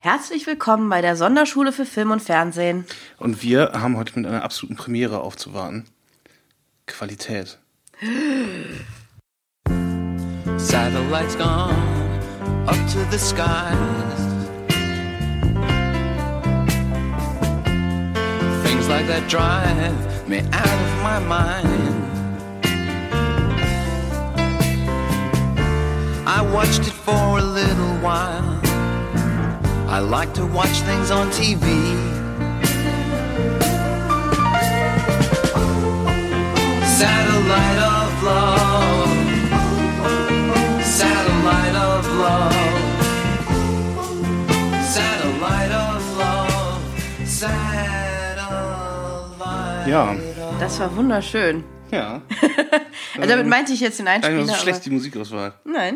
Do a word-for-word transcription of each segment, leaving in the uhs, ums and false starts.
Herzlich willkommen bei der Sonderschule für Film und Fernsehen. Und wir haben heute mit einer absoluten Premiere aufzuwarten. Qualität. Satellites gone up to the skies. Things like that drive me out of my mind. I watched it for a little while. I like to watch things on T V. Satellite of love. Satellite of love. Satellite of love. Satellite. Ja. Das war wunderschön. Ja. Also damit meinte ich jetzt den Einspieler. Nein, das ist aber- schlecht, die Musikauswahl. Nein.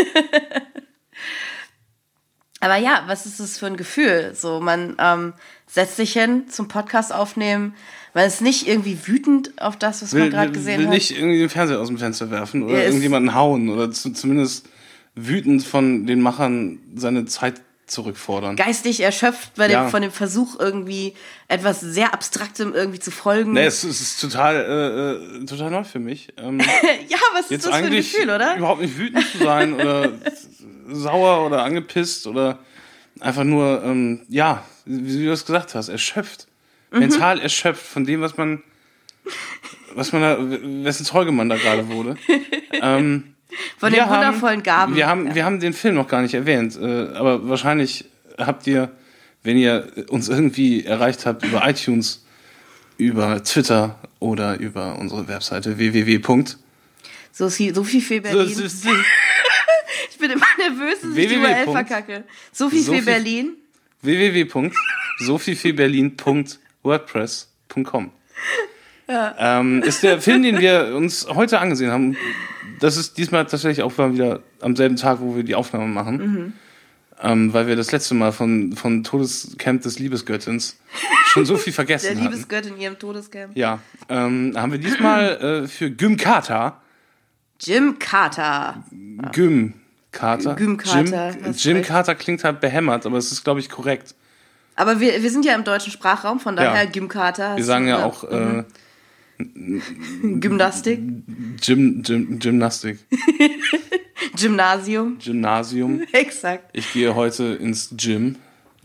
Aber ja, was ist das für ein Gefühl? So, man ähm, setzt sich hin zum Podcast aufnehmen. Man ist nicht irgendwie wütend auf das, was man Will, gerade will, gesehen will hat. nicht irgendwie den Fernseher aus dem Fenster werfen oder Ja, es- irgendjemanden hauen oder zu, zumindest wütend von den Machern seine Zeit zurückfordern. Geistig erschöpft bei dem, Ja. von dem Versuch, irgendwie etwas sehr Abstraktem irgendwie zu folgen. Nee, es, es ist total, äh, äh, total neu für mich. Ähm, Ja, was ist jetzt das für ein eigentlich Gefühl, oder? überhaupt nicht wütend zu sein oder sauer oder angepisst oder einfach nur, ähm, ja, wie du das gesagt hast, erschöpft. Mhm. Mental erschöpft von dem, was man, was man da, wessen Zeuge man da gerade wurde. ähm, Von wir den wundervollen haben, Gaben. Wir haben, Ja. wir haben den Film noch gar nicht erwähnt, äh, aber wahrscheinlich habt ihr, wenn ihr uns irgendwie erreicht habt über iTunes, über Twitter oder über unsere Webseite w w w. So, viel- so viel für Berlin. Ich bin immer nervös, dass ich die U R L www. verkacke. So viel für Sophie- Berlin. w w w punkt sophiefüberlin punkt wordpress punkt com Ja. ähm, ist der Film, den wir uns heute angesehen haben. Das ist diesmal tatsächlich auch mal wieder am selben Tag, wo wir die Aufnahme machen. Mhm. Ähm, weil wir das letzte Mal von, von Todescamp des Liebesgöttins schon so viel vergessen Der hatten. Liebesgott in ihrem Todescamp. Ja, ähm, haben wir diesmal äh, für Gymkata, Jim Carter. Gymkata, Gymkata, Jim, hast Jim recht. Carter klingt halt behämmert, aber es ist, glaube ich, korrekt. Aber wir, wir sind ja im deutschen Sprachraum, von daher Ja. Jim Carter. Wir sagen ja auch äh, Gymnastik, Gym, Gym, Gymnastik, Gymnasium. Gymnasium. Exakt. Ich gehe heute ins Gym.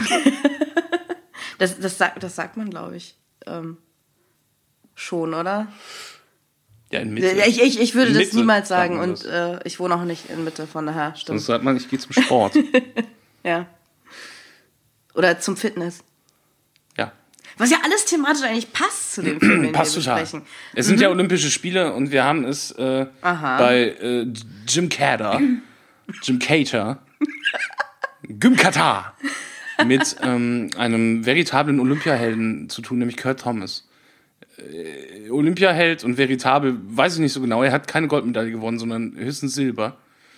Das, das, sagt, das sagt man, glaube ich. Ähm, schon, oder? Ja, in Mitte. Ich, ich, ich würde das Mitte niemals sagt sagen man und das. äh, ich wohne auch nicht in Mitte, von daher stimmt. Sonst sagt man, ich gehe zum Sport. Ja. Oder zum Fitness. Ja, Was ja alles thematisch eigentlich passt zu dem Film, den passt wir total. besprechen. Es sind ja Olympische Spiele und wir haben es äh, Aha. bei äh, Jim Carter, Jim Carter, Gymkata mit ähm, einem veritablen Olympiahelden zu tun, nämlich Kurt Thomas. Äh, Olympiaheld und veritabel, weiß ich nicht so genau. Er hat keine Goldmedaille gewonnen, sondern höchstens Silber.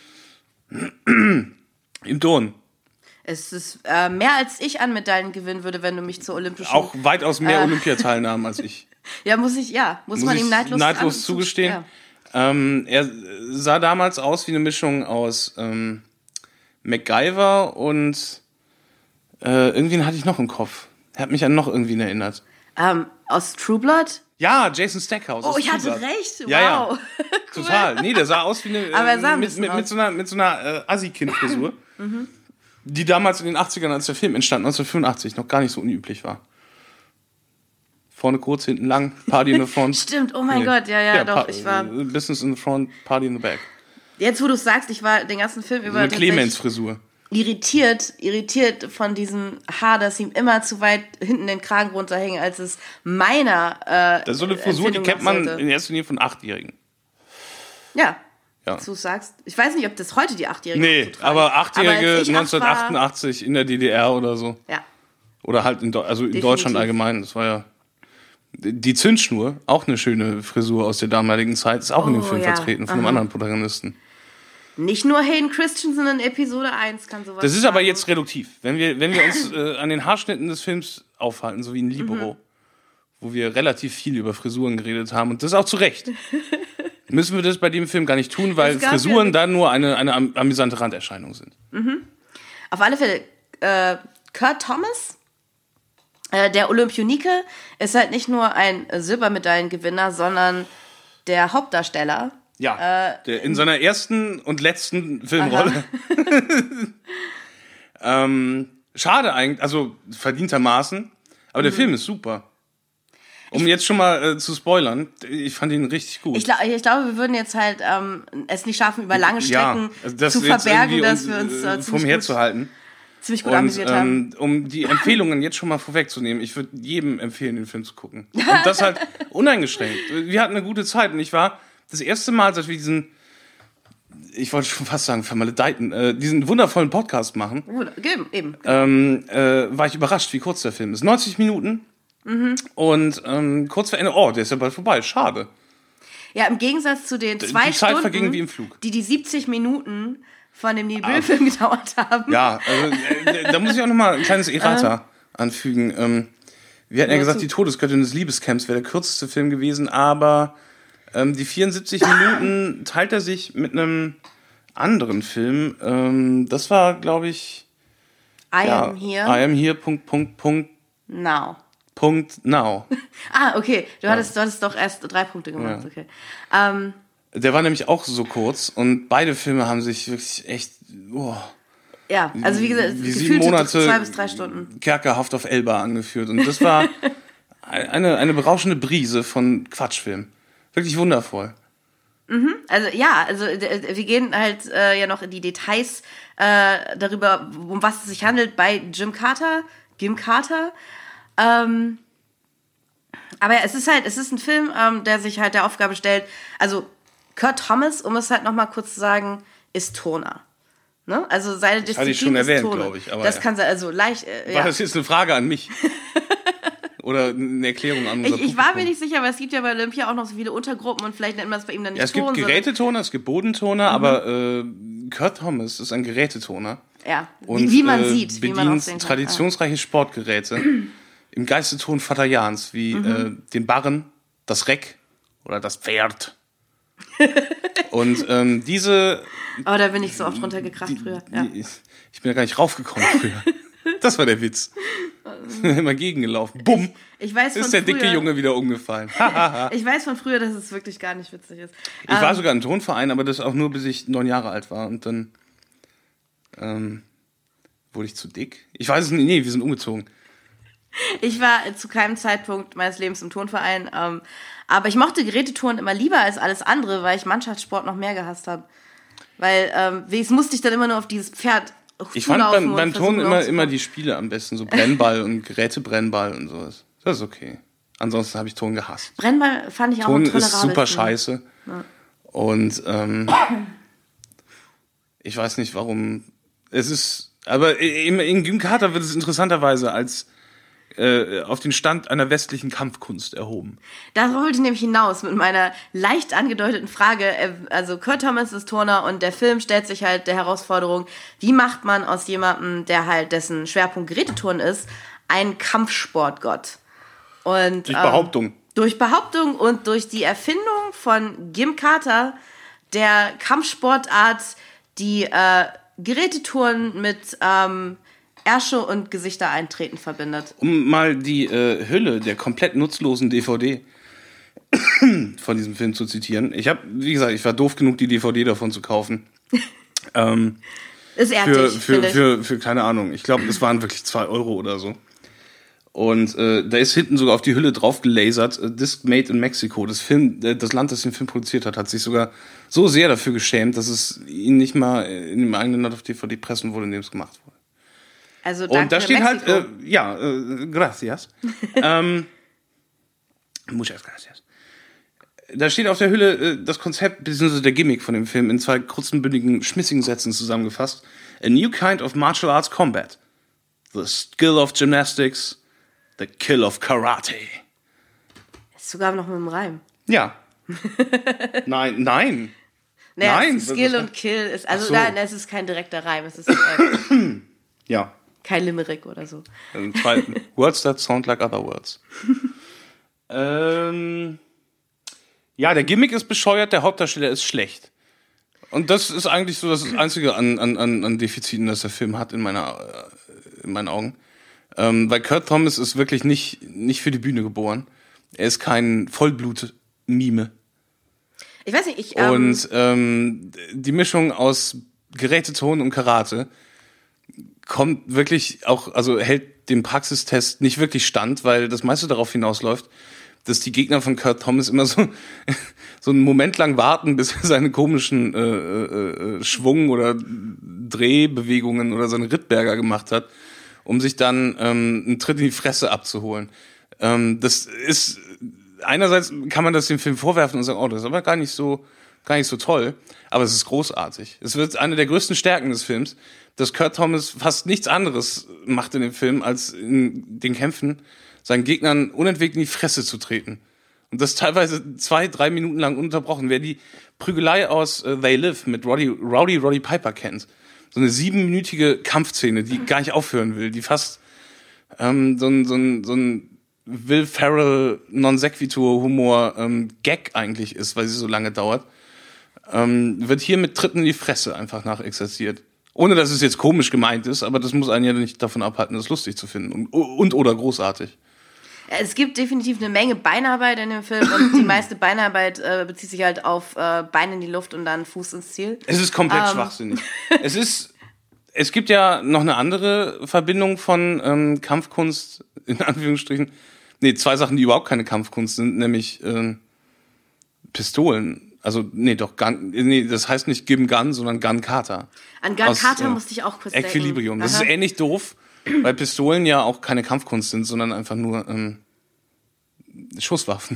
Im Turnen. Es ist äh, mehr als ich an Medaillen gewinnen würde, wenn du mich zur Olympischen... Auch weitaus mehr Äh. Olympiateilnahmen als ich. Ja, muss ich, ja, muss, Muss man ich ihm neidlos, neidlos an- zugestehen. Ja. Ähm, er sah damals aus wie eine Mischung aus ähm, MacGyver und äh, irgendwen hatte ich noch im Kopf. Er hat mich an noch irgendwen erinnert. Ähm, aus True Blood? Ja, Jason Stackhouse. Oh, aus ich hatte True Blood. recht. Wow. Ja, ja. Cool. Total. Nee, der sah aus wie eine Aber er sah äh, ein mit, bisschen mit, mit aus. so einer, mit so einer äh, Assi-Kind-Frisur, die damals in den achtzigern, als der Film entstand, neunzehnhundertfünfundachtzig, noch gar nicht so unüblich war. Vorne kurz, hinten lang, Party in the front. Stimmt, oh mein Gott, ja, ja, doch, Pa- ich war... äh, Business in the front, Party in the back. Jetzt, wo du es sagst, ich war den ganzen Film So über eine tatsächlich Clemens-Frisur. irritiert, irritiert von diesem Haar, das ihm immer zu weit hinten den Kragen runterhängt, als es meiner äh, Das ist so eine Frisur, die Empfindung kennt nach man sollte. in erster Linie von Achtjährigen. Ja, Ja. du sagst. Ich weiß nicht, ob das heute die Achtjährigen Nee, so tragen. aber Achtjährige als ich acht war- neunzehnhundertachtundachtzig in der D D R oder so. Ja, Oder halt in, Deu- also in Definitiv. Deutschland allgemein. Das war ja. Die Zündschnur, auch eine schöne Frisur aus der damaligen Zeit, ist auch in dem Oh, Film ja. vertreten von einem Aha. anderen Protagonisten. nicht nur Hayden Christensen in Episode eins kann sowas Das ist aber sagen. jetzt reduktiv. Wenn wir, wenn wir uns äh, an den Haarschnitten des Films aufhalten, so wie in Libero, Mhm. wo wir relativ viel über Frisuren geredet haben, und das auch zu Recht, müssen wir das bei dem Film gar nicht tun, weil Es gab Frisuren ja- dann nur eine, eine am- amüsante Randerscheinung sind. Auf alle Fälle, äh, Kurt Thomas, äh, der Olympionike, ist halt nicht nur ein Silbermedaillengewinner, sondern der Hauptdarsteller. Ja, äh, der in seiner ersten und letzten Filmrolle. ähm, schade eigentlich, also verdientermaßen, aber der mhm. Film ist super. Um ich, jetzt schon mal äh, zu spoilern, ich fand ihn richtig gut. Ich, glaub, ich glaube, wir würden jetzt halt ähm, es nicht schaffen, über lange Strecken ja, also das zu verbergen, dass wir uns äh, vom Her zu halten. Ziemlich gut und, amüsiert ähm, haben. Um die Empfehlungen jetzt schon mal vorwegzunehmen, ich würde jedem empfehlen, den Film zu gucken. Und das halt uneingeschränkt. Wir hatten eine gute Zeit und ich war das erste Mal, seit wir diesen, ich wollte schon fast sagen, vermaledeiten, äh, diesen wundervollen Podcast machen, eben, eben. Ähm, äh, war ich überrascht, wie kurz der Film ist. neunzig Minuten. Mhm. Und ähm, kurz vor Ende, oh, der ist ja bald vorbei, schade. Ja, im Gegensatz zu den zwei die Zeit Stunden, verging wie im Flug. die die siebzig Minuten von dem Neil Brühl-Film gedauert haben. Ja, also, äh, da muss ich auch nochmal ein kleines Errata anfügen. Ähm, wir hatten ja gesagt, die Todesgöttin des Liebescamps wäre der kürzeste Film gewesen, aber ähm, die vierundsiebzig Minuten teilt er sich mit einem anderen Film. Ähm, das war, glaube ich, I ja, am here. I am here, Punkt, Punkt, Punkt. Now. Punkt, now. ah, okay. Du hattest, ja. du hattest doch erst drei Punkte gemacht. Ja. Okay. Ähm, Der war nämlich auch so kurz und beide Filme haben sich wirklich echt, oh, ja, also wie gesagt, wie sieben Monate zwei bis drei Stunden Kerkerhaft auf Elba angeführt. Und das war eine, eine berauschende Brise von Quatschfilm. Wirklich wundervoll. Mhm. Also ja, also wir gehen halt äh, ja noch in die Details äh, darüber, um was es sich handelt bei Jim Carter, Jim Carter. Ähm, aber ja, es ist halt, es ist ein Film, ähm, der sich halt der Aufgabe stellt, also Kurt Thomas, um es halt nochmal kurz zu sagen, ist Turner. Ne? Also seine das Disziplin hatte ich schon ist erwähnt, Turner. glaube ich. Aber das ja. kann sein, also leicht. Äh, War ja. das jetzt eine Frage an mich? Oder eine Erklärung an unser Ich, ich war mir nicht sicher, aber es gibt ja bei Olympia auch noch so viele Untergruppen und vielleicht nennt man es bei ihm dann nicht ja, es Ton, gibt Gerätetoner, es gibt Bodentona, mhm. aber äh, Kurt Thomas ist ein Gerätetoner. Ja, und, wie, wie man äh, sieht. bedient wie man auch sehen kann. traditionsreiche Sportgeräte im Geisteton Vater Jahns, wie mhm. äh, den Barren, das Reck oder das Pferd. Und ähm, diese... Oh, da bin ich so oft runtergekracht früher. Ja. Die, ich bin ja gar nicht raufgekommen früher. Das war der Witz. Immer gegengelaufen. Bumm. Ich, ich weiß von ist der früher, dicke Junge wieder umgefallen. Ich weiß von früher, dass es wirklich gar nicht witzig ist. Ich ähm, war sogar im Turnverein, aber das auch nur, bis ich neun Jahre alt war. Und dann ähm, wurde ich zu dick. Ich weiß es nicht. Nee, wir sind umgezogen. Ich war zu keinem Zeitpunkt meines Lebens im Turnverein. Ähm, aber ich mochte Gerätetouren immer lieber als alles andere, weil ich Mannschaftssport noch mehr gehasst habe. Weil ähm, es musste ich dann immer nur auf dieses Pferd Ich fand beim, beim Turnen immer, immer die Spiele am besten. So Brennball und Gerätebrennball und sowas. Das ist okay. Ansonsten habe ich Turnen gehasst. Brennball fand ich auch Turnen tolerabel. ist super scheiße. Ja. Und ähm, ich weiß nicht, warum. Es ist, aber in, in Jim Carter wird es interessanterweise als äh, auf den Stand einer westlichen Kampfkunst erhoben. Da wollte ich nämlich hinaus mit meiner leicht angedeuteten Frage. Also Kurt Thomas ist Turner und der Film stellt sich halt der Herausforderung, wie macht man aus jemandem, der halt dessen Schwerpunkt Geräteturnen ist, einen Kampfsportgott? Und, durch Behauptung. Ähm, durch Behauptung und durch die Erfindung von Jim Carter, der Kampfsportart, die äh, Gerätetouren mit ähm, Ärsche und Gesichter eintreten verbindet. Um mal die äh, Hülle der komplett nutzlosen D V D von diesem Film zu zitieren. Ich habe, wie gesagt, ich war doof genug, die D V D davon zu kaufen. ähm, ist ehrlich, für, für, für, für, keine Ahnung, ich glaube, es waren wirklich zwei Euro oder so. Und äh, da ist hinten sogar auf die Hülle drauf gelasert, äh, Disc Made in Mexico. Das Film, äh, das Land, das den Film produziert hat, hat sich sogar so sehr dafür geschämt, dass es ihn nicht mal in dem eigenen Land auf D V D pressen wurde, in dem es gemacht wurde. Also und da steht Mexiko. halt, äh, ja, äh, gracias. ähm, muchas gracias. Da steht auf der Hülle äh, das Konzept bzw. der Gimmick von dem Film in zwei kurzen, bündigen, schmissigen Sätzen zusammengefasst. A new kind of martial arts combat. The skill of gymnastics, the kill of karate. Ist sogar noch mit dem Reim. Ja. nein, nein. Naja, nein. Skill und Kill ist, also so. nein, es ist kein direkter Reim. Es ist äh, ja. Kein Limerick oder so. Zwei Words that sound like other words. ähm, ja, der Gimmick ist bescheuert, der Hauptdarsteller ist schlecht. Und das ist eigentlich so das Einzige an, an, an Defiziten, das der Film hat in meiner in meinen Augen. Ähm, weil Kurt Thomas ist wirklich nicht, nicht für die Bühne geboren. Er ist kein Vollblut-Mime. Ich weiß nicht, ich... Ähm Und ähm, die Mischung aus Geräteton und Karate kommt wirklich auch, also hält dem Praxistest nicht wirklich stand, weil das meiste darauf hinausläuft, dass die Gegner von Kurt Thomas immer so, so einen Moment lang warten, bis er seine komischen äh, äh, Schwung- oder Drehbewegungen oder seine Rittberger gemacht hat, um sich dann ähm, einen Tritt in die Fresse abzuholen. Ähm, das ist, einerseits kann man das dem Film vorwerfen und sagen, oh, das ist aber gar nicht so, gar nicht so toll, aber es ist großartig. Es wird eine der größten Stärken des Films, dass Kurt Thomas fast nichts anderes macht in dem Film, als in den Kämpfen seinen Gegnern unentwegt in die Fresse zu treten. Und das teilweise zwei, drei Minuten lang unterbrochen. Wer die Prügelei aus uh, They Live mit Roddy, Rowdy Roddy Piper kennt, so eine siebenminütige Kampfszene, die gar nicht aufhören will, die fast ähm, so ein, so ein, so ein Will Ferrell Non-Sequitur-Humor ähm, Gag eigentlich ist, weil sie so lange dauert, ähm, wird hier mit Tritten in die Fresse einfach nachexerziert. Ohne, dass es jetzt komisch gemeint ist, aber das muss einen ja nicht davon abhalten, das lustig zu finden und, und oder großartig. Es gibt definitiv eine Menge Beinarbeit in dem Film und die meiste Beinarbeit äh, bezieht sich halt auf äh, Beine in die Luft und dann Fuß ins Ziel. Es ist komplett ähm. schwachsinnig. Es ist, es gibt ja noch eine andere Verbindung von ähm, Kampfkunst, in Anführungsstrichen. Nee, zwei Sachen, die überhaupt keine Kampfkunst sind, nämlich ähm, Pistolen. Also, nee, doch, Gun, nee, das heißt nicht Gim Gun, sondern Gun Kata. An Gun Kata äh, musste ich auch kurz denken. Equilibrium. Das Aha. ist ähnlich doof, weil Pistolen ja auch keine Kampfkunst sind, sondern einfach nur ähm, Schusswaffen.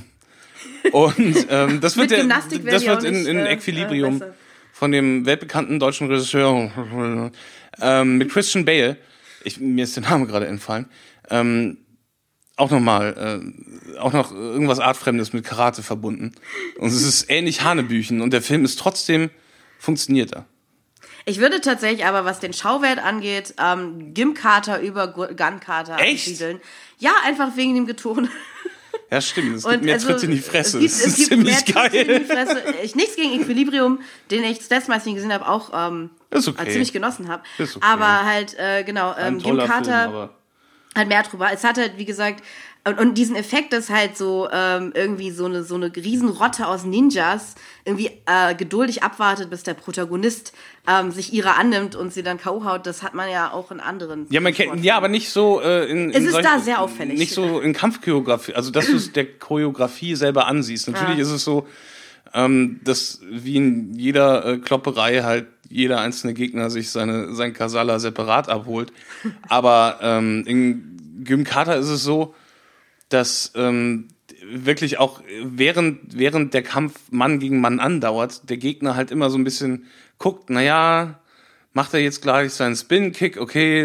Und ähm, das wird, der, das wird in, in äh, Equilibrium äh, von dem weltbekannten deutschen Regisseur ähm, mit Christian Bale, ich, mir ist der Name gerade entfallen, ähm, auch nochmal, äh, auch noch irgendwas Artfremdes mit Karate verbunden. Und es ist ähnlich Hanebüchen und der Film ist trotzdem funktionierter. Ich würde tatsächlich aber, was den Schauwert angeht, ähm, Gim Kata über Gun Kata ansiedeln. Ja, einfach wegen dem Geton. Ja, stimmt. Es gibt und mehr also, Tritte in die Fresse. Es gibt, das ist es gibt ziemlich mehr geil. Tritte in die Fresse. Ich, nichts gegen Equilibrium, den ich das letzte Mal, als ich ihn gesehen habe, auch ähm, ist okay. ziemlich genossen habe. Okay. Aber halt, äh, genau, ähm, Gim Kata hat mehr drüber. Es hat halt, wie gesagt, und, und diesen Effekt, dass halt so ähm, irgendwie so eine, so eine Riesenrotte aus Ninjas irgendwie äh, geduldig abwartet, bis der Protagonist ähm, sich ihrer annimmt und sie dann K O haut, das hat man ja auch in anderen. Ja, man kennt, ja, aber nicht so äh, in, in Es ist solch, da sehr auffällig. Nicht so in Kampfchoreografie, also dass du es der Choreografie selber ansiehst. Natürlich ja. ist es so, ähm, dass wie in jeder äh, Klopperei halt jeder einzelne Gegner sich seine sein Kasala separat abholt. Aber ähm, in Gim Kata ist es so, dass ähm, wirklich auch während während der Kampf Mann gegen Mann andauert, der Gegner halt immer so ein bisschen guckt, naja, macht er jetzt gleich seinen Spin-Kick, okay.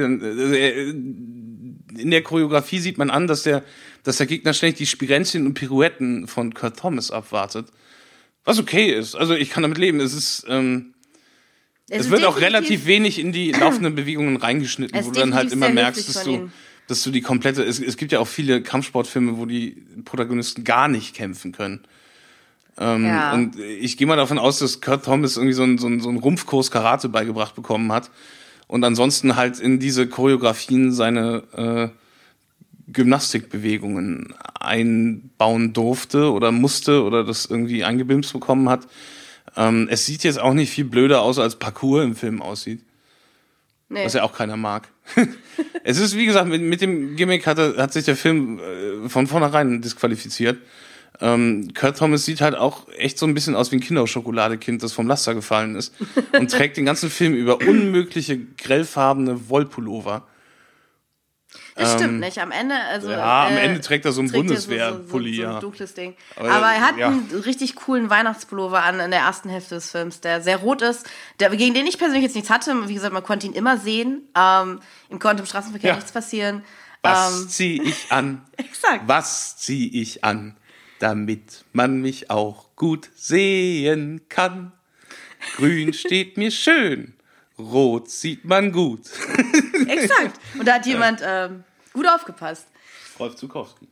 In der Choreografie sieht man an, dass der, dass der Gegner ständig die Spirenzchen und Pirouetten von Kurt Thomas abwartet. Was okay ist. Also ich kann damit leben. Es ist, ähm, es, es wird auch relativ wenig in die laufenden Bewegungen reingeschnitten, wo du dann halt immer merkst, dass du, dass du die komplette, es, es gibt ja auch viele Kampfsportfilme, wo die Protagonisten gar nicht kämpfen können. Ähm, ja. Und ich gehe mal davon aus, dass Kurt Thomas irgendwie so einen, so einen, so einen Rumpfkurs Karate beigebracht bekommen hat und ansonsten halt in diese Choreografien seine äh, Gymnastikbewegungen einbauen durfte oder musste oder das irgendwie eingebimst bekommen hat. Ähm, es sieht jetzt auch nicht viel blöder aus, als Parkour im Film aussieht. Nee. Was ja auch keiner mag. Es ist, wie gesagt, mit, mit dem Gimmick hat, hat sich der Film äh, von vornherein disqualifiziert. Ähm, Kurt Thomas sieht halt auch echt so ein bisschen aus wie ein Kinderschokoladekind, das vom Laster gefallen ist und trägt den ganzen Film über unmögliche grellfarbene Wollpullover. Das ähm, stimmt nicht. Am Ende, also ja, am äh, Ende trägt er so ein Bundeswehr-Pulli, so, so, so, so ja. ein dunkles Ding. Aber, Aber er hat ja. einen richtig coolen Weihnachtspullover an in der ersten Hälfte des Films, der sehr rot ist, der, gegen den ich persönlich jetzt nichts hatte. Wie gesagt, man konnte ihn immer sehen. Ähm, ihm konnte im Straßenverkehr ja. nichts passieren. Was ähm, zieh ich an? Exakt. Was zieh ich an, damit man mich auch gut sehen kann? Grün steht mir schön. Rot sieht man gut. Exakt. Und da hat jemand ähm, gut aufgepasst. Rolf Zukowski.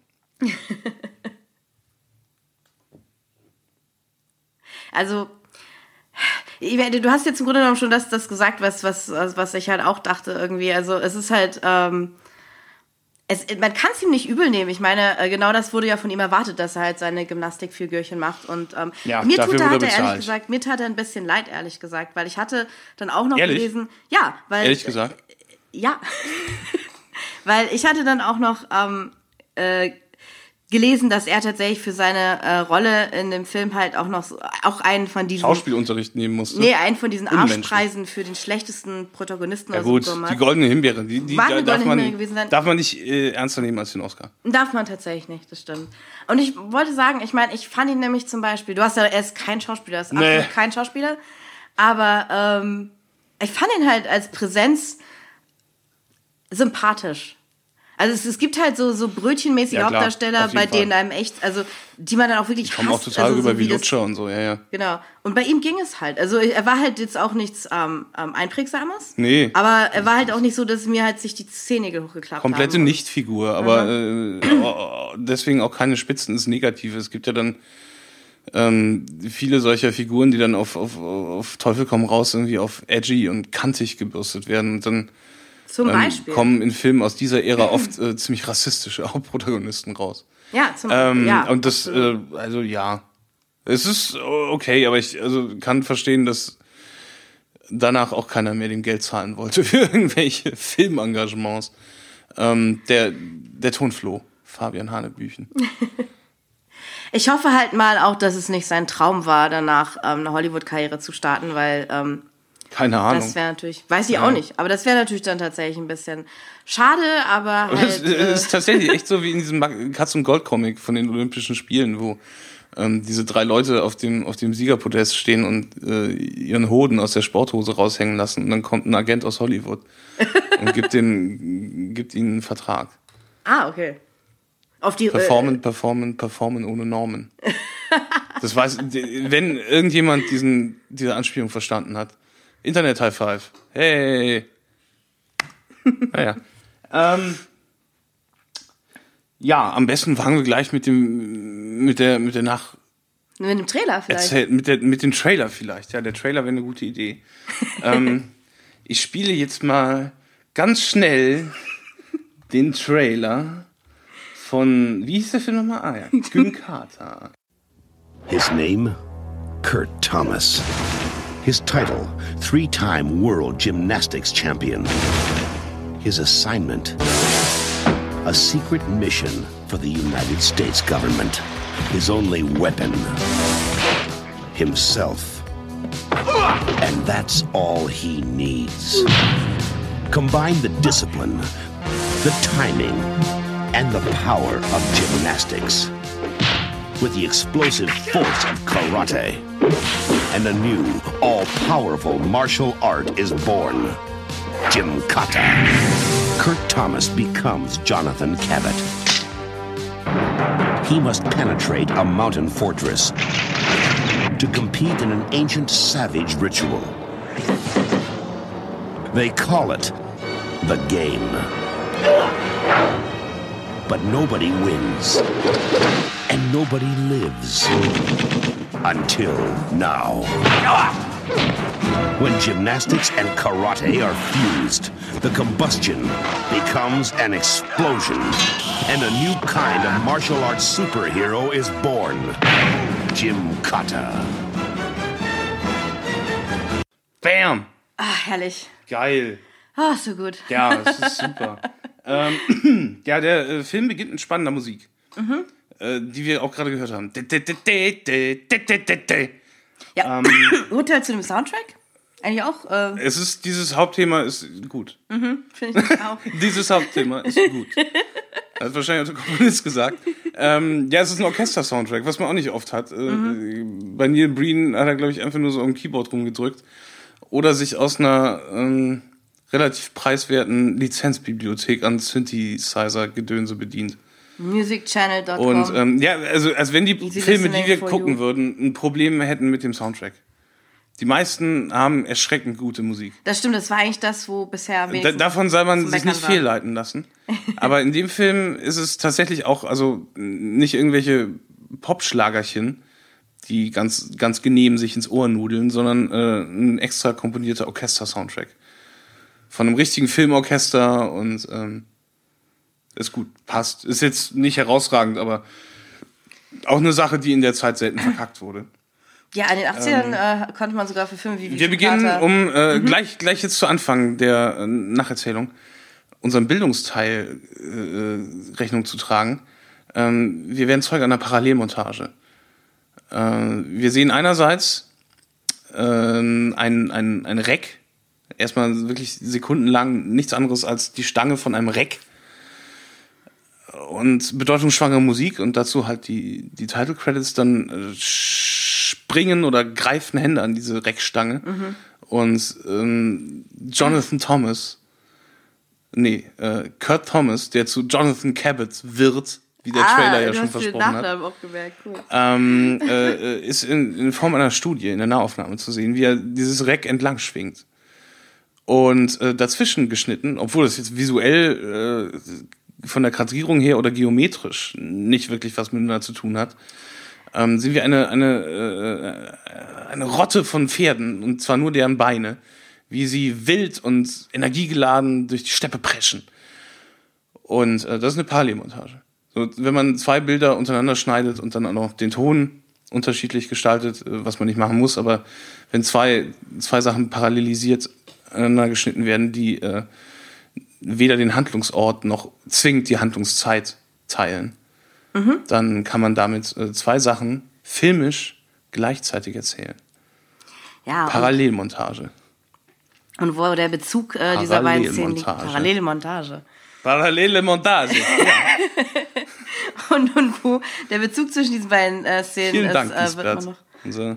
Also, Du hast jetzt im Grunde genommen schon das, das gesagt, was, was, was ich halt auch dachte irgendwie. Also es ist halt, ähm, es, man kann es ihm nicht übel nehmen. Ich meine, genau das wurde ja von ihm erwartet, dass er halt seine Gymnastikfigürchen macht. Und ähm, ja, mir tut er, hat er bezahlt. ehrlich gesagt, mir tat er ein bisschen leid, ehrlich gesagt, weil ich hatte dann auch noch ehrlich? gelesen, ja, weil ehrlich gesagt, äh, ja, weil ich hatte dann auch noch ähm, äh, gelesen, dass er tatsächlich für seine äh, Rolle in dem Film halt auch noch so, auch einen von diesen Schauspielunterricht nehmen musste. Nee, einen von diesen Arschpreisen für den schlechtesten Protagonisten ja, oder gut, so die goldene Himbeere, die, die War da, eine darf, goldene man, Himbeere gewesen sein. darf man nicht äh, ernster nehmen als den Oscar. Darf man tatsächlich nicht, das stimmt. Und ich wollte sagen, ich meine, ich fand ihn nämlich zum Beispiel, du hast ja, er ist kein Schauspieler, er ist Nee. absolut kein Schauspieler, aber ähm, ich fand ihn halt als Präsenz sympathisch. Also es, es gibt halt so, so brötchenmäßige Ja, klar, Hauptdarsteller, auf jeden bei denen Fall. einem echt, also die man dann auch wirklich Die kommen auch hasst. total also, rüber so wie das- Lutscher und so, ja, ja. Genau. Und bei ihm ging es halt. Also er war halt jetzt auch nichts ähm, ähm, Einprägsames. Nee. Aber er war halt auch nicht so, dass mir halt sich die Zähne hochgeklappt Komplette haben. Nichtfigur, aber äh, deswegen auch keine Spitzen ins Negative. Es gibt ja dann ähm, viele solcher Figuren, die dann auf, auf, auf Teufel komm raus irgendwie auf edgy und kantig gebürstet werden und dann Zum ähm, Beispiel. kommen in Filmen aus dieser Ära oft äh, ziemlich rassistische Hauptprotagonisten raus. Ja, zum Ähm, ja, und das, äh, absolut. also ja, es ist okay, aber ich also kann verstehen, dass danach auch keiner mehr dem Geld zahlen wollte für irgendwelche Filmengagements. Ähm, der, der Tonfloh, Fabian Hanebüchen. Ich hoffe halt mal auch, dass es nicht sein Traum war, danach ähm, eine Hollywood-Karriere zu starten, weil ähm, Keine Ahnung. das wäre natürlich, weiß ich Ja. auch nicht, aber das wäre natürlich dann tatsächlich ein bisschen schade, aber Aber es halt, äh, ist tatsächlich echt so wie in diesem Katz- und Gold-Comic von den Olympischen Spielen, wo ähm, diese drei Leute auf dem, auf dem Siegerpodest stehen und äh, ihren Hoden aus der Sporthose raushängen lassen. Und dann kommt ein Agent aus Hollywood und gibt, den, gibt ihnen einen Vertrag. ah, okay. Auf die, Performen, performen, performen ohne Normen. Das weiß, wenn irgendjemand diesen, diese Anspielung verstanden hat. Internet High Five. Hey. Naja. ähm, ja, am besten fangen wir gleich mit dem, mit der, mit der Nach, äh, mit dem Trailer vielleicht. erzählt, mit der, mit dem Trailer vielleicht. Ja, der Trailer wäre eine gute Idee. ähm, ich spiele jetzt mal ganz schnell den Trailer von, wie hieß der Film nochmal? Ah ja, Gymkhata. His name, Kurt Thomas. His title, three-time world gymnastics champion. His assignment, a secret mission for the United States government. His only weapon, himself. And that's all he needs. Combine the discipline, the timing, and the power of gymnastics with the explosive force of karate. And a new, all-powerful martial art is born. Gymkata. Kurt Thomas becomes Jonathan Cabot. He must penetrate a mountain fortress to compete in an ancient savage ritual. They call it the game. But nobody wins. And nobody lives. Until now. When gymnastics and karate are fused, the combustion becomes an explosion. And a new kind of martial arts superhero is born. Gymkata. Bam! Ah, herrlich. Geil. Ah, so gut. Ja, das ist super. ähm, ja, der äh, Film beginnt mit spannender Musik, Mhm. äh, die wir auch gerade gehört haben. De, de, de, de, de, de, de, de. Ja, Ähm, Urteil zu dem Soundtrack? Eigentlich auch, äh, es ist, dieses Hauptthema ist gut. mhm, finde ich auch. Dieses Hauptthema ist gut. Hat wahrscheinlich auch der Komponist gesagt. Ähm, ja, es ist ein Orchester-Soundtrack, was man auch nicht oft hat. Mhm. Äh, bei Neil Breen hat er, glaube ich, einfach nur so am Keyboard rumgedrückt. Oder sich aus einer ähm, relativ preiswerten Lizenzbibliothek an Synthesizer-Gedönse bedient. music channel dot com. Und ähm, ja, also als wenn die Easy Filme, die listening wir for gucken you. würden, ein Problem hätten mit dem Soundtrack. Die meisten haben erschreckend gute Musik. Das stimmt, das war eigentlich das, wo bisher Da, wenigstens davon soll man zu sich meckern nicht war. fehlleiten lassen. Aber in dem Film ist es tatsächlich auch, also nicht irgendwelche Popschlagerchen, die ganz, ganz genehm sich ins Ohr nudeln, sondern äh, ein extra komponierter Orchester-Soundtrack. Von einem richtigen Filmorchester und ähm, ist gut, passt. Ist jetzt nicht herausragend, aber auch eine Sache, die in der Zeit selten verkackt wurde. Ja, in den achtzigern ähm, äh, konnte man sogar für Filme wie Wir beginnen, Carter. um äh, mhm. gleich, gleich jetzt zu Anfang der äh, Nacherzählung, unseren Bildungsteil äh, Rechnung zu tragen. Ähm, wir werden Zeuge einer Parallelmontage. Äh, wir sehen einerseits äh, ein, ein, ein Reck, erstmal wirklich sekundenlang nichts anderes als die Stange von einem Reck und bedeutungsschwangere Musik und dazu halt die, die Title Credits, dann äh, springen oder greifen Hände an diese Reckstange mhm. und ähm, Jonathan Thomas, nee, äh, Kurt Thomas, der zu Jonathan Cabot wird, wie der ah, Trailer ja schon versprochen hat, auch gemerkt. Cool. Ähm, äh, ist in, in Form einer Studie, in der Nahaufnahme zu sehen, wie er dieses Reck entlang schwingt. Und äh, dazwischen geschnitten, obwohl das jetzt visuell äh, von der Kadrierung her oder geometrisch nicht wirklich was miteinander zu tun hat, ähm, sehen wir eine, eine, äh, eine Rotte von Pferden, und zwar nur deren Beine, wie sie wild und energiegeladen durch die Steppe preschen. Und äh, das ist eine Parallelmontage. So, wenn man zwei Bilder untereinander schneidet und dann auch noch den Ton unterschiedlich gestaltet, was man nicht machen muss, aber wenn zwei, zwei Sachen parallelisiert aneinander geschnitten werden, die äh, weder den Handlungsort noch zwingend die Handlungszeit teilen, mhm. dann kann man damit äh, zwei Sachen filmisch gleichzeitig erzählen. Ja, Parallelmontage. Und, und wo der Bezug äh, dieser beiden Szenen liegt. Parallele Montage. Parallele Montage, ja. Und, und wo der Bezug zwischen diesen beiden äh, Szenen Vielen ist, Dank, äh, wird man noch... Unser,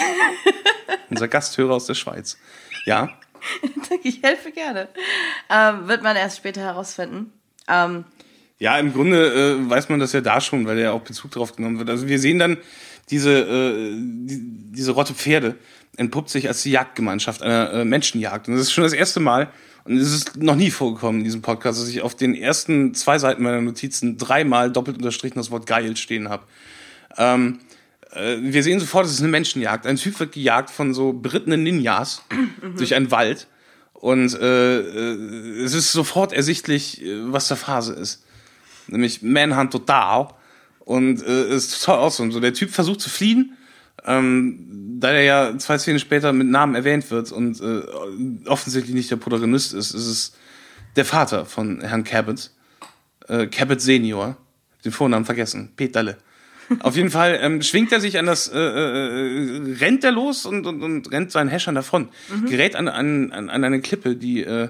unser Gasthörer aus der Schweiz. Ja? Ich helfe gerne. Ähm, wird man erst später herausfinden. Ähm, ja, im Grunde äh, weiß man das ja da schon, weil ja auch Bezug drauf genommen wird. Also wir sehen dann diese, äh, die, diese Rotte Pferde entpuppt sich als die Jagdgemeinschaft einer äh, Menschenjagd. Und das ist schon das erste Mal, und es ist noch nie vorgekommen in diesem Podcast, dass ich auf den ersten zwei Seiten meiner Notizen dreimal doppelt unterstrichen das Wort geil stehen habe. Ähm, äh, wir sehen sofort, es ist eine Menschenjagd. Ein Typ wird gejagt von so berittenen Ninjas mhm. durch einen Wald. Und äh, äh, es ist sofort ersichtlich, was der Phase ist. Nämlich Manhunt total. Und äh, es ist total awesome. So, der Typ versucht zu fliehen, ähm, da er ja zwei Szenen später mit Namen erwähnt wird und äh, offensichtlich nicht der Protagonist ist, ist es der Vater von Herrn Cabot, äh, Cabot Senior, den Vornamen vergessen, Peterle. Auf jeden Fall ähm, schwingt er sich an das, äh, äh, rennt er los und, und, und rennt seinen Häschern davon, mhm. gerät an, an, an eine Klippe, die äh,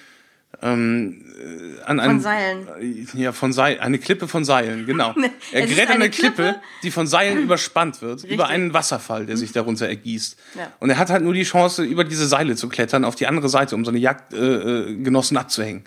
ähm, an von Seilen. Ja, von Seilen. Eine Klippe von Seilen, genau. Er gerät an eine Klippe, Klippe, die von Seilen überspannt wird, Richtig. über einen Wasserfall, der sich darunter ergießt. Ja. Und er hat halt nur die Chance, über diese Seile zu klettern, auf die andere Seite, um seine Jagdgenossen äh, abzuhängen.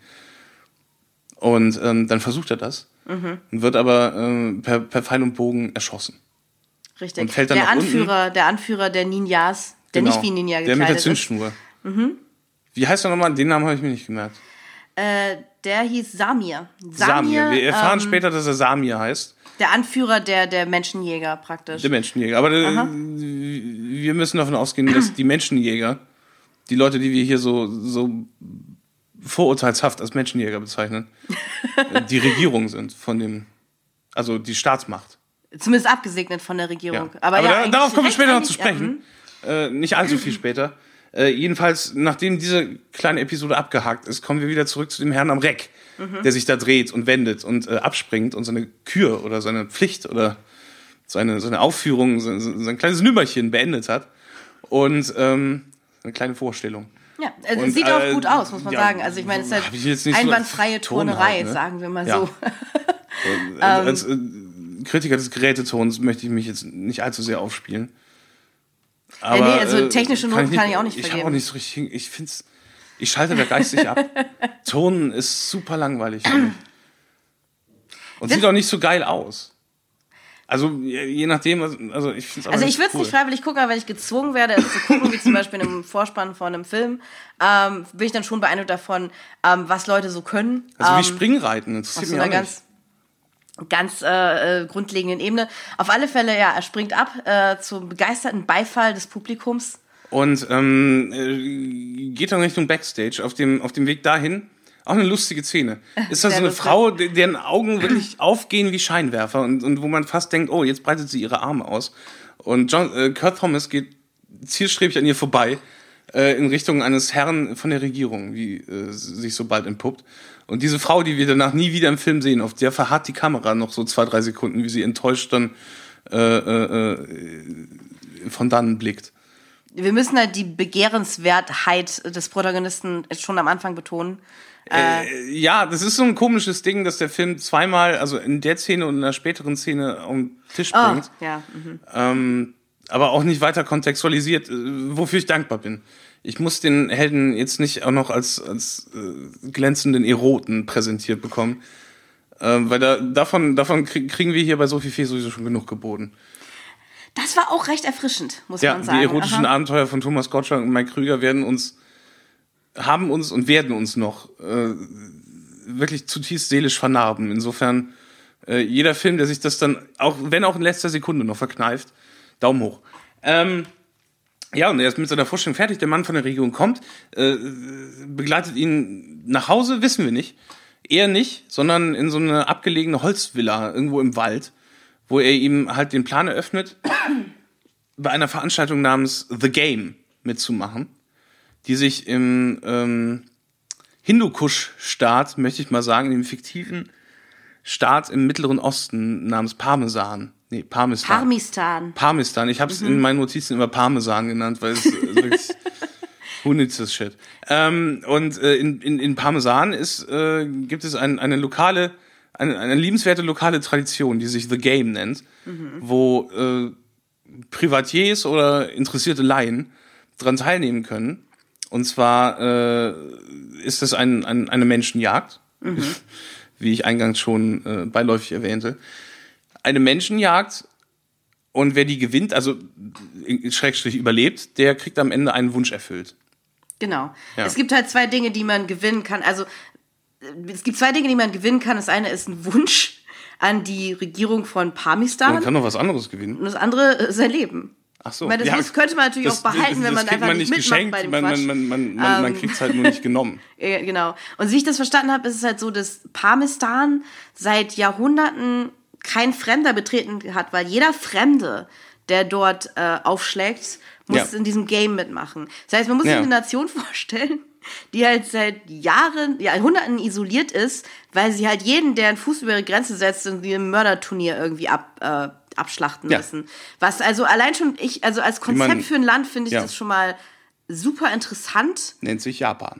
Und ähm, dann versucht er das mhm. und wird aber äh, per, per Pfeil und Bogen erschossen. Richtig. Und fällt dann der, nach Anführer, unten. der Anführer der Ninjas, der genau. nicht wie Ninja gekleidet ist. Der mit der Zündschnur. Mhm. Wie heißt er nochmal? Den Namen habe ich mir nicht gemerkt. Äh, der hieß Samir. Samir. Samir. Wir erfahren ähm, später, dass er Samir heißt. Der Anführer der, der Menschenjäger praktisch. Der Menschenjäger. Aber der, wir müssen davon ausgehen, dass die Menschenjäger, die Leute, die wir hier so, so vorurteilshaft als Menschenjäger bezeichnen, die Regierung sind von dem, also die Staatsmacht. Zumindest abgesegnet von der Regierung. Ja. Aber, Aber ja, da, darauf kommen wir später noch zu ja, sprechen. Äh, nicht allzu viel später. Äh, jedenfalls, nachdem diese kleine Episode abgehakt ist, kommen wir wieder zurück zu dem Herrn am Reck, mhm. der sich da dreht und wendet und äh, abspringt und seine Kür oder seine Pflicht oder seine, seine Aufführung, sein, sein kleines Nümmerchen beendet hat. Und ähm, eine kleine Vorstellung. Ja, also und, sieht äh, auch gut aus, muss man ja, sagen. Also ich meine, es ist halt einwandfreie so Turnerei, halt, ne? sagen wir mal ja. so. Und, als äh, Kritiker des Gerätetons möchte ich mich jetzt nicht allzu sehr aufspielen. Aber, ja, nee, also technische Noten kann, kann ich auch nicht ich vergeben. Ich auch nicht so richtig, ich find's, ich schalte da geistig ab. Ton ist super langweilig für mich. Und sieht auch nicht so geil aus. Also je nachdem, also ich finde es Also ich würde es cool. nicht freiwillig gucken, aber wenn ich gezwungen werde, es zu gucken, wie zum Beispiel in einem Vorspann von einem Film, ähm, bin ich dann schon beeindruckt davon, ähm, was Leute so können. Also ähm, wie Springreiten, interessiert mich auch nicht. ganz äh, äh, grundlegenden Ebene. Auf alle Fälle, ja, er springt ab äh, zum begeisterten Beifall des Publikums. Und ähm, äh, geht dann Richtung Backstage. Auf dem, auf dem Weg dahin, auch eine lustige Szene. Ist da so eine lustig. Frau, deren Augen wirklich aufgehen wie Scheinwerfer und, und wo man fast denkt, oh, jetzt breitet sie ihre Arme aus. Und John, äh, Kurt Thomas geht zielstrebig an ihr vorbei äh, in Richtung eines Herrn von der Regierung, wie äh, sich so bald entpuppt. Und diese Frau, die wir danach nie wieder im Film sehen, auf der verharrt die Kamera noch so zwei, drei Sekunden, wie sie enttäuscht dann äh, äh, von dannen blickt. Wir müssen halt die Begehrenswertheit des Protagonisten schon am Anfang betonen. Äh, ja, das ist so ein komisches Ding, dass der Film zweimal, also in der Szene und in einer späteren Szene auf den Tisch bringt. Oh, ja. Mhm. Ähm, aber auch nicht weiter kontextualisiert, wofür ich dankbar bin. Ich muss den Helden jetzt nicht auch noch als, als äh, glänzenden Eroten präsentiert bekommen. Äh, weil da, davon, davon kriegen wir hier bei Sophie Fee sowieso schon genug geboten. Das war auch recht erfrischend, muss ja, man sagen. Die erotischen Aha. Abenteuer von Thomas Gottschalk und Mike Krüger werden uns, haben uns und werden uns noch äh, wirklich zutiefst seelisch vernarben. Insofern, äh, jeder Film, der sich das dann, auch wenn auch in letzter Sekunde noch verkneift, Daumen hoch. Ähm, ja, und er ist mit seiner Vorstellung fertig. Der Mann von der Regierung kommt, äh, begleitet ihn nach Hause, wissen wir nicht. Er nicht, sondern in so eine abgelegene Holzvilla irgendwo im Wald, wo er ihm halt den Plan eröffnet, bei einer Veranstaltung namens The Game mitzumachen, die sich im ähm, Hindukusch-Staat, möchte ich mal sagen, in dem fiktiven Staat im Mittleren Osten namens Parmesan, nee, Parmistan. Parmistan. Parmistan. Ich habe es mhm. in meinen Notizen immer Parmesan genannt, weil es wirklich who needs this shit. Ähm, und äh, in, in, in Parmesan ist, äh, gibt es ein, eine lokale, eine, eine liebenswerte lokale Tradition, die sich The Game nennt, mhm. wo äh, Privatiers oder interessierte Laien dran teilnehmen können. Und zwar äh, ist es ein, ein, eine Menschenjagd, mhm. wie ich eingangs schon äh, beiläufig erwähnte. Eine Menschenjagd, und wer die gewinnt, also Schrägstrich überlebt, der kriegt am Ende einen Wunsch erfüllt. Genau. Ja. Es gibt halt zwei Dinge, die man gewinnen kann. Also es gibt zwei Dinge, die man gewinnen kann. Das eine ist ein Wunsch an die Regierung von Parmistan. Man kann noch was anderes gewinnen. Und das andere ist sein Leben. Ach so. Ich meine, das ja, muss, könnte man natürlich das, auch behalten, das, wenn man das einfach man nicht nicht mitmacht bei dem man, Quatsch. Man, man, man, ähm, man kriegt es halt nur nicht genommen. Ja, genau. Und wie ich das verstanden habe, ist es halt so, dass Parmistan seit Jahrhunderten kein Fremder betreten hat, weil jeder Fremde, der dort äh, aufschlägt, muss ja. in diesem Game mitmachen. Das heißt, man muss ja. sich eine Nation vorstellen, die halt seit Jahren, ja, Jahrhunderten isoliert ist, weil sie halt jeden, der einen Fuß über ihre Grenze setzt, in einem Mörderturnier irgendwie ab, äh, abschlachten ja. müssen. Was also allein schon, ich, also als Konzept man, für ein Land finde ich ja. das schon mal super interessant. Nennt sich Japan.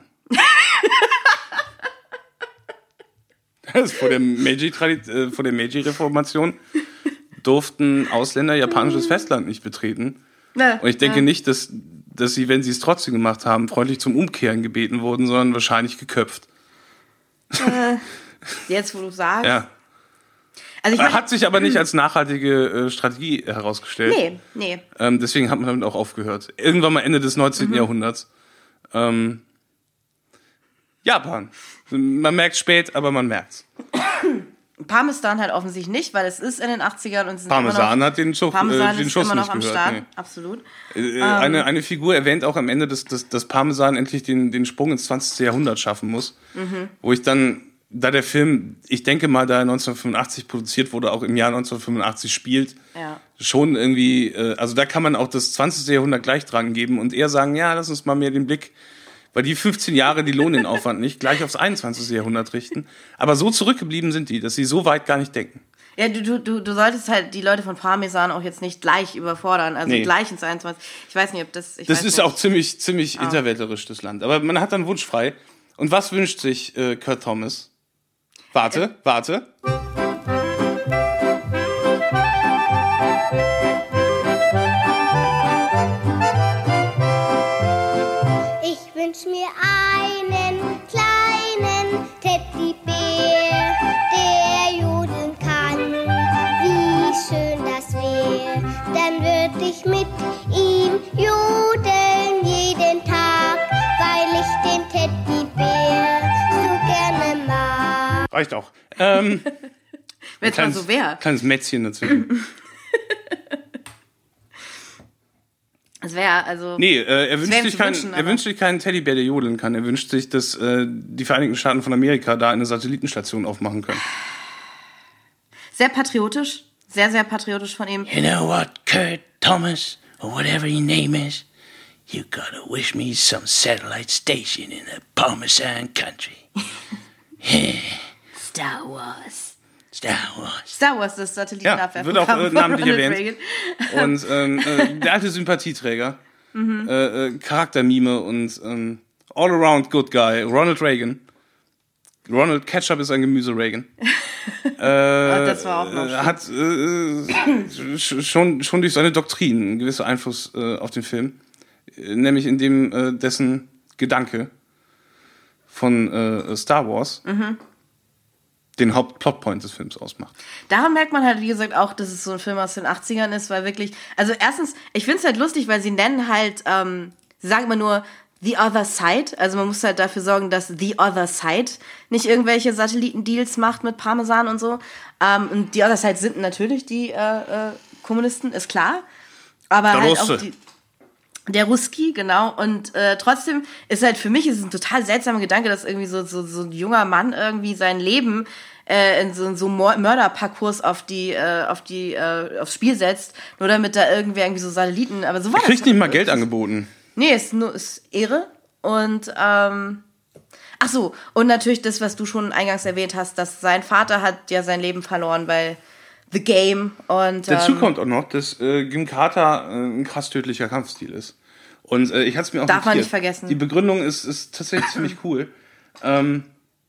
Das ist vor der Meiji, äh, vor der Meiji-Reformation durften Ausländer japanisches Festland nicht betreten. Ja, und ich denke ja. nicht, dass, dass sie, wenn sie es trotzdem gemacht haben, freundlich zum Umkehren gebeten wurden, sondern wahrscheinlich geköpft. Äh, jetzt, wo du sagst. Ja. Also ich mein, hat sich aber nicht als nachhaltige äh, Strategie herausgestellt. Nee, nee. Ähm, deswegen hat man damit auch aufgehört. Irgendwann mal Ende des neunzehnten Mhm. Jahrhunderts. Ähm, Japan. Man merkt spät, aber man merkt's. Parmesan halt offensichtlich nicht, weil es ist in den achtzigern und es sind Parmesan immer noch, hat den, Schuch, Parmesan äh, den ist Schuss immer noch nicht am gehört. Start, Nee. absolut. Äh, ähm, eine, eine Figur erwähnt auch am Ende, dass, dass, dass Parmesan endlich den, den Sprung ins zwanzigste Jahrhundert schaffen muss. Mhm. Wo ich dann, da der Film, ich denke mal, da er neunzehnhundertfünfundachtzig produziert wurde, auch im Jahr neunzehnhundertfünfundachtzig spielt, ja. schon irgendwie, äh, also da kann man auch das zwanzigste Jahrhundert gleich dran geben und eher sagen, ja, lass uns mal mehr den Blick, weil die fünfzehn Jahre, die lohnen den Aufwand nicht, gleich aufs einundzwanzigste Jahrhundert richten. Aber so zurückgeblieben sind die, dass sie so weit gar nicht denken. Ja, du, du, du solltest halt die Leute von Parmesan auch jetzt nicht gleich überfordern, also nee. gleich ins einundzwanzigste Ich weiß nicht, ob das... Ich das weiß ist nicht. auch ziemlich, ziemlich oh. interwäldlerisch, das Land. Aber man hat dann Wunsch frei. Und was wünscht sich äh, Kurt Thomas? Warte, äh. warte. Ich wünsch mir einen kleinen Teddybär, der jodeln kann. Wie schön das wär, dann würd ich mit ihm jodeln jeden Tag, weil ich den Teddybär so gerne mag. Reicht auch. Ähm, Wenn es mal so wäre. Kleines Mätzchen dazwischen. Das wäre also. Nee, äh, er, wünscht sich kein, wünschen, er wünscht sich keinen Teddybär, der jodeln kann. Er wünscht sich, dass äh, die Vereinigten Staaten von Amerika da eine Satellitenstation aufmachen können. Sehr patriotisch. Sehr, sehr patriotisch von ihm. You know what, Kurt Thomas, or whatever your name is, you gotta wish me some satellite station in the Parmesan country. Star Wars. Star Wars. Star Wars, das Ja, Satellitenabwerfen. wird auch äh, namentlich erwähnt. Reagan. Und ähm, äh, der alte Sympathieträger, mhm. äh, äh, Charaktermime und ähm, all-around good guy, Ronald Reagan. Ronald Ketchup ist ein Gemüse Reagan. äh, das war auch noch äh, hat äh, schon, schon durch seine Doktrin einen gewissen Einfluss äh, auf den Film. Nämlich indem äh, dessen Gedanke von äh, Star Wars mhm. den Hauptplotpoint des Films ausmacht. Daran merkt man halt, wie gesagt, auch, dass es so ein Film aus den achtzigern ist, weil wirklich, also erstens, ich finde es halt lustig, weil sie nennen halt, ähm, sie sagen immer nur The Other Side, also man muss halt dafür sorgen, dass The Other Side nicht irgendwelche Satellitendeals macht mit Parmesan und so. Ähm, und The Other Side sind natürlich die äh, äh, Kommunisten, ist klar. Aber der halt Russe. auch die, der Ruski, genau. Und äh, trotzdem ist halt für mich ist es ein total seltsamer Gedanke, dass irgendwie so, so, so ein junger Mann irgendwie sein Leben äh, in so, so Mörderparcours auf die, äh, auf die, äh, aufs Spiel setzt, nur damit da irgendwer irgendwie so Satelliten, aber so war Er das. kriegt nicht mal Geld angeboten. Nee, ist nur ist Ehre. Und ähm, ach so, und natürlich das, was du schon eingangs erwähnt hast, dass sein Vater hat ja sein Leben verloren bei The Game. Und Dazu ähm, kommt auch noch, dass äh, Jim Carter äh, ein krass tödlicher Kampfstil ist. Und äh, ich hatte es mir auch Darf man notiert. nicht vergessen. Die Begründung ist, ist tatsächlich ziemlich cool. Ähm,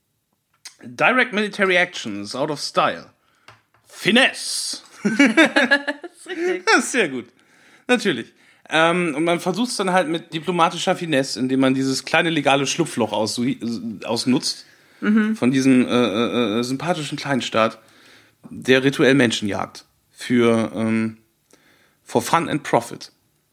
Direct Military Action is out of style. Finesse. das ist richtig. Das ist sehr gut. Natürlich. Ähm, und man versucht es dann halt mit diplomatischer Finesse, indem man dieses kleine legale Schlupfloch aus, ausnutzt mhm. von diesem äh, äh, sympathischen Kleinstaat, der rituell Menschen jagt. Für ähm, for fun and profit.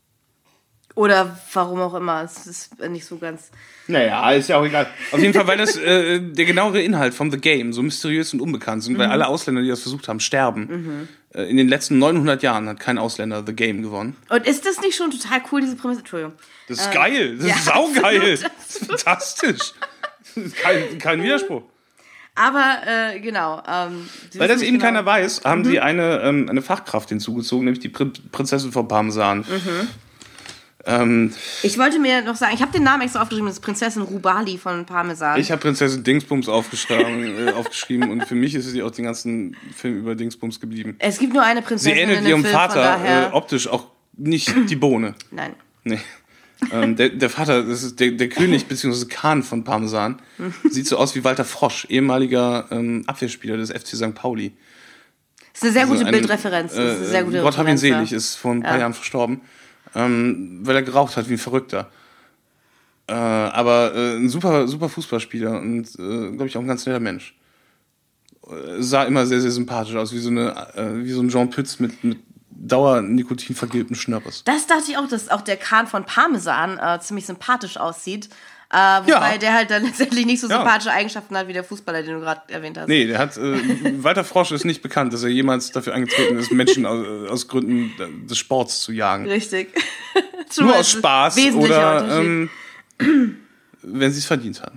Oder warum auch immer, es ist nicht so ganz... Naja, ist ja auch egal. Auf jeden Fall, weil das äh, der genauere Inhalt von The Game so mysteriös und unbekannt sind, mhm. weil alle Ausländer, die das versucht haben, sterben. Mhm. Äh, in den letzten neunhundert Jahren hat kein Ausländer The Game gewonnen. Und ist das nicht schon total cool, diese Prämisse? Entschuldigung. Das ist ähm, geil, das ja, ist saugeil. absolut. Das ist fantastisch. Das ist kein, kein Widerspruch. Aber, äh, genau. Ähm, weil das eben genau. keiner weiß, haben mhm. sie eine, ähm, eine Fachkraft hinzugezogen, nämlich die Prin- Prinzessin von Parmesan. Mhm. Ähm, ich wollte mir noch sagen, ich habe den Namen extra aufgeschrieben, das ist Prinzessin Rubali von Parmesan. Ich habe Prinzessin Dingsbums aufgeschrieben, äh, aufgeschrieben und für mich ist sie auch den ganzen Film über Dingsbums geblieben. Es gibt nur eine Sie Prinzessin ähnelt in dem ihrem Film, Vater von daher... äh, optisch auch nicht die Bohne. Nein. Nee. ähm, der, der Vater, das ist der, der König bzw. Khan von Parmesan, sieht so aus wie Walter Frosch, ehemaliger ähm, Abwehrspieler des F C Sankt Pauli. Das ist eine sehr Also gute ein, Bildreferenz. Das ist eine sehr gute äh, Gott hab ihn Referenz, selig, ja. ist vor ein paar Ja. Jahren verstorben, ähm, weil er geraucht hat wie ein Verrückter. Äh, aber äh, ein super, super Fußballspieler und, äh, glaube ich, auch ein ganz netter Mensch. Äh, sah immer sehr, sehr sympathisch aus, wie so, eine, äh, wie so ein Jean Pütz mit, mit Dauer-Nikotin vergilbten Schnörres. Das dachte ich auch, dass auch der Khan von Parmesan äh, ziemlich sympathisch aussieht. Äh, wobei Ja. der halt dann letztendlich nicht so Ja. sympathische Eigenschaften hat wie der Fußballer, den du gerade erwähnt hast. Nee, der hat, äh, Walter Frosch ist nicht bekannt, dass er jemals dafür angetreten ist, Menschen aus, aus Gründen des Sports zu jagen. Richtig. Schon Nur mal aus Spaß wesentlicher oder Unterschied. ähm, wenn sie es verdient haben.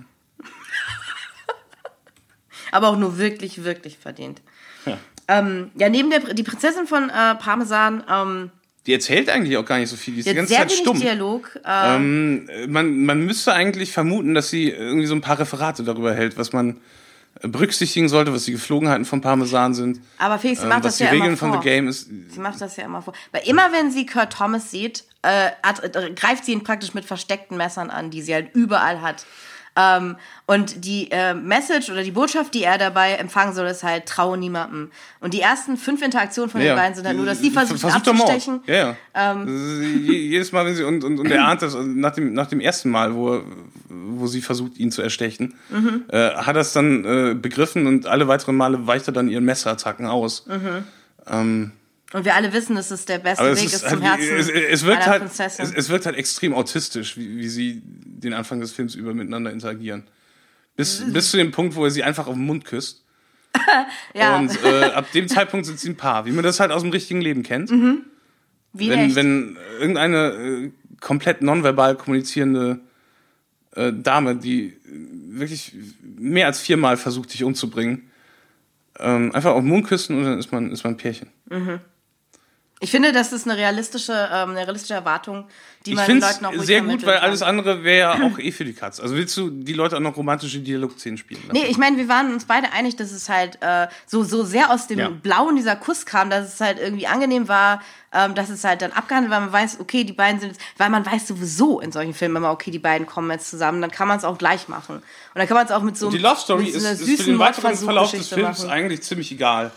Aber auch nur wirklich, wirklich verdient. Ja. Ähm, ja, neben der die Prinzessin von äh, Parmesan, ähm, Die erzählt eigentlich auch gar nicht so viel, die ist die die hat ganze sehr Zeit wenig stumm. Dialog. Äh, Ähm, man, man müsste eigentlich vermuten, dass sie irgendwie so ein paar Referate darüber hält, was man berücksichtigen sollte, was die Geflogenheiten von Parmesan sind. aber Felix, sie ähm, macht was das die ja Regeln immer von vor. The Game ist. Sie macht das ja immer vor. Weil immer, wenn sie Kurt Thomas sieht, äh, at, äh, greift sie ihn praktisch mit versteckten Messern an, die sie halt überall hat. Ähm, und die äh, Message oder die Botschaft, die er dabei empfangen soll, ist halt, traue niemandem. Und die ersten fünf Interaktionen von Ja, den beiden sind halt nur, dass sie versucht, ihn versucht doch Mord. abzustechen. Ja, ja. Ähm, Das ist je- jedes Mal, wenn sie, und, und, und er ahnt das, also nach dem, nach dem ersten Mal, wo, er- wo sie versucht, ihn zu erstechen, Mhm. äh, hat er es dann äh, begriffen und alle weiteren Male weicht er dann ihren Messerattacken aus. Mhm. Ähm, Und wir alle wissen, dass es der beste aber Weg es, ist ist zum halt, Herzen es, es, wirkt einer halt, Prinzessin. es, es wirkt halt extrem autistisch, wie, wie sie den Anfang des Films über miteinander interagieren. Bis, bis zu dem Punkt, wo er sie einfach auf den Mund küsst. Ja. Und äh, ab dem Zeitpunkt sind sie ein Paar, wie man das halt aus dem richtigen Leben kennt. Mhm. Wie wenn, echt? wenn irgendeine äh, komplett nonverbal kommunizierende äh, Dame, die wirklich mehr als viermal versucht, dich umzubringen, ähm, einfach auf den Mund küssen und dann ist man, ist man ein Pärchen. Mhm. Ich finde, das ist eine realistische, ähm, eine realistische Erwartung, die Ich man den finde Leuten auch es ruhig sehr gut, vermitteln weil kann. alles andere wäre ja auch eh für die Katz. Also willst du die Leute auch noch romantische Dialogszenen spielen lassen? Nee, ich meine, wir waren uns beide einig, dass es halt äh, so, so sehr aus dem Ja. Blauen dieser Kuss kam, dass es halt irgendwie angenehm war, ähm, dass es halt dann abgehandelt war, man weiß, okay, die beiden sind jetzt, weil man weiß sowieso in solchen Filmen immer, okay, die beiden kommen jetzt zusammen, dann kann man es auch gleich machen. Und dann kann man es auch mit so, Und die Love Story mit so ist, einer ist für süßen den weiteren Verlauf des Mordversuchgeschichte Films machen. eigentlich ziemlich egal.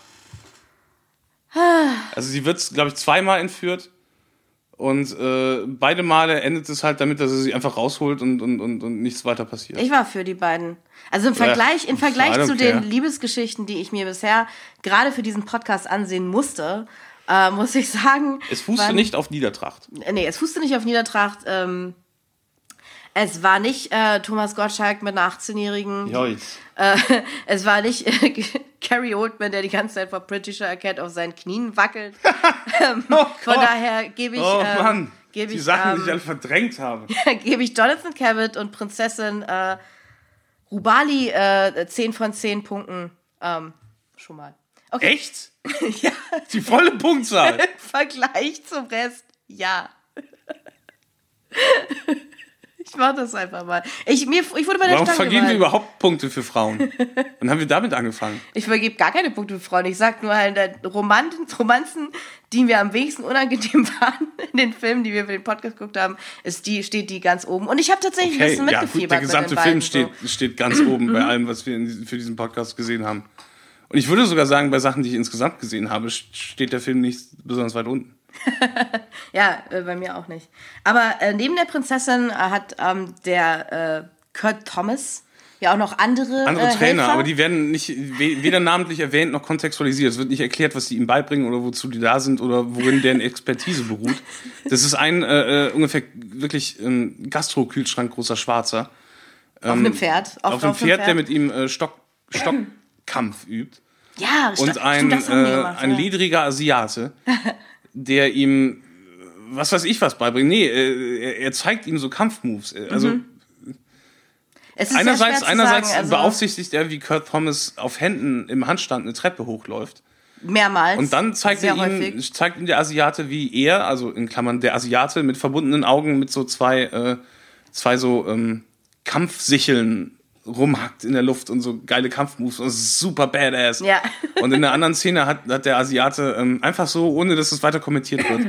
Also sie wird, glaube ich, zweimal entführt und äh, beide Male endet es halt damit, dass er sie einfach rausholt und, und, und, und nichts weiter passiert. Ich war für die beiden. Also im Vergleich, im I Vergleich don't zu care. den Liebesgeschichten, die ich mir bisher gerade für diesen Podcast ansehen musste, äh, muss ich sagen... Es fußte waren- nicht auf Niedertracht. Nee, es fußte nicht auf Niedertracht. Ähm, es war nicht äh, Thomas Gottschalk mit einer achtzehnjährigen. Jois. Äh, es war nicht äh, Gary Oldman, der die ganze Zeit vor Patricia Arquette auf seinen Knien wackelt. ähm, Oh von Gott. daher gebe ich, Oh ähm, Mann, gebe die ich, Sachen, die ähm, ich alle verdrängt habe. gebe ich Jonathan Cabot und Prinzessin äh, Rubali äh, zehn von zehn Punkten ähm, schon mal. Okay. Echt? Ja, Die volle Punktzahl. im Vergleich zum Rest, ja. Ich mach das einfach mal. Ich, mir, ich wurde bei der Warum Stange vergeben wir gehalten. überhaupt Punkte für Frauen? Dann haben wir damit angefangen. Ich vergebe gar keine Punkte für Frauen. Ich sag nur halt äh, Romanzen, Romanzen, die mir am wenigsten unangenehm waren in den Filmen, die wir für den Podcast geguckt haben, ist die, steht die ganz oben. Und ich habe tatsächlich ein Okay, bisschen ja mitgefiebert gut, der gesamte mit den Film beiden, steht, so. steht ganz oben bei allem, was wir in, diesem- für diesen Podcast gesehen haben. Und ich würde sogar sagen, bei Sachen, die ich insgesamt gesehen habe, steht der Film nicht besonders weit unten. Ja, äh, bei mir auch nicht. Aber äh, neben der Prinzessin äh, hat ähm, der äh, Kurt Thomas ja auch noch andere Andere äh, Trainer, Helfer. aber die werden nicht we- weder namentlich erwähnt noch kontextualisiert. Es wird nicht erklärt, was die ihm beibringen oder wozu die da sind oder worin deren Expertise beruht. Das ist ein äh, äh, ungefähr wirklich ähm, Gastro-Kühlschrank großer Schwarzer. auf einem Pferd. Auf, Auf, einem auf Pferd, der mit ihm äh, Stock, Stockkampf übt. Ja, Und sta- ein, stimmt, das haben die äh, gemacht, ein ja. ledriger Asiate, der ihm, was weiß ich was beibringt. Nee, äh, er, er zeigt ihm so Kampfmoves. Äh, Also Es ist einerseits, sehr schwer zu einerseits sagen, also beaufsichtigt er, wie Kurt Thomas auf Händen im Handstand eine Treppe hochläuft. mehrmals. Und dann zeigt sehr er ihm, häufig. zeigt ihm der Asiate, wie er, also in Klammern der Asiate, mit verbundenen Augen mit so zwei, äh, zwei so ähm, Kampfsicheln rumhackt in der Luft und so geile Kampfmoves. Und das ist super badass. Ja. Und in der anderen Szene hat, hat der Asiate ähm, einfach so, ohne dass es weiter kommentiert wird,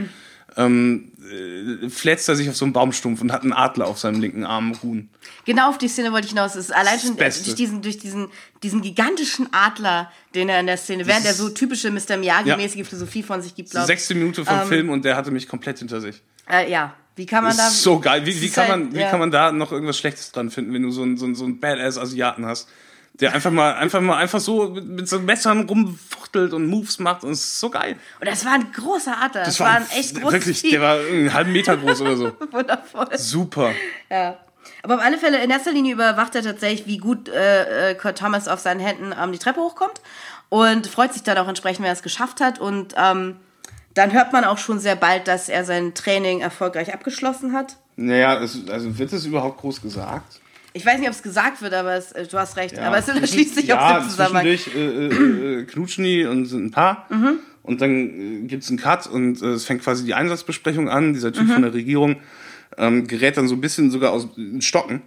ähm, äh, flätzt er sich auf so einen Baumstumpf und hat einen Adler auf seinem linken Arm ruhen. Genau auf die Szene wollte ich hinaus. Es ist allein Das schon Beste. durch diesen, durch diesen, diesen gigantischen Adler, den er in der Szene, während er so typische Mister Miyagi-mäßige Philosophie von sich gibt, glaube ich. Sechste Minute vom Ähm, Film und der hatte mich komplett hinter sich. Äh, ja, wie kann man Das da... ist so geil. Wie, es wie, ist kann halt, man, wie ja. kann man da noch irgendwas Schlechtes dran finden, wenn du so einen, so einen, so einen Badass-Asiaten hast, der einfach mal, einfach mal einfach so mit, mit so Messern rumfuchtelt und Moves macht und es ist so geil. Und das war ein großer Adler. Das, Das war ein echt großes Wirklich, Vieh. der war einen halben Meter groß oder so. Wundervoll. Super. Ja. Aber auf alle Fälle, in erster Linie überwacht er tatsächlich, wie gut äh, äh, Kurt Thomas auf seinen Händen ähm, die Treppe hochkommt und freut sich dann auch entsprechend, wenn er es geschafft hat. Und ähm, dann hört man auch schon sehr bald, dass er sein Training erfolgreich abgeschlossen hat. Naja, es, also wird das überhaupt groß gesagt? Ich weiß nicht, ob es gesagt wird, aber es, äh, du hast recht. Ja. Aber es unterschließt sich ja, auf den Zusammenhang. zwischendurch äh, äh, knutschen die und sind ein Paar. Mhm. Und dann äh, gibt es einen Cut und äh, es fängt quasi die Einsatzbesprechung an. Dieser Mhm. Typ von der Regierung ähm, gerät dann so ein bisschen sogar aus ins Stocken,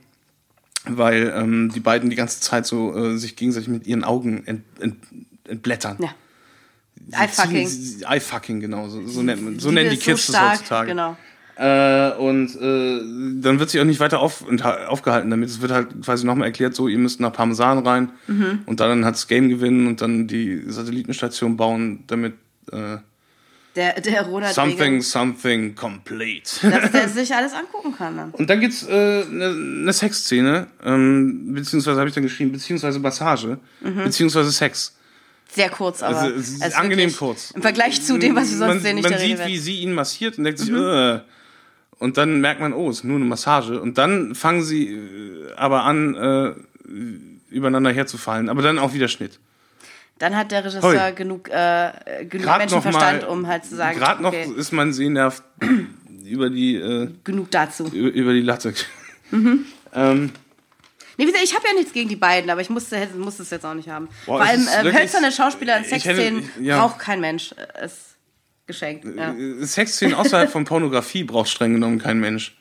weil ähm, die beiden die ganze Zeit so äh, sich gegenseitig mit ihren Augen ent, ent, entblättern. Ja. Eye-fucking. Eye-fucking, genau. So, so, nennt man, so Liebe nennen die ist Kids so das stark, heutzutage. Genau. Äh, und äh, dann wird sich auch nicht weiter auf, aufgehalten damit. Es wird halt quasi nochmal erklärt, so, ihr müsst nach Parmesan rein Mhm. und dann halt das Game gewinnen und dann die Satellitenstation bauen, damit äh, Der, der Ronald something, Reagan, something complete. dass der sich alles angucken kann dann. Und dann gibt's eine äh, ne, ne Sexszene, ähm, beziehungsweise habe ich dann geschrieben, beziehungsweise Massage, Mhm. beziehungsweise Sex. Sehr kurz, aber Also, es ist es ist angenehm wirklich- kurz. Im Vergleich zu dem, was wir sonst man, sehen, nicht Man der Rede sieht, wert. wie sie ihn massiert und denkt sich, Mhm. äh. Und dann merkt man, oh, es ist nur eine Massage. Und dann fangen sie äh, aber an, äh, übereinander herzufallen. Aber dann auch wieder Schnitt. dann hat der Regisseur Hoi. genug, äh, genug Grad Menschenverstand, noch mal, um halt zu sagen, Gerade noch okay, ist mein Sehnerv über die äh, genug dazu. über, über die Latte. Mhm. ähm, Nee, wie gesagt, ich habe ja nichts gegen die beiden, aber ich musste, hätte- musste es jetzt auch nicht haben. Boah, Vor es allem ist äh, wirklich- hölzerne Schauspieler in ich hätte- Sexszenen ja. braucht kein Mensch. Äh, Ist geschenkt. Ja. äh, Sexszenen außerhalb von Pornografie braucht streng genommen kein Mensch.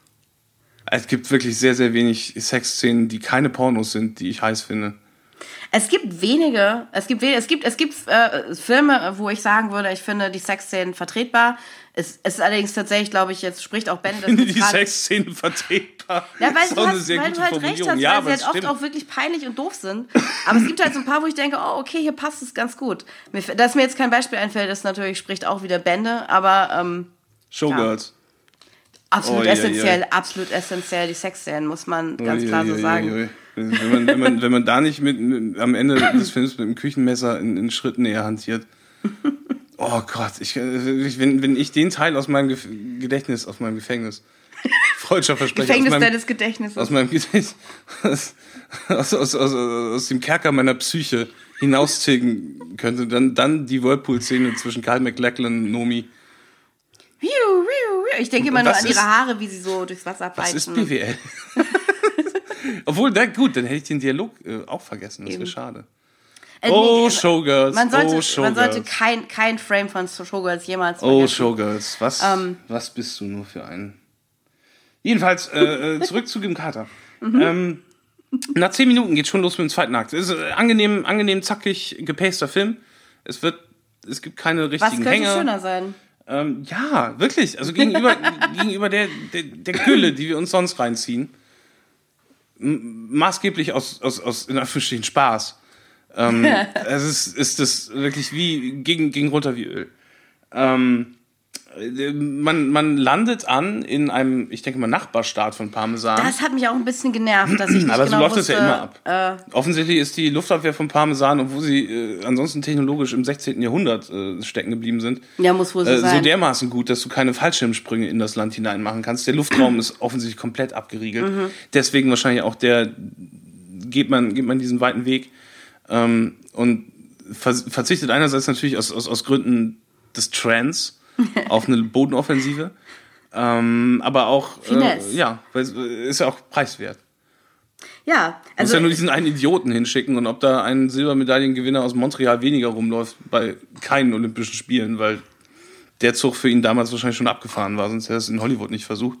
Es gibt wirklich sehr, sehr wenig Sexszenen, die keine Pornos sind, die ich heiß finde. Es gibt wenige, es gibt, we- es gibt, es gibt äh, Filme, wo ich sagen würde, ich finde die Sexszenen vertretbar. Es, es ist allerdings tatsächlich, glaube ich, jetzt spricht auch Ben, Ich das finde jetzt die gerade- Sexszenen vertretbar. Ja, weil, Das ist du, auch eine hast, sehr weil gute du halt recht Formulierung. hast, Ja, weil aber sie es halt oft stimmt. auch wirklich peinlich und doof sind. Aber es gibt halt so ein paar, wo ich denke, oh, okay, hier passt es ganz gut. Mir, dass mir jetzt kein Beispiel einfällt, ist natürlich, spricht auch wieder Bände, aber ähm, Showgirls. absolut Oh, ja, essentiell, ja. absolut essentiell, die Sexszenen, muss man ganz Ui, klar ui, so ui, sagen. ui. Wenn man, wenn, man, wenn man da nicht mit, mit, am Ende des Films mit dem Küchenmesser in, in Schrittnähe hantiert. Oh Gott, ich, ich, wenn, wenn ich den Teil aus meinem Gef- Gedächtnis, aus meinem Gefängnis, freudscher Versprecher, Gefängnis aus meinem, deines Gedächtnisses. aus meinem Gedächtnis, aus, aus, aus, aus, aus dem Kerker meiner Psyche hinaustilgen könnte, dann, dann die Whirlpool-Szene zwischen Kyle MacLachlan und Nomi. Wiu, wiu, wiu. Ich denke immer nur Was an ist- ihre Haare, wie sie so durchs Wasser Was peitschen. ist B W L? Obwohl, na gut, dann hätte ich den Dialog äh, auch vergessen. Das wäre Eben. schade. Äh, Oh, nee, Showgirls. Man sollte, oh, man Showgirls. sollte kein, kein Frame von Showgirls jemals Oh, vergessen. Showgirls. Was, Ähm. was bist du nur für ein... Jedenfalls, äh, äh, zurück zu Jim Carter. Mhm. Ähm, nach zehn Minuten geht schon los mit dem zweiten Akt. Es ist ein angenehm, angenehm zackig gepaster Film. Es wird, es gibt keine Was richtigen könnte Hänger. schöner sein? Ähm, ja, wirklich. Also gegenüber, gegenüber der, der, der Gülle, die wir uns sonst reinziehen. M- maßgeblich aus, aus, aus in Anführungsstrichen Spaß. Ähm, es ist, ist das wirklich wie gegen, gegen runter wie Öl. Ähm, man, man landet an in einem, ich denke mal, Nachbarstaat von Parmesan. Das hat mich auch ein bisschen genervt, dass ich nicht Aber so genau läuft wusste, es ja immer ab. Äh, Offensichtlich ist die Luftabwehr von Parmesan, obwohl sie äh, ansonsten technologisch im sechzehnten Jahrhundert äh, stecken geblieben sind, ja, muss wohl so äh, so sein. dermaßen gut, dass du keine Fallschirmsprünge in das Land hinein machen kannst. Der Luftraum ist offensichtlich komplett abgeriegelt. Mhm. Deswegen wahrscheinlich auch der, geht man, geht man diesen weiten Weg ähm, und ver verzichtet einerseits natürlich aus, aus, aus Gründen des Trends auf eine Bodenoffensive, ähm, aber auch, äh, Finesse. ja, weil es ist ja auch preiswert. ja, Du musst also ja nur diesen einen Idioten hinschicken und ob da ein Silbermedaillengewinner aus Montreal weniger rumläuft bei keinen Olympischen Spielen, weil der Zug für ihn damals wahrscheinlich schon abgefahren war, sonst hätte er es in Hollywood nicht versucht.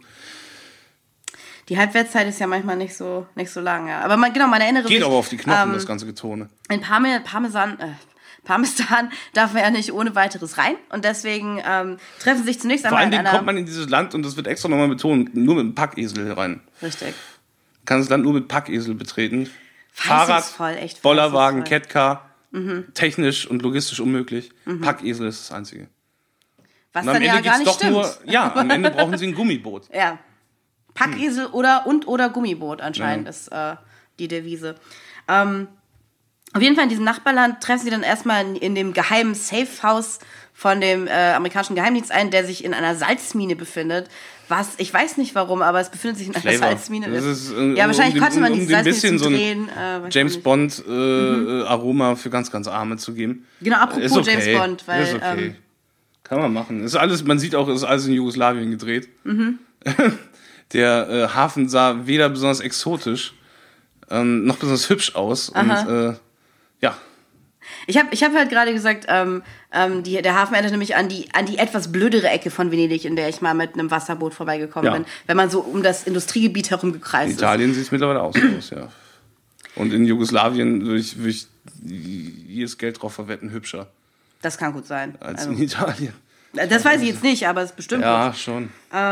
die Halbwertszeit ist ja manchmal nicht so, nicht so lang. Ja. Aber man, genau, man erinnere Geht sich, aber auf die Knochen, ähm, das ganze Getone. in Parme, Parmesan, äh, Parmesan darf man ja nicht ohne weiteres rein. Und deswegen ähm, treffen sich zunächst Vor einmal allen in Dingen einer... kommt man in dieses Land, und das wird extra nochmal betont, nur mit einem Packesel rein. Richtig. Man kann das Land nur mit Packesel betreten. Verheißungsvoll, Fahrrad, echt Bollerwagen, verheißungsvoll. Catcar, technisch und logistisch unmöglich. Packesel ist das Einzige. Was Und am dann ja Ende gar geht's nicht doch stimmt. nur, ja, am Ende brauchen sie ein Gummiboot. Ja. Packesel oder und oder Gummiboot anscheinend Ja. ist äh, die Devise. Ähm, auf jeden Fall in diesem Nachbarland treffen sie dann erstmal in, in dem geheimen Safehouse von dem äh, amerikanischen Geheimdienst ein, der sich in einer Salzmine befindet. Was, ich weiß nicht warum, aber es befindet sich in einer Flavor. Salzmine. Das ist, äh, ja, um- wahrscheinlich um, konnte man um, die um dem Salzmine bisschen zum so ein Drehen. Äh, weiß James ich nicht. Bond äh, äh, Aroma für ganz, ganz Arme zu geben. Genau, apropos Ist okay. James Bond, weil ist okay. ähm, Kann man machen. Ist alles, man sieht auch, es ist alles in Jugoslawien gedreht. Mhm. Der äh, Hafen sah weder besonders exotisch ähm, noch besonders hübsch aus. Aha. Und äh, ja, Ich habe ich hab halt gerade gesagt, ähm, ähm, die, der Hafen erinnert nämlich an die, an die etwas blödere Ecke von Venedig, in der ich mal mit einem Wasserboot vorbeigekommen Ja. bin. Wenn man so um das Industriegebiet herum in gekreist ist. Italien sieht es mittlerweile auch so aus, ja. Und in Jugoslawien würde ich, würde ich jedes Geld drauf verwetten, hübscher Das kann gut sein. als Also, in Italien. das weiß ich jetzt nicht, aber es ist bestimmt Ja, gut. schon.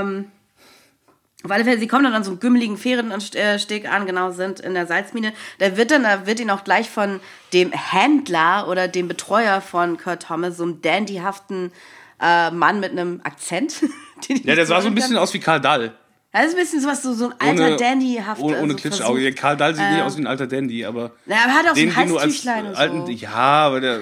Auf alle Fälle, sie kommen dann an so einem gümmeligen Fährensteg an, genau, sind in der Salzmine. Da wird dann, da wird ihnen auch gleich von dem Händler oder dem Betreuer von Kurt Thomas, so einem dandyhaften äh, Mann mit einem Akzent. den ich Ja, der nicht sah so ein hören bisschen kann. aus wie Karl Dahl. Das ist ein bisschen sowas, so, so ein alter Ohne, Dandyhaft. ohne, ohne so Klitschauge. versucht. Karl Dahl sieht nicht äh, aus wie ein alter Dandy, aber Na, aber er hat auch den, so ein den du als Halstüchlein und alten, so. ja, aber der,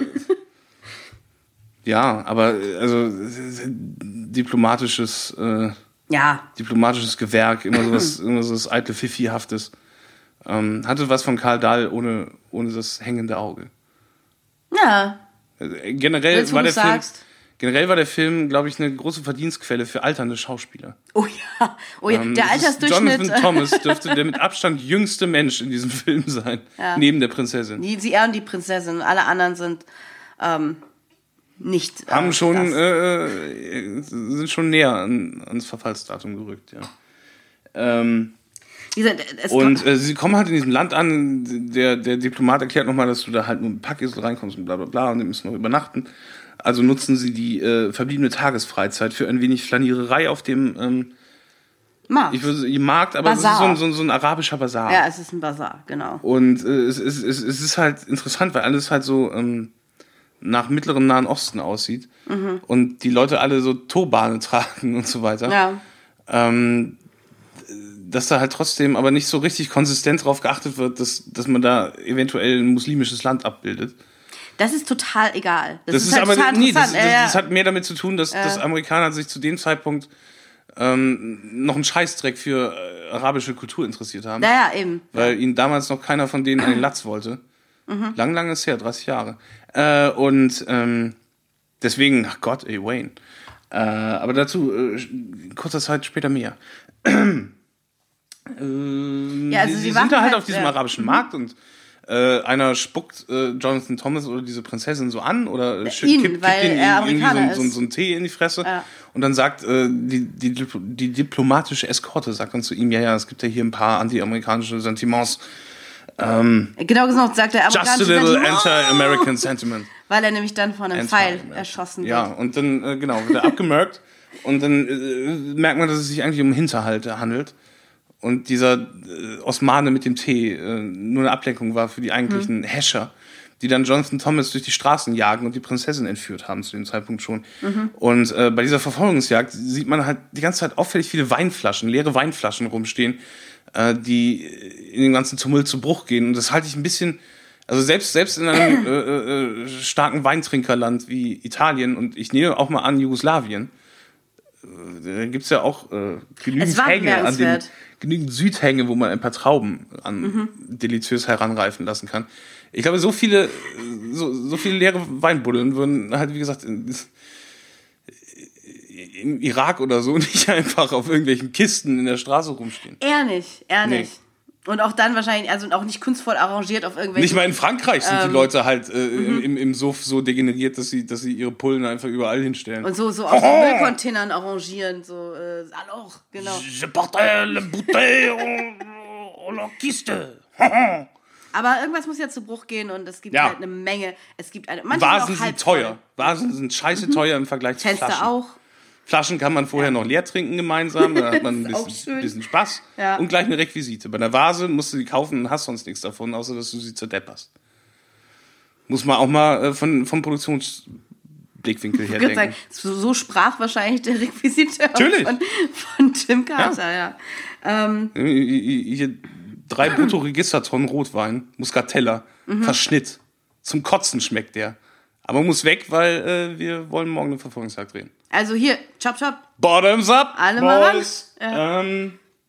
ja, aber also diplomatisches, äh, Ja, diplomatisches Gewerk, immer sowas, immer so das eitle Fifi-haftes. Ähm, hatte was von Karl Dahl ohne, ohne das hängende Auge. Ja. Generell Jetzt, wo war der du's Film, sagst. generell war der Film, glaube ich, eine große Verdienstquelle für alternde Schauspieler. Oh ja, oh ja. Ähm, der das ist Altersdurchschnitt. Jonathan Thomas dürfte der mit Abstand jüngste Mensch in diesem Film sein, Ja. neben der Prinzessin. Die, sie ehren die Prinzessin. Alle anderen sind ähm, nicht. Äh, Haben schon, das. äh, sind schon näher an, ans Verfallsdatum gerückt, ja. Ähm, Dieser, es und äh, sie kommen halt in diesem Land an, der, der Diplomat erklärt nochmal, dass du da halt nur mit Packesel reinkommst und bla bla bla und die müssen noch übernachten. Also nutzen sie die äh, verbliebene Tagesfreizeit für ein wenig Flaniererei auf dem ähm, Markt. ich würde Markt, aber Basar. es ist so ein, so, ein, so ein arabischer Basar. Ja, es ist ein Basar, genau. Und äh, es, es, es, es ist halt interessant, weil alles halt so ähm, nach mittlerem Nahen Osten aussieht Mhm. und die Leute alle so Turbane tragen und so weiter. Ja. Ähm, dass da halt trotzdem aber nicht so richtig konsistent darauf geachtet wird, dass, dass man da eventuell ein muslimisches Land abbildet. Das ist total egal. Das, Das ist, ist halt aber total nee, das, interessant. das, Ja, ja. das hat mehr damit zu tun, dass, dass Amerikaner sich zu dem Zeitpunkt ähm, noch einen Scheißdreck für äh, arabische Kultur interessiert haben. ja, ja, eben. Weil ihnen damals noch keiner von denen einen Latz wollte. Mhm. Lang, lang ist her, dreißig Jahre. Äh, und ähm, deswegen, ach Gott, ey, Wayne. Äh, aber dazu äh, kurzer Zeit später mehr. ähm, Ja, also sie sie sie waren sind da halt halt, auf diesem ja. arabischen Markt und äh, einer spuckt äh, Jonathan Thomas oder diese Prinzessin so an oder sch- ihn, kippt, weil kippt ihn er irgendwie so, Amerikaner so, so, ist. so einen Tee in die Fresse Ja. und dann sagt äh, die, die, die diplomatische Eskorte, sagt dann zu ihm, ja, ja, es gibt ja hier ein paar anti-amerikanische Sentiments. Ähm, Genau gesagt sagt der Just a amerikanische little Sentiment, anti-American sentiment. weil er nämlich dann von einem Pfeil Anti-American. erschossen Ja, wird. und dann, äh, genau, wird er abgemerkt und dann äh, merkt man, dass es sich eigentlich um Hinterhalt handelt. Und dieser äh, Osmane mit dem Tee äh, nur eine Ablenkung war für die eigentlichen Mhm. Häscher, die dann Jonathan Thomas durch die Straßen jagen und die Prinzessin entführt haben zu dem Zeitpunkt schon. Mhm. Und äh, bei dieser Verfolgungsjagd sieht man halt die ganze Zeit auffällig viele Weinflaschen, leere Weinflaschen rumstehen, äh, die in dem ganzen Tumult zu Bruch gehen. Und das halte ich ein bisschen, also selbst, selbst in einem äh, äh, starken Weintrinkerland wie Italien und ich nehme auch mal an Jugoslawien, äh, da gibt es ja auch äh, genügend Es war Hänge an den, bemerkenswert. genügend Südhänge, wo man ein paar Trauben an Mhm. deliziös heranreifen lassen kann. Ich glaube, so viele, so, so viele leere Weinbuddeln würden halt, wie gesagt, in, im Irak oder so nicht einfach auf irgendwelchen Kisten in der Straße rumstehen. Er nicht, er Nee. nicht. Und auch dann wahrscheinlich, also auch nicht kunstvoll arrangiert auf irgendwelchen... Nicht mal in Frankreich sind Ähm, die Leute halt äh, mhm. im, im Suff so degeneriert, dass sie, dass sie ihre Pullen einfach überall hinstellen. Und so, so auf so Müllcontainern arrangieren, so, äh, alors, genau. Je porte le bouteille en la kiste. Aber irgendwas muss ja zu Bruch gehen und es gibt Ja. halt eine Menge. Es gibt eine. Manche Vasen sind auch sind halb teuer. voll. Vasen sind scheiße teuer im Vergleich zu Fenster Flaschen. auch. Flaschen kann man vorher noch leer trinken gemeinsam, da hat man ein Das ist auch bisschen, schön. bisschen Spaß Ja. und gleich eine Requisite. Bei einer Vase musst du die kaufen und hast sonst nichts davon, außer dass du sie zerdepperst. Muss man auch mal äh, von, vom Produktionsblickwinkel her Ich würde denken. sagen, so, so sprach wahrscheinlich der Requisiteur Natürlich. von, von Jim Carter, ja. Ähm, Hier drei Bruttoregistertonnen Rotwein, Muscatella, Mhm. Verschnitt. Zum Kotzen schmeckt der. Aber muss weg, weil äh, wir wollen morgen eine Verfolgungsjagd drehen. also hier, chop chop. Bottoms up, Alle mal boys. ran. Ja, ähm,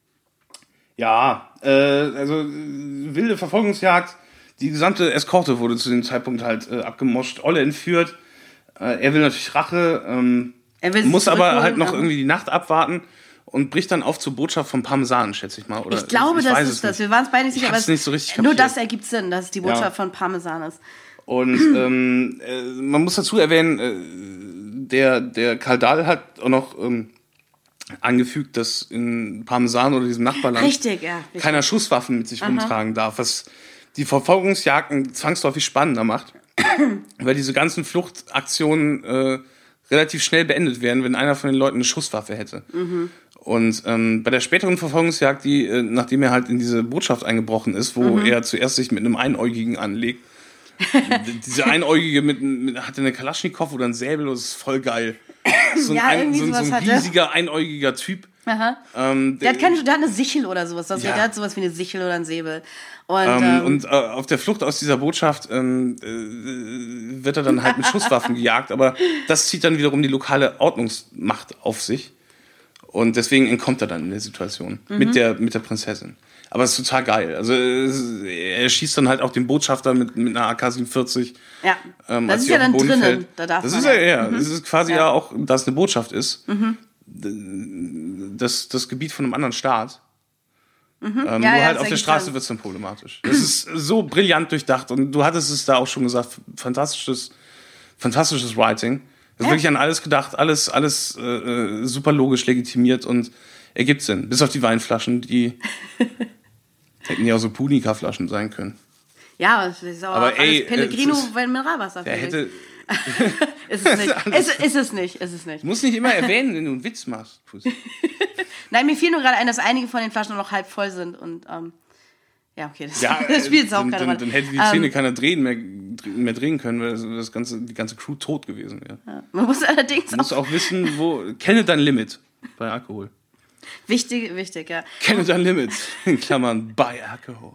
ja äh, also äh, wilde Verfolgungsjagd. Die gesamte Eskorte wurde zu dem Zeitpunkt halt äh, abgemoscht. Olle entführt. Äh, er will natürlich Rache. Ähm, Er will sich muss aber zurückholen, halt noch aber- irgendwie die Nacht abwarten und bricht dann auf zur Botschaft von Parmesan, schätze ich mal. Oder Ich glaube, ich das weiß ist es das. nicht. Wir waren es beide nicht Ich sicher, aber hab's es- nicht so richtig nur kapiert. das ergibt Sinn, dass es die Botschaft Ja. von Parmesan ist. Und ähm, äh, man muss dazu erwähnen, äh, der, der Kaldal hat auch noch ähm, angefügt, dass in Parmesan oder diesem Nachbarland Richtig, ja. Richtig. keiner Schusswaffen mit sich rumtragen darf, was die Verfolgungsjagden zwangsläufig spannender macht, weil diese ganzen Fluchtaktionen äh, relativ schnell beendet werden, wenn einer von den Leuten eine Schusswaffe hätte. Und ähm, bei der späteren Verfolgungsjagd, die, äh, nachdem er halt in diese Botschaft eingebrochen ist, wo er zuerst sich mit einem Einäugigen anlegt, diese Einäugige mit, mit hatte eine Kalaschnikow oder ein Säbel, das ist voll geil. So ein, Ja, ein, irgendwie so, ein- so sowas ein hat er. riesiger, einäugiger Typ. Aha. Ähm, Der hat, keine, der hat eine Sichel oder sowas. Das, Ja. Der hat sowas wie eine Sichel oder ein Säbel. Und, Ähm, ähm, und äh, auf der Flucht aus dieser Botschaft ähm, äh, wird er dann halt mit Schusswaffen gejagt, aber das zieht dann wiederum die lokale Ordnungsmacht auf sich. Und deswegen entkommt er dann in der Situation mhm. mit der mit der Prinzessin. Aber es ist total geil. Also er schießt dann halt auch den Botschafter mit, mit einer A K siebenundvierzig. Ja, ähm, das ist ja dann drinnen. Fällt. Da darf das man ist ja, ja, ja. Mhm. Das ist quasi ja. ja auch, dass es eine Botschaft ist. Mhm. Das, das Gebiet von einem anderen Staat. Mhm. Ähm, ja, nur ja, halt auf der Straße wird es dann problematisch. Das ist so brillant durchdacht. Und du hattest es da auch schon gesagt, fantastisches, fantastisches Writing. Es ist ja. wirklich an alles gedacht, alles, alles äh, super logisch legitimiert und ergibt Sinn. Bis auf die Weinflaschen, die hätten ja auch so Punika-Flaschen sein können. Ja, das ist aber, aber auch ey, alles Pellegrino, äh, weil Mineralwasser. Der hätte... ist es nicht. Ist, ist es nicht. Ist es nicht. Du musst nicht immer erwähnen, wenn du einen Witz machst. Nein, mir fiel nur gerade ein, dass einige von den Flaschen noch halb voll sind und ähm, ja, okay, das, ja, das spielt jetzt auch dann, keine dann, Rolle. Dann hätte die Szene ähm, keiner drehen mehr, mehr drehen können, weil das, das ganze, die ganze Crew tot gewesen wäre. Ja. Man muss allerdings Man muss auch wissen, wo. Kenne dein Limit bei Alkohol. Wichtig, wichtig, ja. Kenne dein Limit, in Klammern, bei Alkohol.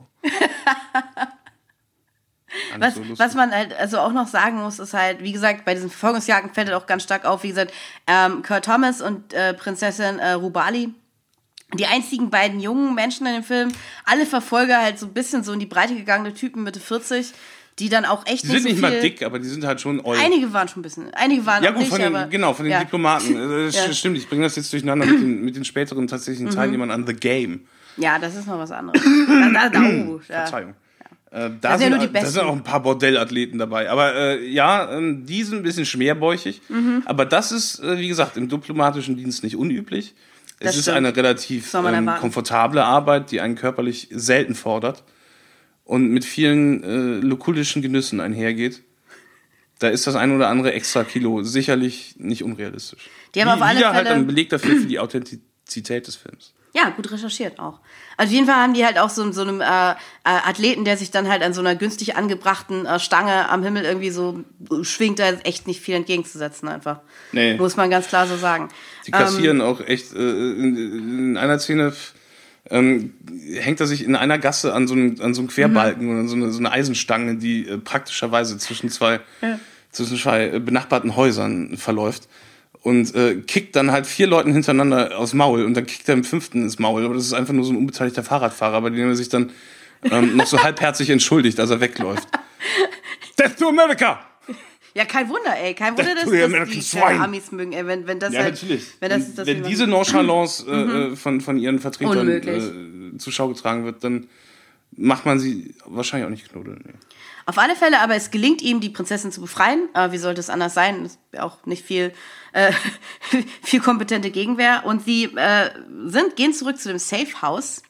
Was, so was man halt also auch noch sagen muss, ist halt, wie gesagt, bei diesen Verfolgungsjagden fällt halt auch ganz stark auf, wie gesagt, ähm, Kurt Thomas und äh, Prinzessin äh, Rubali, die einzigen beiden jungen Menschen in dem Film, alle Verfolger halt so ein bisschen so in die Breite gegangene Typen Mitte vierzig, die dann auch echt die nicht so viel... Die sind nicht mal dick, aber die sind halt schon old. Einige waren schon ein bisschen, einige waren ja, auch gut, nicht, von den, aber... Genau, von den ja. Diplomaten. Das ja. Stimmt, ich bringe das jetzt durcheinander mit den, mit den späteren tatsächlichen mhm. Teilnehmern an The Game. Ja, das ist noch was anderes. da, da, da, oh, ja. Verzeihung. Äh, da, sind, ja da sind auch ein paar Bordellathleten dabei. Aber äh, ja, äh, die sind ein bisschen schmerbäuchig. Mhm. Aber das ist, äh, wie gesagt, im diplomatischen Dienst nicht unüblich. Es das ist stimmt. eine relativ ähm, komfortable Arbeit, die einen körperlich selten fordert und mit vielen äh, lokulischen Genüssen einhergeht. Da ist das ein oder andere extra Kilo sicherlich nicht unrealistisch. Die haben Wie, auf alle wieder Fälle halt ein Beleg dafür für die Authentizität des Films. Ja, gut recherchiert auch. Also auf jeden Fall haben die halt auch so, so einen äh, Athleten, der sich dann halt an so einer günstig angebrachten äh, Stange am Himmel irgendwie so schwingt, da ist echt nicht viel entgegenzusetzen einfach. Nee. Muss man ganz klar so sagen. Die kassieren ähm, auch echt, äh, in, in einer Szene ähm, hängt er sich in einer Gasse an so einen, an so einen Querbalken mhm. oder so eine, so eine Eisenstange, die äh, praktischerweise zwischen zwei, ja. zwischen zwei äh, benachbarten Häusern verläuft. Und äh, kickt dann halt vier Leuten hintereinander aufs Maul und dann kickt er im fünften ins Maul. Aber das ist einfach nur so ein unbeteiligter Fahrradfahrer, bei dem er sich dann ähm, noch so halbherzig entschuldigt, als er wegläuft. Death to America! Ja, kein Wunder, ey. Kein Wunder, dass, dass die äh, Amis mögen. Ey, wenn, wenn das ja, halt, natürlich. Wenn, das, das wenn diese Nonchalance äh, von, von ihren Vertretern äh, zur Schau getragen wird, dann macht man sie wahrscheinlich auch nicht knuddeln. Nee. Auf alle Fälle, aber es gelingt ihm, die Prinzessin zu befreien. Äh, wie sollte es anders sein? Es ist auch nicht viel, äh, viel kompetente Gegenwehr. Und sie äh, sind, gehen zurück zu dem Safe House,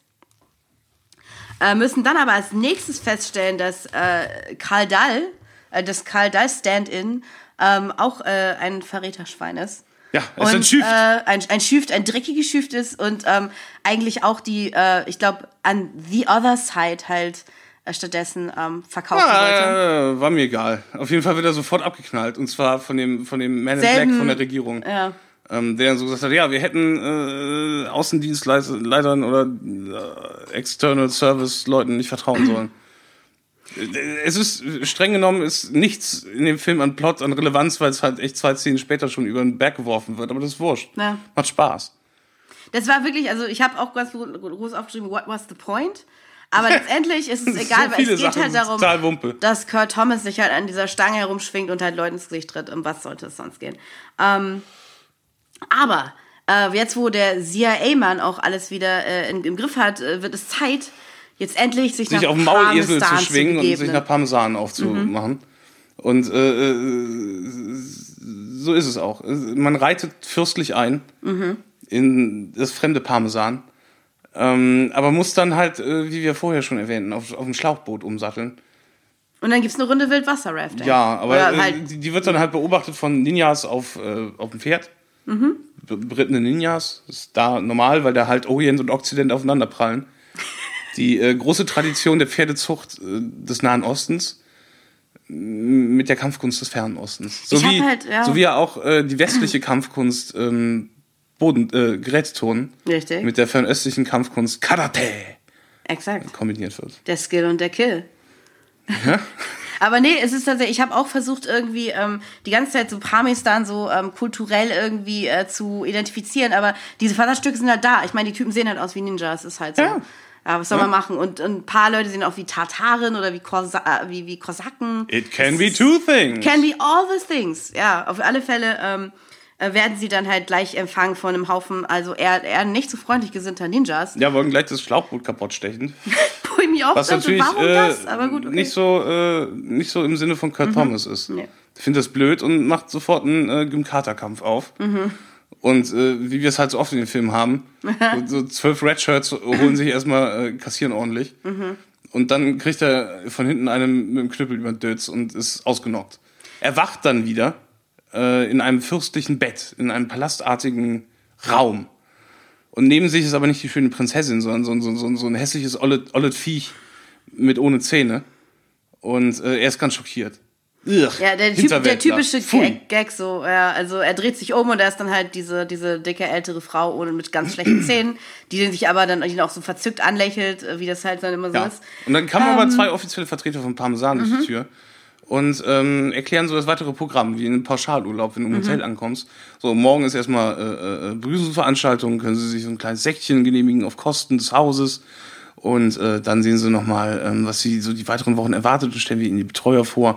äh, müssen dann aber als nächstes feststellen, dass äh, Karl Dall, äh, das Karl Dall Stand-in, ähm, auch äh, ein Verräterschwein ist. Ja, es ist ein Schüft. Äh, ein, ein Schüft, ein dreckiges Schüft ist und ähm, eigentlich auch die, äh, ich glaube, an the other side halt äh, stattdessen ähm, verkaufen ja, wollte. Äh, war mir egal. Auf jeden Fall wird er sofort abgeknallt und zwar von dem, von dem Man in Black von der Regierung. Ja. Ähm, der dann so gesagt hat, ja, wir hätten äh, Außendienstleitern oder äh, External Service Leuten nicht vertrauen sollen. Es ist, streng genommen, ist nichts in dem Film an Plot, an Relevanz, weil es halt echt zwei Szenen später schon über den Berg geworfen wird. Aber das ist wurscht. Ja. Macht Spaß. Das war wirklich, also ich habe auch ganz groß aufgeschrieben, what was the point? Aber letztendlich ist es egal, so weil es geht Sachen halt darum, dass Kurt Thomas sich halt an dieser Stange herumschwingt und halt Leuten ins Gesicht tritt. Um was sollte es sonst gehen? Ähm, aber äh, jetzt, wo der C I A-Mann auch alles wieder äh, in, im Griff hat, äh, wird es Zeit, jetzt endlich sich, sich nach auf dem Maulesel zu schwingen zu und sich nach Parmesan aufzumachen. Mhm. Und äh, so ist es auch. Man reitet fürstlich ein mhm. in das fremde Parmesan, ähm, aber muss dann halt, äh, wie wir vorher schon erwähnten, auf, auf ein Schlauchboot umsatteln. Und dann gibt's eine Runde Wildwasser-Rafting. Ja, aber äh, halt die, die wird dann halt beobachtet von Ninjas auf, äh, auf dem Pferd. Mhm. Berittene Ninjas. Das ist da normal, weil da halt Orient und Okzident aufeinander prallen. Die äh, große Tradition der Pferdezucht äh, des Nahen Ostens m- mit der Kampfkunst des Fernen Ostens. So, wie, halt, ja. so wie ja auch äh, die westliche Kampfkunst ähm, Boden, äh, Gerätturnen mit der fernöstlichen Kampfkunst Karate Exakt. kombiniert wird. Der Skill und der Kill. Ja? Aber nee, es ist tatsächlich, ich habe auch versucht irgendwie ähm, die ganze Zeit so Parmesan so ähm, kulturell irgendwie äh, zu identifizieren, aber diese Versatzstücke sind halt da. Ich meine, die Typen sehen halt aus wie Ninjas, ist halt so. Ja. Ja, was soll ja. man machen? Und, und ein paar Leute sehen auch wie Tataren oder wie, Korsa- wie, wie Kosaken. It can be two things. Can be all the things. Ja, auf alle Fälle ähm, werden sie dann halt gleich empfangen von einem Haufen, also eher, eher nicht so freundlich gesinnter Ninjas. Ja, wollen gleich das Schlauchboot kaputt stechen. Wo ich mich auch was dachte, natürlich warum äh, das? Aber gut, okay. nicht, so, äh, nicht so im Sinne von Kurt mhm. Thomas ist. Nee. Ich finde das blöd und macht sofort einen äh, Gymkhata-Kampf auf. Mhm. Und äh, wie wir es halt so oft in den Filmen haben, so zwölf Redshirts holen sich erstmal, äh, kassieren ordentlich. Mhm. Und dann kriegt er von hinten einen mit dem Knüppel über den Dötz und ist ausgenockt. Er wacht dann wieder äh, in einem fürstlichen Bett, in einem palastartigen Raum. Und neben sich ist aber nicht die schöne Prinzessin, sondern so, so, so, so ein hässliches ollet, ollet Viech mit ohne Zähne. Und äh, er ist ganz schockiert. Ugh, ja, der, typ, der typische Gag, Gag so, ja, also er dreht sich um und er ist dann halt diese, diese dicke ältere Frau ohne mit ganz schlechten Zähnen, die den sich aber dann ihn auch so verzückt anlächelt, wie das halt dann immer so ja. ist. Und dann kamen ähm, aber zwei offizielle Vertreter von Parmesan durch die Tür und ähm, erklären so das weitere Programm, wie in einem Pauschalurlaub, wenn du im Hotel mhm. ankommst. So, morgen ist erstmal äh, äh, Begrüßungsveranstaltung, können sie sich so ein kleines Säckchen genehmigen auf Kosten des Hauses. Und äh, dann sehen sie nochmal, ähm, was sie so die weiteren Wochen erwartet und stellen wir ihnen die Betreuer vor.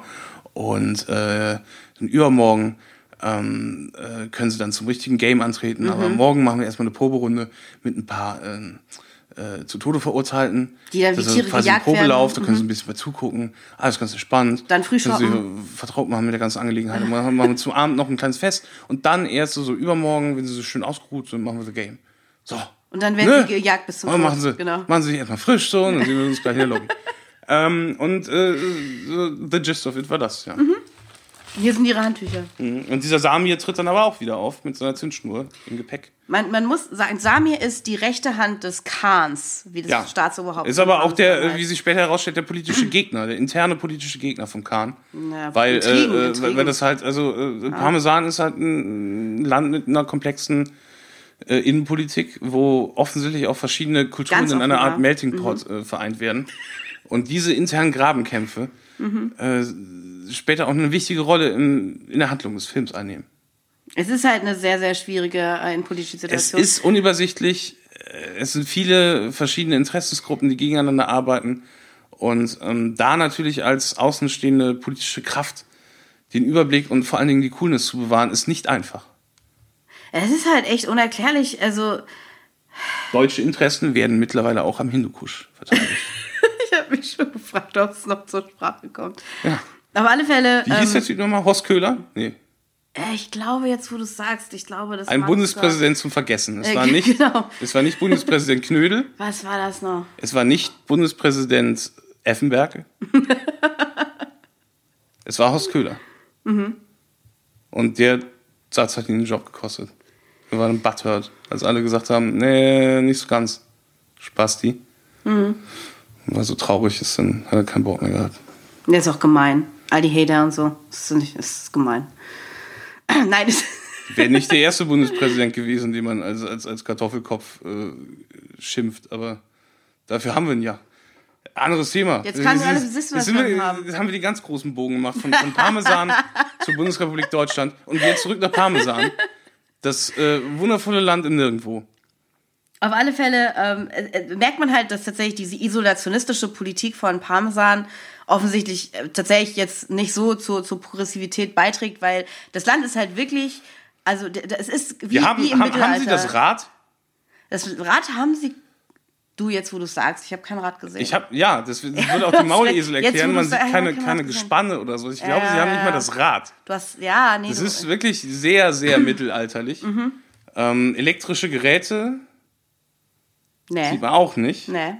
Und äh, dann übermorgen ähm, äh, können sie dann zum richtigen Game antreten. Mhm. Aber morgen machen wir erstmal eine Proberunde mit ein paar ähm, äh, zu Tode Verurteilten. Die dann wie das Tiere ist quasi ein gejagt Probelauf, werden. da können mhm. sie ein bisschen mal zugucken. Alles ganz entspannt. Dann Frühschoppen. Können sie vertraut machen mit der ganzen Angelegenheit. Und dann machen wir zum Abend noch ein kleines Fest. Und dann erst so, so übermorgen, wenn sie so schön ausgeruht sind, machen wir das Game. So. Und dann werden ne? sie gejagt bis zum Tod. Machen sie, genau. machen sie sich erstmal frisch so und dann sehen wir uns gleich in der Lobby. ähm, und äh, the gist of it war das, ja. Mhm. Hier sind ihre Handtücher. Und dieser Samir tritt dann aber auch wieder auf mit seiner Zündschnur im Gepäck. Man, man muss sagen, Samir ist die rechte Hand des Khans, wie das ja. Staatsoberhaupt. Ist aber auch der, wie sich später herausstellt, der politische Gegner, der interne politische Gegner vom Khan. Ja, weil, Intrigen, äh, Intrigen. weil das halt, also äh, Parmesan ist halt ein Land mit einer komplexen äh, Innenpolitik, wo offensichtlich auch verschiedene Kulturen in einer Art Melting Pot mhm. äh, vereint werden. Und diese internen Grabenkämpfe mhm. äh, später auch eine wichtige Rolle im, in der Handlung des Films einnehmen. Es ist halt eine sehr, sehr schwierige äh, politische Situation. Es ist unübersichtlich. Es sind viele verschiedene Interessensgruppen, die gegeneinander arbeiten. Und ähm, da natürlich als außenstehende politische Kraft den Überblick und vor allen Dingen die Coolness zu bewahren, ist nicht einfach. Es ist halt echt unerklärlich. Also deutsche Interessen werden mittlerweile auch am Hindukusch verteidigt. Ich habe mich schon gefragt, ob es noch zur Sprache kommt. Ja. Auf alle Fälle. Wie hieß ähm, der Typ nochmal? Horst Köhler? Nee. Ich glaube jetzt, wo du es sagst, ich glaube, das Ein war Bundespräsident zum Vergessen. Es äh, war nicht, genau. es war nicht Bundespräsident Knödel. Was war das noch? Es war nicht Bundespräsident Effenberg. Es war Horst Köhler. Mhm. Und der Satz hat ihn den Job gekostet. Wir waren butthurt, als alle gesagt haben, nee, nicht so ganz. Spasti. Mhm. Und weil so traurig ist, dann hat er keinen Bock mehr gehabt. Der ist auch gemein. All die Hater und so. Das ist, nicht, das ist gemein. Nein, das wäre nicht der erste Bundespräsident gewesen, den man als, als, als Kartoffelkopf äh, schimpft, aber dafür haben wir ihn ja. Anderes Thema. Jetzt kann du alles wissen, was wir haben. Jetzt haben wir die ganz großen Bogen gemacht, von, von Parmesan zur Bundesrepublik Deutschland und jetzt zurück nach Parmesan. Das äh, wundervolle Land im Nirgendwo. Auf alle Fälle ähm, äh, merkt man halt, dass tatsächlich diese isolationistische Politik von Parmesan offensichtlich äh, tatsächlich jetzt nicht so zur, zur Progressivität beiträgt, weil das Land ist halt wirklich, also es ist wie, Wir haben, wie im haben, Mittelalter. Haben Sie das Rad? Das Rad haben Sie, du jetzt, wo du es sagst, ich habe kein Rad gesehen. Ich habe, ja, das, das würde auch die Maulesel Jetzt, erklären, man sieht sagst, keine, kein keine Gespanne oder so. Ich glaube, ja, Sie haben nicht mal das Rad. Du hast, ja, nee. Das du, ist wirklich sehr, sehr mittelalterlich. Mhm. Ähm, elektrische Geräte nee. sieht man auch nicht. Nee.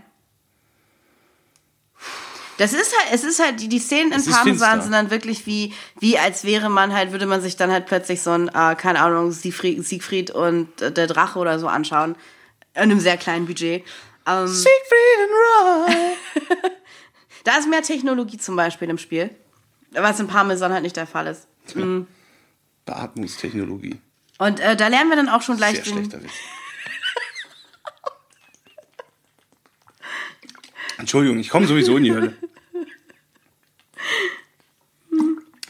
Das ist halt, es ist halt, die, die Szenen in es Parmesan sind dann wirklich wie, wie als wäre man halt, würde man sich dann halt plötzlich so ein, äh, keine Ahnung, Siegfried, Siegfried und äh, der Drache oder so anschauen. In einem sehr kleinen Budget. Ähm, Siegfried and Roy. Da ist mehr Technologie zum Beispiel im Spiel. Was in Parmesan halt nicht der Fall ist. Ja. Mhm. Beatmungstechnologie. Und äh, da lernen wir dann auch schon gleich Sehr den, schlechter Witz. Entschuldigung, ich komme sowieso in die Hölle.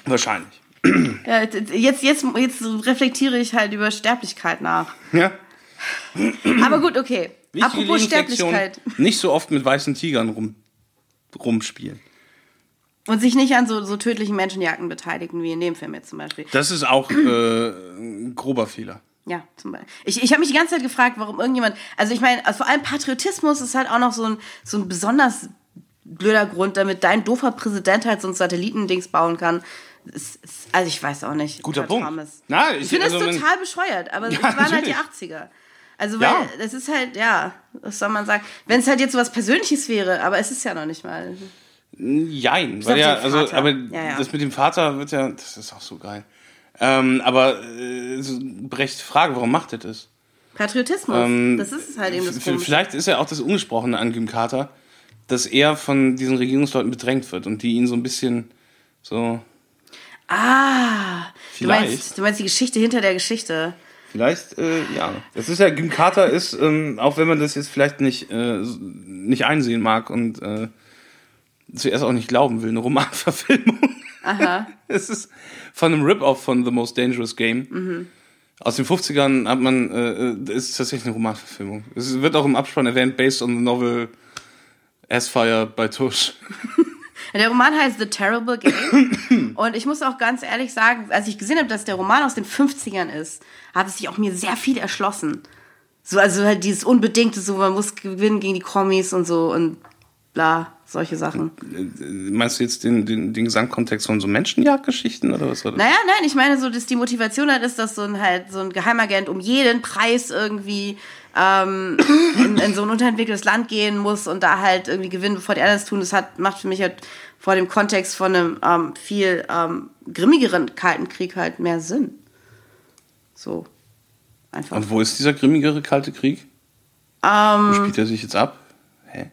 Wahrscheinlich. Ja, jetzt, jetzt, jetzt reflektiere ich halt über Sterblichkeit nach. Ja. Aber gut, okay. Wichtige Apropos Lebenslektion, Sterblichkeit. nicht so oft mit weißen Tigern rum, rumspielen. Und sich nicht an so, so tödlichen Menschenjagden beteiligen, wie in dem Film jetzt zum Beispiel. Das ist auch äh, ein grober Fehler. Ja, zum Beispiel. Ich, ich habe mich die ganze Zeit gefragt, warum irgendjemand, also ich meine, also vor allem Patriotismus ist halt auch noch so ein, so ein besonders blöder Grund, damit dein doofer Präsident halt so ein Satellitendings bauen kann. Es, es, also ich weiß auch nicht. Guter Punkt. Thomas. Na, ich finde also, es total bescheuert, aber ja, es waren halt natürlich. die achtziger. Also weil, Ja. das ist halt, ja, was soll man sagen, wenn es halt jetzt so was Persönliches wäre, aber es ist ja noch nicht mal. Jein, doch weil ja, der also, Vater. aber Ja, ja. das mit dem Vater wird ja, das ist auch so geil. Ähm, aber äh, so eine berechtigte Frage, warum macht er das? Patriotismus, Ähm, das ist halt eben das v- Komische. Vielleicht ist ja auch das Ungesprochene an Jim Carter, dass er von diesen Regierungsleuten bedrängt wird und die ihn so ein bisschen so. Ah, du Vielleicht. meinst, du meinst die Geschichte hinter der Geschichte. Vielleicht, äh, ja. Das ist ja, Jim Carter ist, ähm, auch wenn man das jetzt vielleicht nicht, äh, nicht einsehen mag und äh, zuerst auch nicht glauben will, eine Romanverfilmung. Aha. Es ist von einem Rip-Off von The Most Dangerous Game. Mhm. Aus den fünfzigern hat man, äh, ist tatsächlich eine Romanverfilmung. Es wird auch im Abspann erwähnt, based on the novel Aspire by Tush. Der Roman heißt The Terrible Game. Und ich muss auch ganz ehrlich sagen, als ich gesehen habe, dass der Roman aus den fünfzigern ist, hat es sich auch mir sehr viel erschlossen. So, also halt dieses Unbedingte, so man muss gewinnen gegen die Kommis und so und bla, solche Sachen. Meinst du jetzt den, den, den Gesamtkontext von so Menschenjagdgeschichten oder was war das? Naja, nein, ich meine so, dass die Motivation halt ist, dass so ein halt so ein Geheimagent um jeden Preis irgendwie ähm, in, in so ein unterentwickeltes Land gehen muss und da halt irgendwie gewinnen, bevor die anderen es tun. Das hat, macht für mich halt vor dem Kontext von einem ähm, viel ähm, grimmigeren Kalten Krieg halt mehr Sinn. So. Einfach. Und wo ist dieser grimmigere Kalte Krieg? Ähm, Wo spielt er sich jetzt ab? Hä?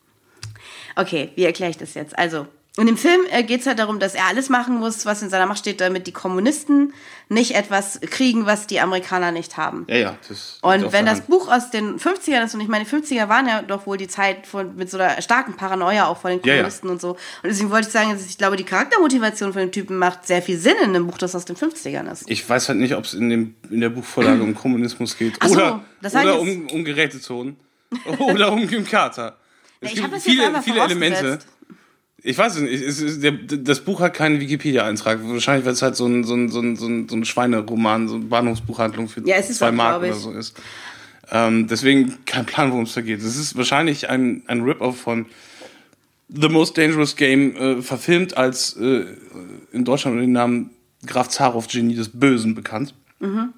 Okay, wie erkläre ich das jetzt? Also, in dem Film äh, geht es halt darum, dass er alles machen muss, was in seiner Macht steht, damit die Kommunisten nicht etwas kriegen, was die Amerikaner nicht haben. Ja, ja. Das liegt Und auf wenn der das Hand. Buch aus den fünfzigern ist, und ich meine, die fünfziger waren ja doch wohl die Zeit von, mit so einer starken Paranoia auch von den Ja, ja. Kommunisten und so. Und deswegen wollte ich sagen, dass ich glaube, die Charaktermotivation von dem Typen macht sehr viel Sinn in einem Buch, das aus den fünfzigern ist. Ich weiß halt nicht, ob es in, dem, in der Buchvorlage um Kommunismus geht. Ach so, oder das heißt oder jetzt- um, um Gerätezonen. Oder um Jim Carter. Es Ich gibt hab das jetzt viele, einfach viele Elemente. vorausgesetzt. Ich weiß es nicht. Es ist, der, das Buch hat keinen Wikipedia-Eintrag. Wahrscheinlich, weil es halt so ein, so ein, so ein, so ein, so ein Schweineroman, so eine Bahnhofsbuchhandlung für Ja, es ist zwei auch, Mark glaub ich. oder so ist. Ähm, deswegen kein Plan, worum es da geht. Es ist wahrscheinlich ein, ein Rip-Off von The Most Dangerous Game, äh, verfilmt als äh, in Deutschland unter dem Namen Graf Zaroff, Genie des Bösen, bekannt. Mhm.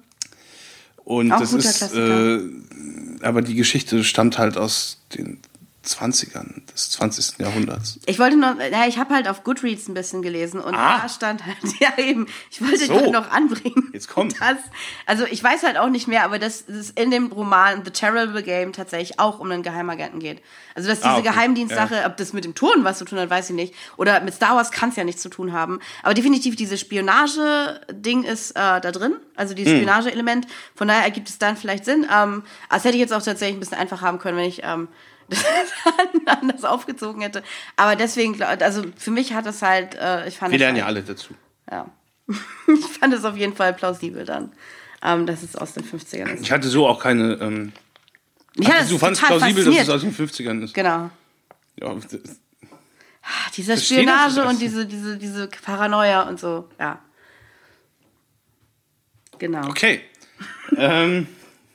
Und Auch das guter ist, Klassiker. äh, aber die Geschichte stammt halt aus den zwanzigern des zwanzigsten Jahrhunderts. Ich wollte noch, ja, ich habe halt auf Goodreads ein bisschen gelesen und Ah. da stand halt, ja eben, ich wollte So. dich noch anbringen. Jetzt kommt. Das, also ich weiß halt auch nicht mehr, aber dass es in dem Roman The Terrible Game tatsächlich auch um einen Geheimagenten geht. Also dass diese Ah, okay. Geheimdienstsache, ob das mit dem Ton was zu tun hat, weiß ich nicht. Oder mit Star Wars kann es ja nichts zu tun haben. Aber definitiv dieses Spionage-Ding ist äh, da drin, also Hm. dieses Spionage-Element. Von daher ergibt es dann vielleicht Sinn. Ähm, das hätte ich jetzt auch tatsächlich ein bisschen einfach haben können, wenn ich ähm, das anders aufgezogen hätte. Aber deswegen, glaub- also für mich hat das halt, äh, ich fand Wir es lernen ja halt, alle dazu. ja. Ich fand es auf jeden Fall plausibel dann, ähm, dass es aus den fünfzigern ist. Ich hatte so auch keine. Ähm, Mich hat ach, das du fandest total plausibel, dass es fasziniert. aus den fünfzigern ist. Genau. Ja, das- Ah, Diese Verstehen das Spionage das? und diese, diese, diese Paranoia und so, ja. Genau. okay. ähm,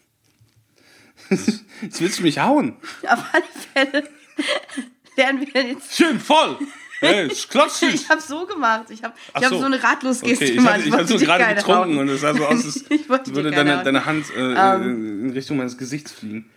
jetzt willst du mich hauen. Auf alle Fälle lernen wir jetzt. Schön voll. Hey, jetzt klotzt dich. Ich habe so gemacht. Ich habe ich Ach hab so. so eine Ratlos-Geste Okay, ich gemacht. hatte, ich hatte so wollte dir gerade keine getrunken hauen. und es sah so aus, als Ich wollte dir würde keine deine, hauen. deine Hand äh, in Richtung meines Gesichts fliegen.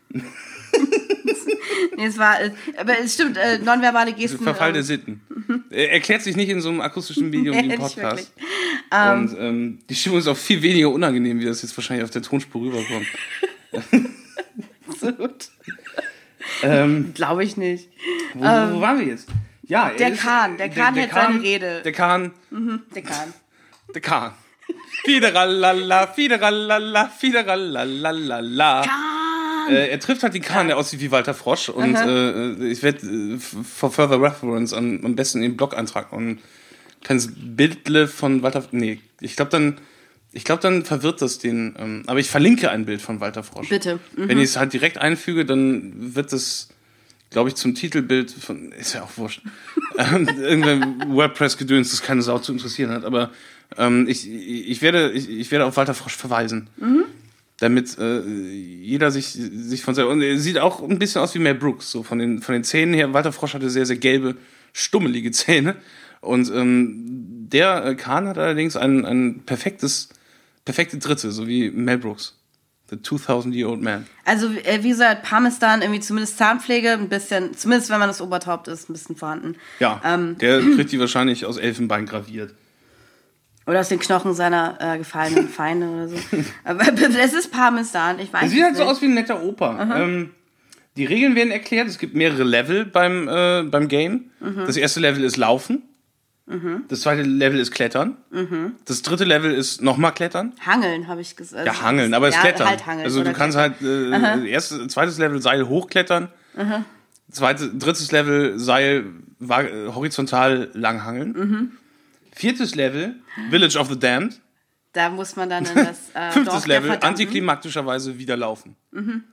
Nee, es war, äh, aber es stimmt, äh, nonverbale Gesten. Verfall der ähm, Sitten. Er erklärt sich nicht in so einem akustischen Medium wie im Nicht Podcast. wirklich. Und ähm, die Stimmung ist auch viel weniger unangenehm, wie das jetzt wahrscheinlich auf der Tonspur rüberkommt. Absolut. ähm, Glaube ich nicht. wo, wo waren wir jetzt? Ja, er Der ist- Kahn, der Kahn hält seine Rede. Der Kahn, Der Kahn. der Kahn. Fideralala, fideralala, fideralala. Äh, er trifft halt die Kahn, der aussieht wie Walter Frosch. Und äh, ich werde äh, for further reference am, am besten in den Blog-Eintrag und kleines Bildle von Walter... Nee, ich glaube dann... Ich glaube, dann verwirrt das den. Ähm, aber ich verlinke ein Bild von Walter Frosch. Bitte. Mhm. Wenn ich es halt direkt einfüge, dann wird das, glaube ich, zum Titelbild von. Ist ja auch wurscht. ähm, irgendein WordPress-Gedöns, das keine Sau zu interessieren hat. Aber ähm, ich, ich, werde, ich, ich werde auf Walter Frosch verweisen. Mhm. Damit äh, jeder sich, sich von selber. Und er sieht auch ein bisschen aus wie Mel Brooks. So von den, von den Zähnen her. Walter Frosch hatte sehr, sehr gelbe, stummelige Zähne. Und ähm, der äh, Kahn hat allerdings ein, ein perfektes. Perfekte Dritte, so wie Mel Brooks. The two-thousand-year-old man. Also, äh, wie gesagt, Parmesan, irgendwie zumindest Zahnpflege, ein bisschen, zumindest wenn man das Oberhaupt ist, ein bisschen vorhanden. Ja, ähm, der kriegt die wahrscheinlich aus Elfenbein graviert. Oder aus den Knochen seiner äh, gefallenen Feinde oder so. Aber es ist Parmesan, ich weiß es nicht. Sieht halt so aus wie ein netter Opa. Ähm, die Regeln werden erklärt, es gibt mehrere Level beim, äh, beim Game. Mhm. Das erste Level ist Laufen. Mhm. Das zweite Level ist Klettern. Mhm. Das dritte Level ist nochmal Klettern. Hangeln, habe ich gesagt. Ja, Hangeln, aber es ist ja, Klettern. Halt hangeln, also du kannst Klettern. halt äh, erstes, zweites Level Seil hochklettern. Mhm. Zweite, drittes Level Seil war, äh, horizontal langhangeln. Mhm. Viertes Level Village of the Damned. Da muss man dann in das äh, Fünftes Dorf Level der antiklimaktischerweise wieder laufen. Mhm.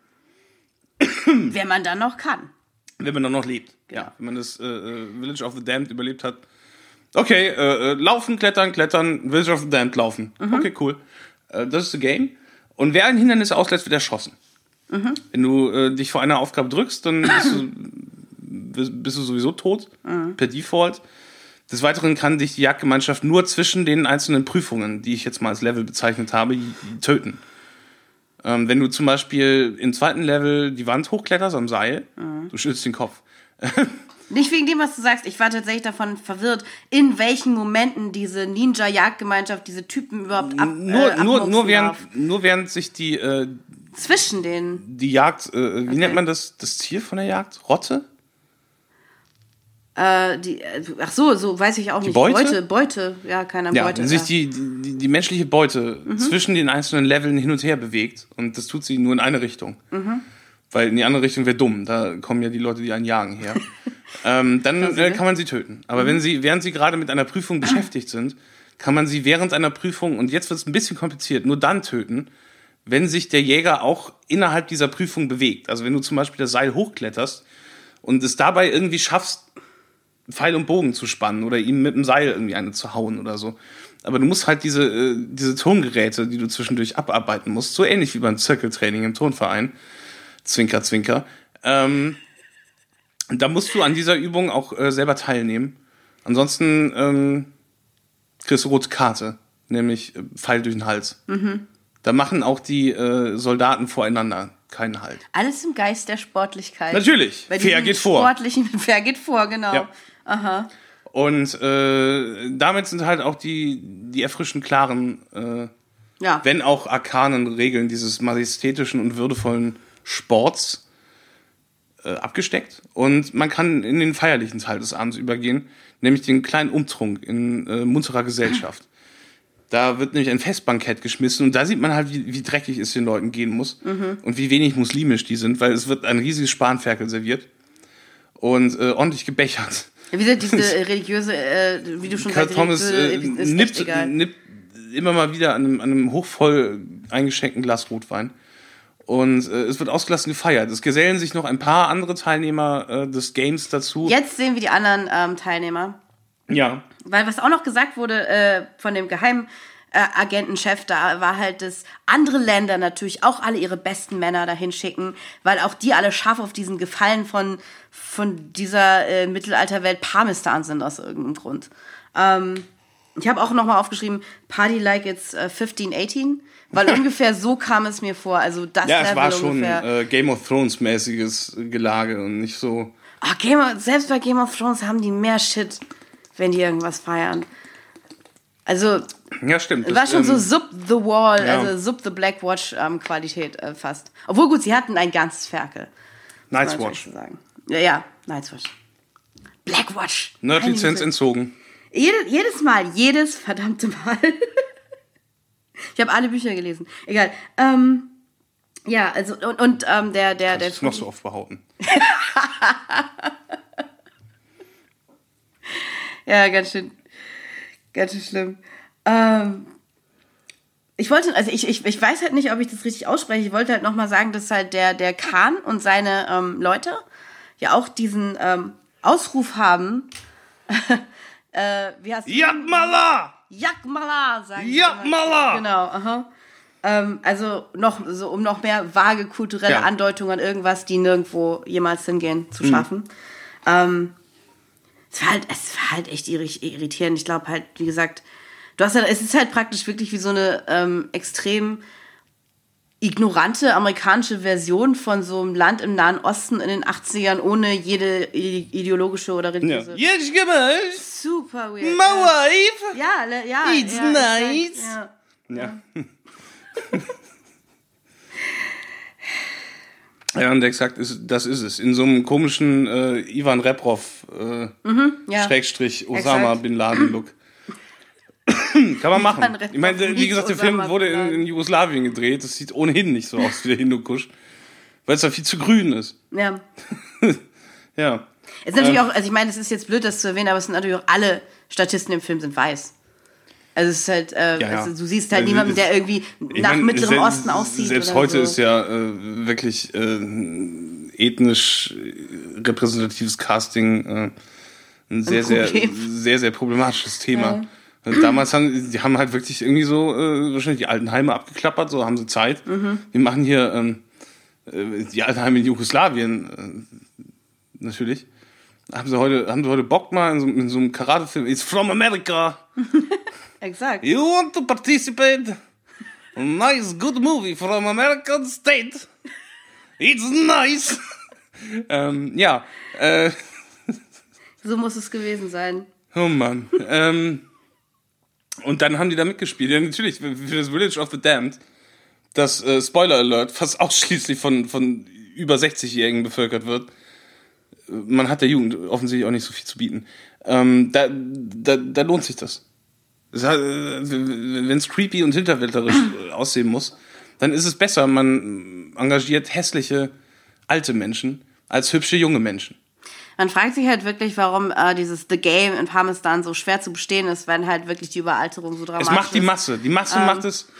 Wenn man dann noch kann. Wenn man dann noch lebt. Genau. Ja, wenn man das äh, Village of the Damned überlebt hat. Okay, äh, laufen, klettern, klettern, Village of the Damned laufen. Mhm. Okay, cool. Äh, das ist das Game. Und wer ein Hindernis auslässt, wird erschossen. Mhm. Wenn du äh, dich vor einer Aufgabe drückst, dann bist du, bist du sowieso tot, mhm. per Default. Des Weiteren kann dich die Jagdgemeinschaft nur zwischen den einzelnen Prüfungen, die ich jetzt mal als Level bezeichnet habe, töten. Ähm, wenn du zum Beispiel im zweiten Level die Wand hochkletterst am Seil, mhm. du schützt den Kopf. Nicht wegen dem, was du sagst. Ich war tatsächlich davon verwirrt, in welchen Momenten diese Ninja-Jagdgemeinschaft diese Typen überhaupt ab, nur, äh, nur, nur, während, nur während sich die äh, zwischen den die Jagd, äh, wie okay. nennt man das, das Ziel von der Jagd? Rotte? Äh, die, ach so, so weiß ich auch die nicht. Beute? Beute, Beute, ja, keine ja, Beute. Wenn sich die, die, die menschliche Beute mhm. zwischen den einzelnen Leveln hin und her bewegt und das tut sie nur in eine Richtung. Mhm. Weil in die andere Richtung wäre dumm. Da kommen ja die Leute, die einen jagen, her. ähm, dann äh, kann man sie töten. Aber mhm. wenn sie, während sie gerade mit einer Prüfung beschäftigt sind, kann man sie während einer Prüfung, und jetzt wird es ein bisschen kompliziert, nur dann töten, wenn sich der Jäger auch innerhalb dieser Prüfung bewegt. Also wenn du zum Beispiel das Seil hochkletterst und es dabei irgendwie schaffst, Pfeil und Bogen zu spannen oder ihm mit dem Seil irgendwie eine zu hauen oder so. Aber du musst halt diese, äh, diese Tongeräte, die du zwischendurch abarbeiten musst, so ähnlich wie beim Zirkeltraining im Turnverein, Zwinker, Zwinker. Ähm, da musst du an dieser Übung auch äh, selber teilnehmen. Ansonsten ähm, kriegst du rote Karte, nämlich äh, Pfeil durch den Hals. Mhm. Da machen auch die äh, Soldaten voreinander keinen Halt. Alles im Geist der Sportlichkeit. Natürlich. Fair geht vor. Sportlichen, fair geht vor, genau. Ja. Aha. Und äh, damit sind halt auch die, die erfrischend klaren, äh, ja. wenn auch arkanen Regeln dieses majestätischen und würdevollen Sports äh, abgesteckt. Und man kann in den feierlichen Teil des Abends übergehen, nämlich den kleinen Umtrunk in äh, munterer Gesellschaft. Da wird nämlich ein Festbankett geschmissen und da sieht man halt, wie, wie dreckig es den Leuten gehen muss mhm. und wie wenig muslimisch die sind, weil es wird ein riesiges Spanferkel serviert und äh, ordentlich gebechert. Ja, wie gesagt, diese religiöse, äh, wie du schon sagst, Thomas äh, nippt, nippt immer mal wieder an einem, an einem hochvoll eingeschenkten Glas Rotwein. Und äh, es wird ausgelassen gefeiert. Es gesellen sich noch ein paar andere Teilnehmer äh, des Games dazu. Jetzt sehen wir die anderen ähm, Teilnehmer. Ja. Weil was auch noch gesagt wurde äh, von dem Geheimagentenchef, da war halt, dass andere Länder natürlich auch alle ihre besten Männer dahin schicken, weil auch die alle scharf auf diesen Gefallen von, von dieser äh, Mittelalterwelt Parmesan sind aus irgendeinem Grund. Ähm, ich habe auch nochmal aufgeschrieben, Party like it's uh, fifteen eighteen, weil ungefähr so kam es mir vor. Also das ja, es Level war schon ungefähr. Äh, Game of Thrones mäßiges Gelage und nicht so... Ach, Game of, selbst bei Game of Thrones haben die mehr Shit, wenn die irgendwas feiern. Also, ja, stimmt. Es war das, schon ähm, so Sub the Wall, ja. also Sub the Black Watch ähm, Qualität äh, fast. Obwohl gut, sie hatten ein ganzes Ferkel. Night's Watch. So sagen. Ja, ja, Night's Watch. Black Watch. Nerd-Lizenz entzogen. Jede, jedes Mal, jedes verdammte Mal. Ich habe alle Bücher gelesen. Egal. Ähm, ja, also, und, und ähm, der, der, der. Das ist noch so oft behaupten. Ja, ganz schön. Ganz schön schlimm. Ähm, ich wollte, also ich, ich, ich weiß halt nicht, ob ich das richtig ausspreche. Ich wollte halt nochmal sagen, dass halt der, der Khan und seine ähm, Leute ja auch diesen ähm, Ausruf haben. äh, wie heißt Yakmala! Yakmala, sagen sie Yakmala! immer. Genau, aha. Ähm, also noch so, um noch mehr vage kulturelle Ja. Andeutungen an irgendwas, die nirgendwo jemals hingehen, zu schaffen. Mhm. Ähm, es war halt, es war halt echt irritierend. Ich glaube halt, wie gesagt, du hast halt, es ist halt praktisch wirklich wie so eine ähm, extrem ignorante amerikanische Version von so einem Land im Nahen Osten in den achtzigern ohne jede ideologische oder religiöse. Ja. Yes, gemacht. Super weird. My wife. Ja, le- ja. It's ja, nice. Ja. Ja. Ja, und exakt, ist, das ist es. In so einem komischen äh, Ivan Reprov äh, Mhm, ja. Schrägstrich Osama Exakt. Bin Laden Look. Kann man machen. Ivan Reprov Ich meine, wie meets gesagt, der Osama Film wurde Bin in, Laden. in Jugoslawien gedreht. Das sieht ohnehin nicht so aus wie der Hindukusch, weil es da viel zu grün ist. Ja. Ja. Es ist natürlich auch, also ich meine, es ist jetzt blöd, das zu erwähnen, aber es sind natürlich auch alle Statisten im Film sind weiß. Also es ist halt, äh, Ja, ja. Also du siehst halt Also niemanden, es- der irgendwie Ich nach mein, Mittlerem se- Osten aussieht. Selbst oder heute so. ist ja äh, wirklich äh, ethnisch äh, repräsentatives Casting äh, ein sehr, sehr, Problem. sehr, sehr problematisches Thema. Und damals haben die haben halt wirklich irgendwie so äh, wahrscheinlich die Altenheime abgeklappert, so haben sie Zeit. Mhm. Wir machen hier ähm, äh, die Altenheime in Jugoslawien äh, natürlich. Haben sie heute, haben sie heute Bock mal in so, in so einem Karate-Film? It's from America. Exakt. You want to participate? A nice, good movie from American State. It's nice. ähm, ja, äh, So muss es gewesen sein. oh Mann. ähm, und dann haben die da mitgespielt. Ja, natürlich, für für das Village of the Damned, das, äh, Spoiler Alert, fast ausschließlich von, von über sechzigjährigen bevölkert wird. Man hat der Jugend offensichtlich auch nicht so viel zu bieten. Ähm, da, da, da lohnt sich das. Wenn es creepy und hinterwäldlerisch aussehen muss, dann ist es besser, man engagiert hässliche alte Menschen als hübsche junge Menschen. Man fragt sich halt wirklich, warum äh, dieses The Game in Parmesan so schwer zu bestehen ist, wenn halt wirklich die Überalterung so dramatisch Es macht die ist. Masse. Die Masse Ähm. macht es.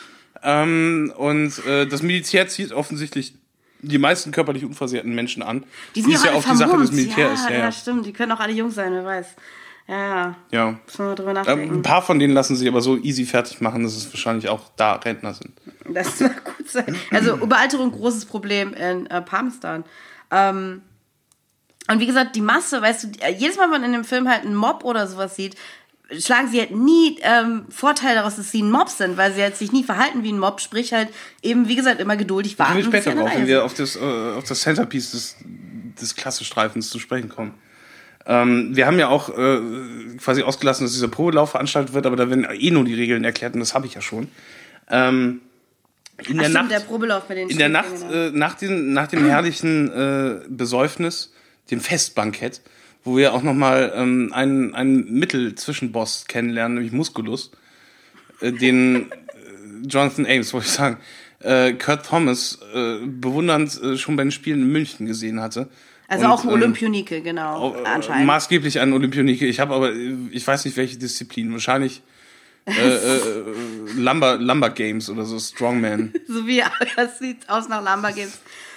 Ähm, und äh, das Militär zieht offensichtlich die meisten körperlich unversehrten Menschen an. Die sind Wie ja es ja alle auch die Sache des vermummt. Militärs ja, ist. ja, Ja, stimmt. Die können auch alle jung sein, wer weiß. Ja, ja. ja. Muss man mal drüber Ähm, nachdenken. ein paar von denen lassen sich aber so easy fertig machen, dass es wahrscheinlich auch da Rentner sind. Das mag gut sein. Also Überalterung, großes Problem in äh, Parmesan. Ähm, und wie gesagt, die Masse, weißt du, die- jedes Mal, wenn man in dem Film halt einen Mob oder sowas sieht, schlagen sie halt nie ähm, Vorteil daraus, dass sie ein Mob sind, weil sie halt sich nie verhalten wie ein Mob, sprich halt eben, wie gesagt, immer geduldig warten. Kommen wir bis später sie an drauf, der wenn Reihe wir auf das, äh, auf das Centerpiece des, des Klassestreifens zu sprechen kommen. Ähm, wir haben ja auch äh, quasi ausgelassen, dass dieser Probelauf veranstaltet wird, aber da werden eh nur die Regeln erklärt und das habe ich ja schon. Ähm, in Ach der stimmt, Nacht, der Probelauf mit den in der Nacht Stiefel, äh, nach, den, nach dem herrlichen äh, Besäufnis, dem Festbankett, wo wir auch nochmal ähm, einen, einen Mittel-Zwischenboss kennenlernen, nämlich Musculus, äh, den äh, Jonathan Ames, wollte ich sagen, äh, Kurt Thomas äh, bewundernd äh, schon bei den Spielen in München gesehen hatte. Also Und, auch ein ähm, Olympionike, genau, äh, anscheinend. Maßgeblich ein Olympionike. Ich habe aber, äh, ich weiß nicht welche Disziplin, wahrscheinlich äh, äh, Lumber, Lumber Games oder so, Strongman. So wie, das sieht aus nach Lamba Games.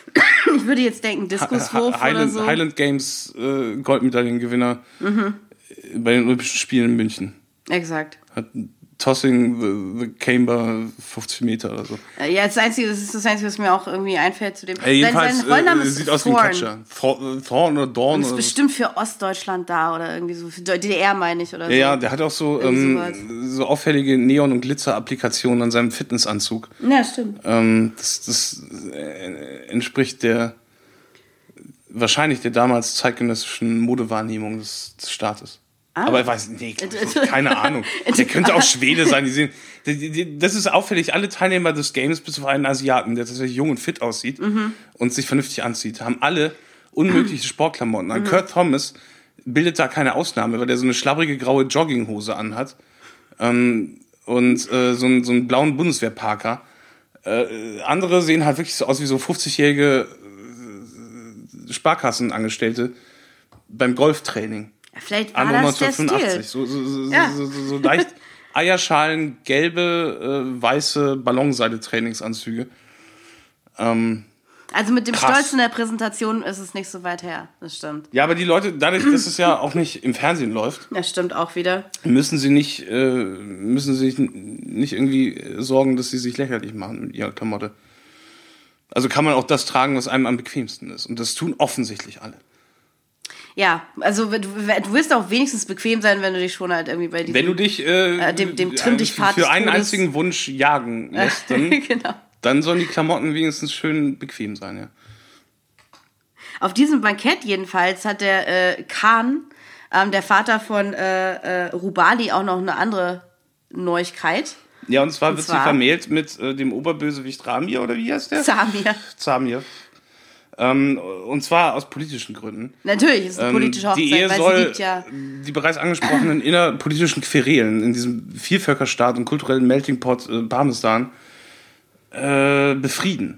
Ich würde jetzt denken, Diskuswurf oder Highland, so. Highland Games äh, Goldmedaillengewinner Mhm. äh, bei den Olympischen Spielen in München. Exakt. Hat Tossing the, the Camber fünfzig Meter oder so. Äh, Ja, das Einzige, das ist das Einzige, was mir auch irgendwie einfällt zu dem. Äh, jedenfalls sein, sein Rollname äh, ist sieht aus wie ein Thorn. Catcher. Thor- Thorn oder Dorn Und ist oder so. bestimmt für Ostdeutschland da oder irgendwie so. Für D D R meine ich oder so. Ja, ja, der hat auch so, Irgendwie ähm, so auffällige Neon- und Glitzer-Applikationen an seinem Fitnessanzug. Ja, stimmt. Ähm, das das äh, entspricht der wahrscheinlich der damals zeitgenössischen Modewahrnehmung des, des Staates. Ah. Aber ich weiß nee, keine Ahnung. Der könnte auch Schwede sein. Die sehen, die, die, das ist auffällig. Alle Teilnehmer des Games, bis auf einen Asiaten, der tatsächlich jung und fit aussieht Mhm. und sich vernünftig anzieht, haben alle unmögliche Sportklamotten an. Mhm. Kurt Thomas bildet da keine Ausnahme, weil der so eine schlabbrige graue Jogginghose anhat ähm, und äh, so, einen, so einen blauen Bundeswehr-Parker. Äh, andere sehen halt wirklich so aus wie so fünfzigjährige äh, Sparkassenangestellte beim Golftraining. Vielleicht war Anno das der Stil. neunzehnhundertfünfundachtzig. So, so, so, Ja. so, so, so leicht, Eierschalen, gelbe, äh, weiße Ballonseide-Trainingsanzüge. Ähm, Also mit dem krass. Stolz in der Präsentation ist es nicht so weit her. Das stimmt. Ja, aber die Leute, dadurch, dass es ja auch nicht im Fernsehen läuft, Das stimmt auch wieder. müssen sie nicht, äh, müssen sie sich nicht irgendwie sorgen, dass sie sich lächerlich machen mit ihrer Klamotte. Also kann man auch das tragen, was einem am bequemsten ist. Und das tun offensichtlich alle. Ja, also du, du wirst auch wenigstens bequem sein, wenn du dich schon halt irgendwie bei diesem... Wenn du dich äh, äh, dem, dem Trimm dich Pfad für des einen Todes- einzigen Wunsch jagen lässt, dann, genau. dann sollen die Klamotten wenigstens schön bequem sein, ja. Auf diesem Bankett jedenfalls hat der äh, Khan, ähm, der Vater von äh, äh, Rubali, auch noch eine andere Neuigkeit. Ja, und zwar Und wird zwar- sie vermählt mit äh, dem Oberbösewicht Ramir, oder wie heißt der? Samir. Zamir. Ähm, und zwar aus politischen Gründen. Natürlich, ist eine Ähm, politische Hochzeit, die Ehe weil soll sie liebt ja... die bereits angesprochenen innerpolitischen Querelen in diesem Vielvölkerstaat und kulturellen Melting Pot äh, Parmesan äh, befrieden.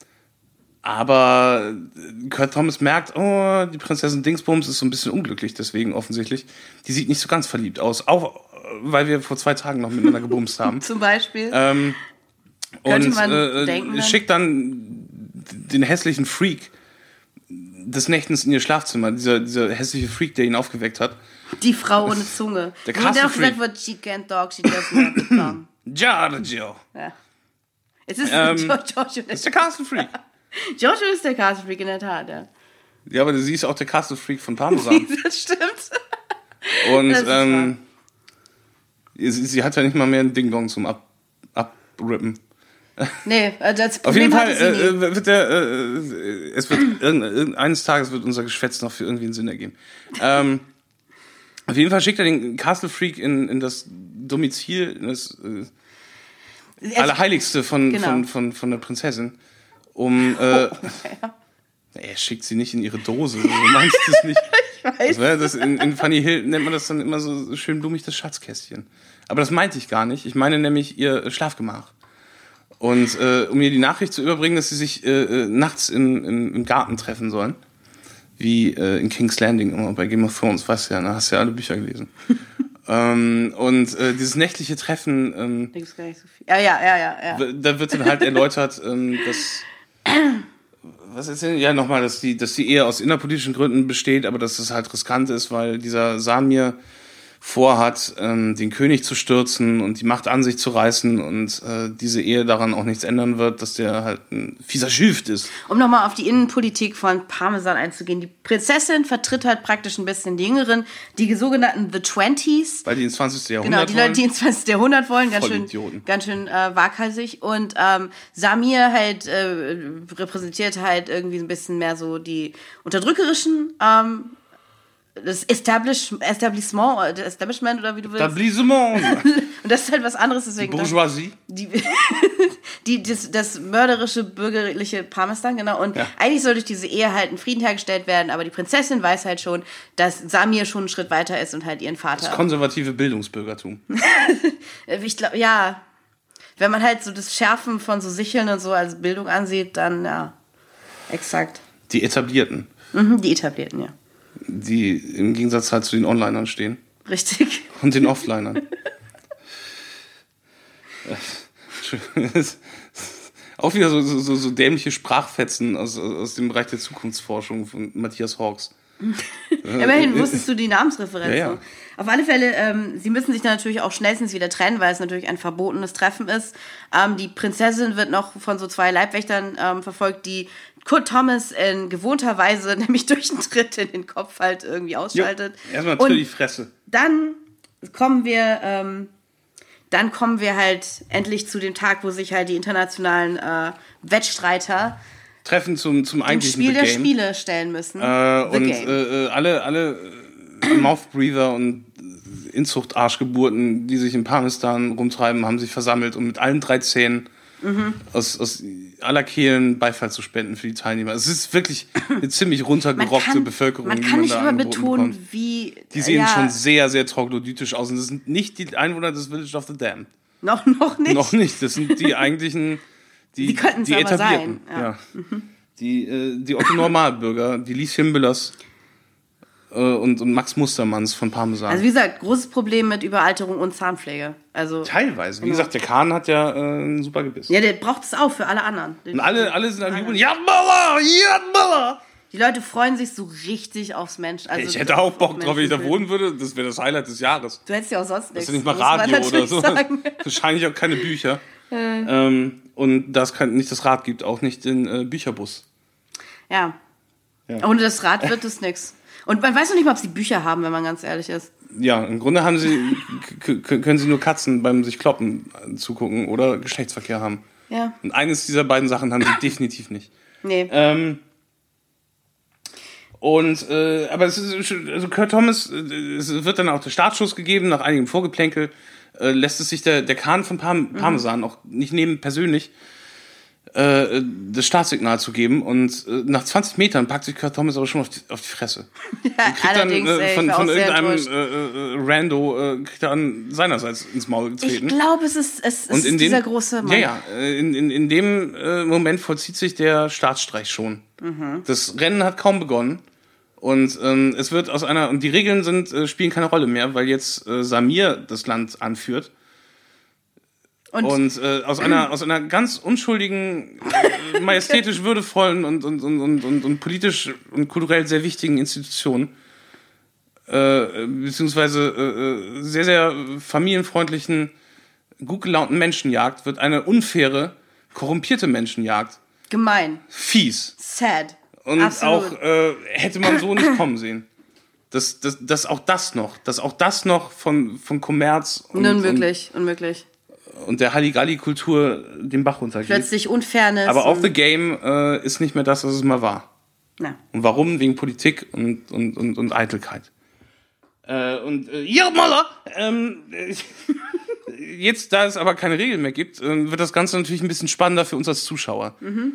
Aber Kurt Thomas merkt, oh, die Prinzessin Dingsbums ist so ein bisschen unglücklich, deswegen offensichtlich. Die sieht nicht so ganz verliebt aus, auch weil wir vor zwei Tagen noch miteinander gebumst haben. Zum Beispiel. Ähm, Könnte und man äh, denken, dann? schickt dann den hässlichen Freak des Nächtens in ihr Schlafzimmer, dieser, dieser hässliche Freak, der ihn aufgeweckt hat. Die Frau ohne Zunge. Der Wo dann auch Castle gesagt Freak. wird, she can't talk, she doesn't have to come. Giorgio. Ja. Es ist Ähm, Giorgio. Das ist der Castle Freak. Giorgio ist der Castle Freak in der Tat, ja. Ja, aber sie ist auch der Castle Freak von Parmesan. Das stimmt. Und Das ist ähm, sie, sie hat ja nicht mal mehr ein Ding-Dong zum Ab Abrippen. Nee, also das Auf Problem jeden Fall hatte sie nie. äh, wird der, äh, es wird irgend, irgend, eines Tages wird unser Geschwätz noch für irgendwie einen Sinn ergeben. Ähm, auf jeden Fall schickt er den Castle Freak in, in das Domizil, in das äh, Allerheiligste von, Genau. von, von, von der Prinzessin, um äh, er schickt sie nicht in ihre Dose, so meinst du es nicht. Ich weiß. Das, das in, in Funny Hill nennt man das dann immer so schön blumig, das Schatzkästchen. Aber das meinte ich gar nicht. Ich meine nämlich ihr Schlafgemach. Und äh, um ihr die Nachricht zu überbringen, dass sie sich äh, äh, nachts in, in, im Garten treffen sollen. Wie äh, in King's Landing immer bei Game of Thrones, weißt du ja, da hast du ja alle Bücher gelesen. ähm, und äh, dieses nächtliche Treffen, ähm, Denkst gar nicht so viel. Ja, ja, ja, ja. ja. w- da wird dann halt erläutert, ähm, dass was ist denn? Ja, nochmal, dass die, dass die Ehe aus innerpolitischen Gründen besteht, aber dass es halt riskant ist, weil dieser Samir vorhat, ähm, den König zu stürzen und die Macht an sich zu reißen und äh, diese Ehe daran auch nichts ändern wird, dass der halt ein fieser Schüft ist. Um nochmal auf die Innenpolitik von Parmesan einzugehen. Die Prinzessin vertritt halt praktisch ein bisschen die Jüngeren, die sogenannten The Twenties. Weil die ins zwanzigsten Genau, Jahrhundert die Leute, die ins zwanzigsten Jahrhundert wollen, ganz schön, Vollidioten. ganz schön äh, waghalsig. Und ähm, Samir halt äh, repräsentiert halt irgendwie ein bisschen mehr so die unterdrückerischen, ähm, das Establish, Establishment, das Establishment oder wie du willst. Etablissement, Und das ist halt was anderes, deswegen. Bourgeoisie. Die, die, das, das mörderische, bürgerliche Parmesan, genau. Und Ja. eigentlich soll durch diese Ehe halt ein Frieden hergestellt werden, aber die Prinzessin weiß halt schon, dass Samir schon einen Schritt weiter ist und halt ihren Vater. Das konservative Bildungsbürgertum. Ich glaube, ja, wenn man halt so das Schärfen von so Sicheln und so als Bildung ansieht, dann ja, exakt. Die Etablierten, Mhm, die etablierten, ja. die im Gegensatz halt zu den Onlinern stehen. Richtig. Und den Offlinern. Auch wieder so, so, so dämliche Sprachfetzen aus, aus dem Bereich der Zukunftsforschung von Matthias Hawks. Immerhin wusstest du die Namensreferenz. Ja, ja. noch. Auf alle Fälle, ähm, sie müssen sich dann natürlich auch schnellstens wieder trennen, weil es natürlich ein verbotenes Treffen ist. Ähm, die Prinzessin wird noch von so zwei Leibwächtern ähm, verfolgt, die Kurt Thomas in gewohnter Weise, nämlich durch einen Tritt in den Kopf halt irgendwie ausschaltet. Jo, erstmal Und tritt die Fresse. dann kommen wir, ähm, dann kommen wir halt endlich zu dem Tag, wo sich halt die internationalen äh, Wettstreiter Treffen zum, zum dem eigentlichen Spiel der The Game. Spiele stellen müssen. Äh, The und Game. äh, äh, alle, alle äh, Mouthbreather und Inzucht-Arschgeburten, die sich in Parmesan rumtreiben, haben sich versammelt, um mit allen drei Zähnen Mhm. aus, aus aller Kehlen Beifall zu spenden für die Teilnehmer. Es ist wirklich eine ziemlich runtergerockte Bevölkerung, man die kann man nicht da immer angeboten betonen, bekommt. wie Die sehen ja, schon sehr, sehr troglodytisch aus. Und das sind nicht die Einwohner des Village of the Damned. noch, noch nicht. Noch nicht. Das sind die eigentlichen, die, Die können's die aber Etablierten. sein, ja. Ja. Die, äh, die Otto-Normalbürger, die Lieschen Müllers äh, und, und Max Mustermanns von Parmesan. Also wie gesagt, großes Problem mit Überalterung und Zahnpflege. Also Teilweise. Wie genau. gesagt, der Kahn hat ja äh, einen super Gebiss. Ja, der braucht es auch für alle anderen. Und alle, alle sind am Jubeln. Ja, Malla! Ja, Malla! Die Leute freuen sich so richtig aufs Mensch. Also Ich hätte auch Bock auf drauf, wenn ich da Menschenbild. wohnen würde. Das wäre das Highlight des Jahres. Du hättest ja auch sonst Das nichts. ist nicht mal muss man Radio oder natürlich so. sagen. Wahrscheinlich auch keine Bücher. ähm, und da es kein, nicht das Rad gibt, auch nicht den äh, Bücherbus. Ja. Ja. Ohne das Rad wird es nichts. Und man weiß noch nicht mal, ob sie Bücher haben, wenn man ganz ehrlich ist. Ja, im Grunde haben sie, k- k- können sie nur Katzen beim sich kloppen äh, zugucken oder Geschlechtsverkehr haben. Ja. Und eines dieser beiden Sachen haben sie definitiv nicht. Nee. Ähm, und, äh, aber es ist, schon- also Kurt Thomas, äh, es wird dann auch der Startschuss gegeben, nach einigem Vorgeplänkel, äh, lässt es sich der, der Kahn von Parm- Parmesan Mhm. auch nicht nehmen, persönlich, äh, das Startsignal zu geben. Und äh, nach zwanzig Metern packt sich Kurt Thomas aber schon auf die, auf die Fresse. Ja, Und kriegt dann allerdings, äh, ey, ich von, war von auch sehr irgendeinem enttäuscht. äh, äh, Rando, äh, kriegt er an seinerseits ins Maul Ich getreten. glaube, es ist, es Und ist in dieser dem, große Mann. Ja, ja, äh, in, in, in dem äh, Moment vollzieht sich der Startstreich schon. Mhm. Das Rennen hat kaum begonnen. Und ähm, es wird aus einer, und die Regeln sind, äh, spielen keine Rolle mehr, weil jetzt äh, Samir das Land anführt. Und, Und äh, aus einer aus einer ganz unschuldigen, äh, majestätisch würdevollen und, und, und, und, und, und politisch und kulturell sehr wichtigen Institution, äh, beziehungsweise äh, äh, sehr, sehr familienfreundlichen, gut gelaunten Menschenjagd, wird eine unfaire, korrumpierte Menschenjagd. gemein. Fies. Sad. Und Absolut. auch äh, hätte man so nicht kommen sehen. Dass, dass, dass auch das noch, dass auch das noch von, von Kommerz und, Unmöglich, unmöglich. und, und der Halligalli-Kultur den Bach runtergeht. Plötzlich Unfairness. Aber auch und- The Game äh, ist nicht mehr das, was es mal war. Na. Und warum? Wegen Politik und, und, und, und Eitelkeit. Äh, und äh, ja, Maler! Ähm, äh, jetzt, da es aber keine Regeln mehr gibt, äh, wird das Ganze natürlich ein bisschen spannender für uns als Zuschauer. Mhm.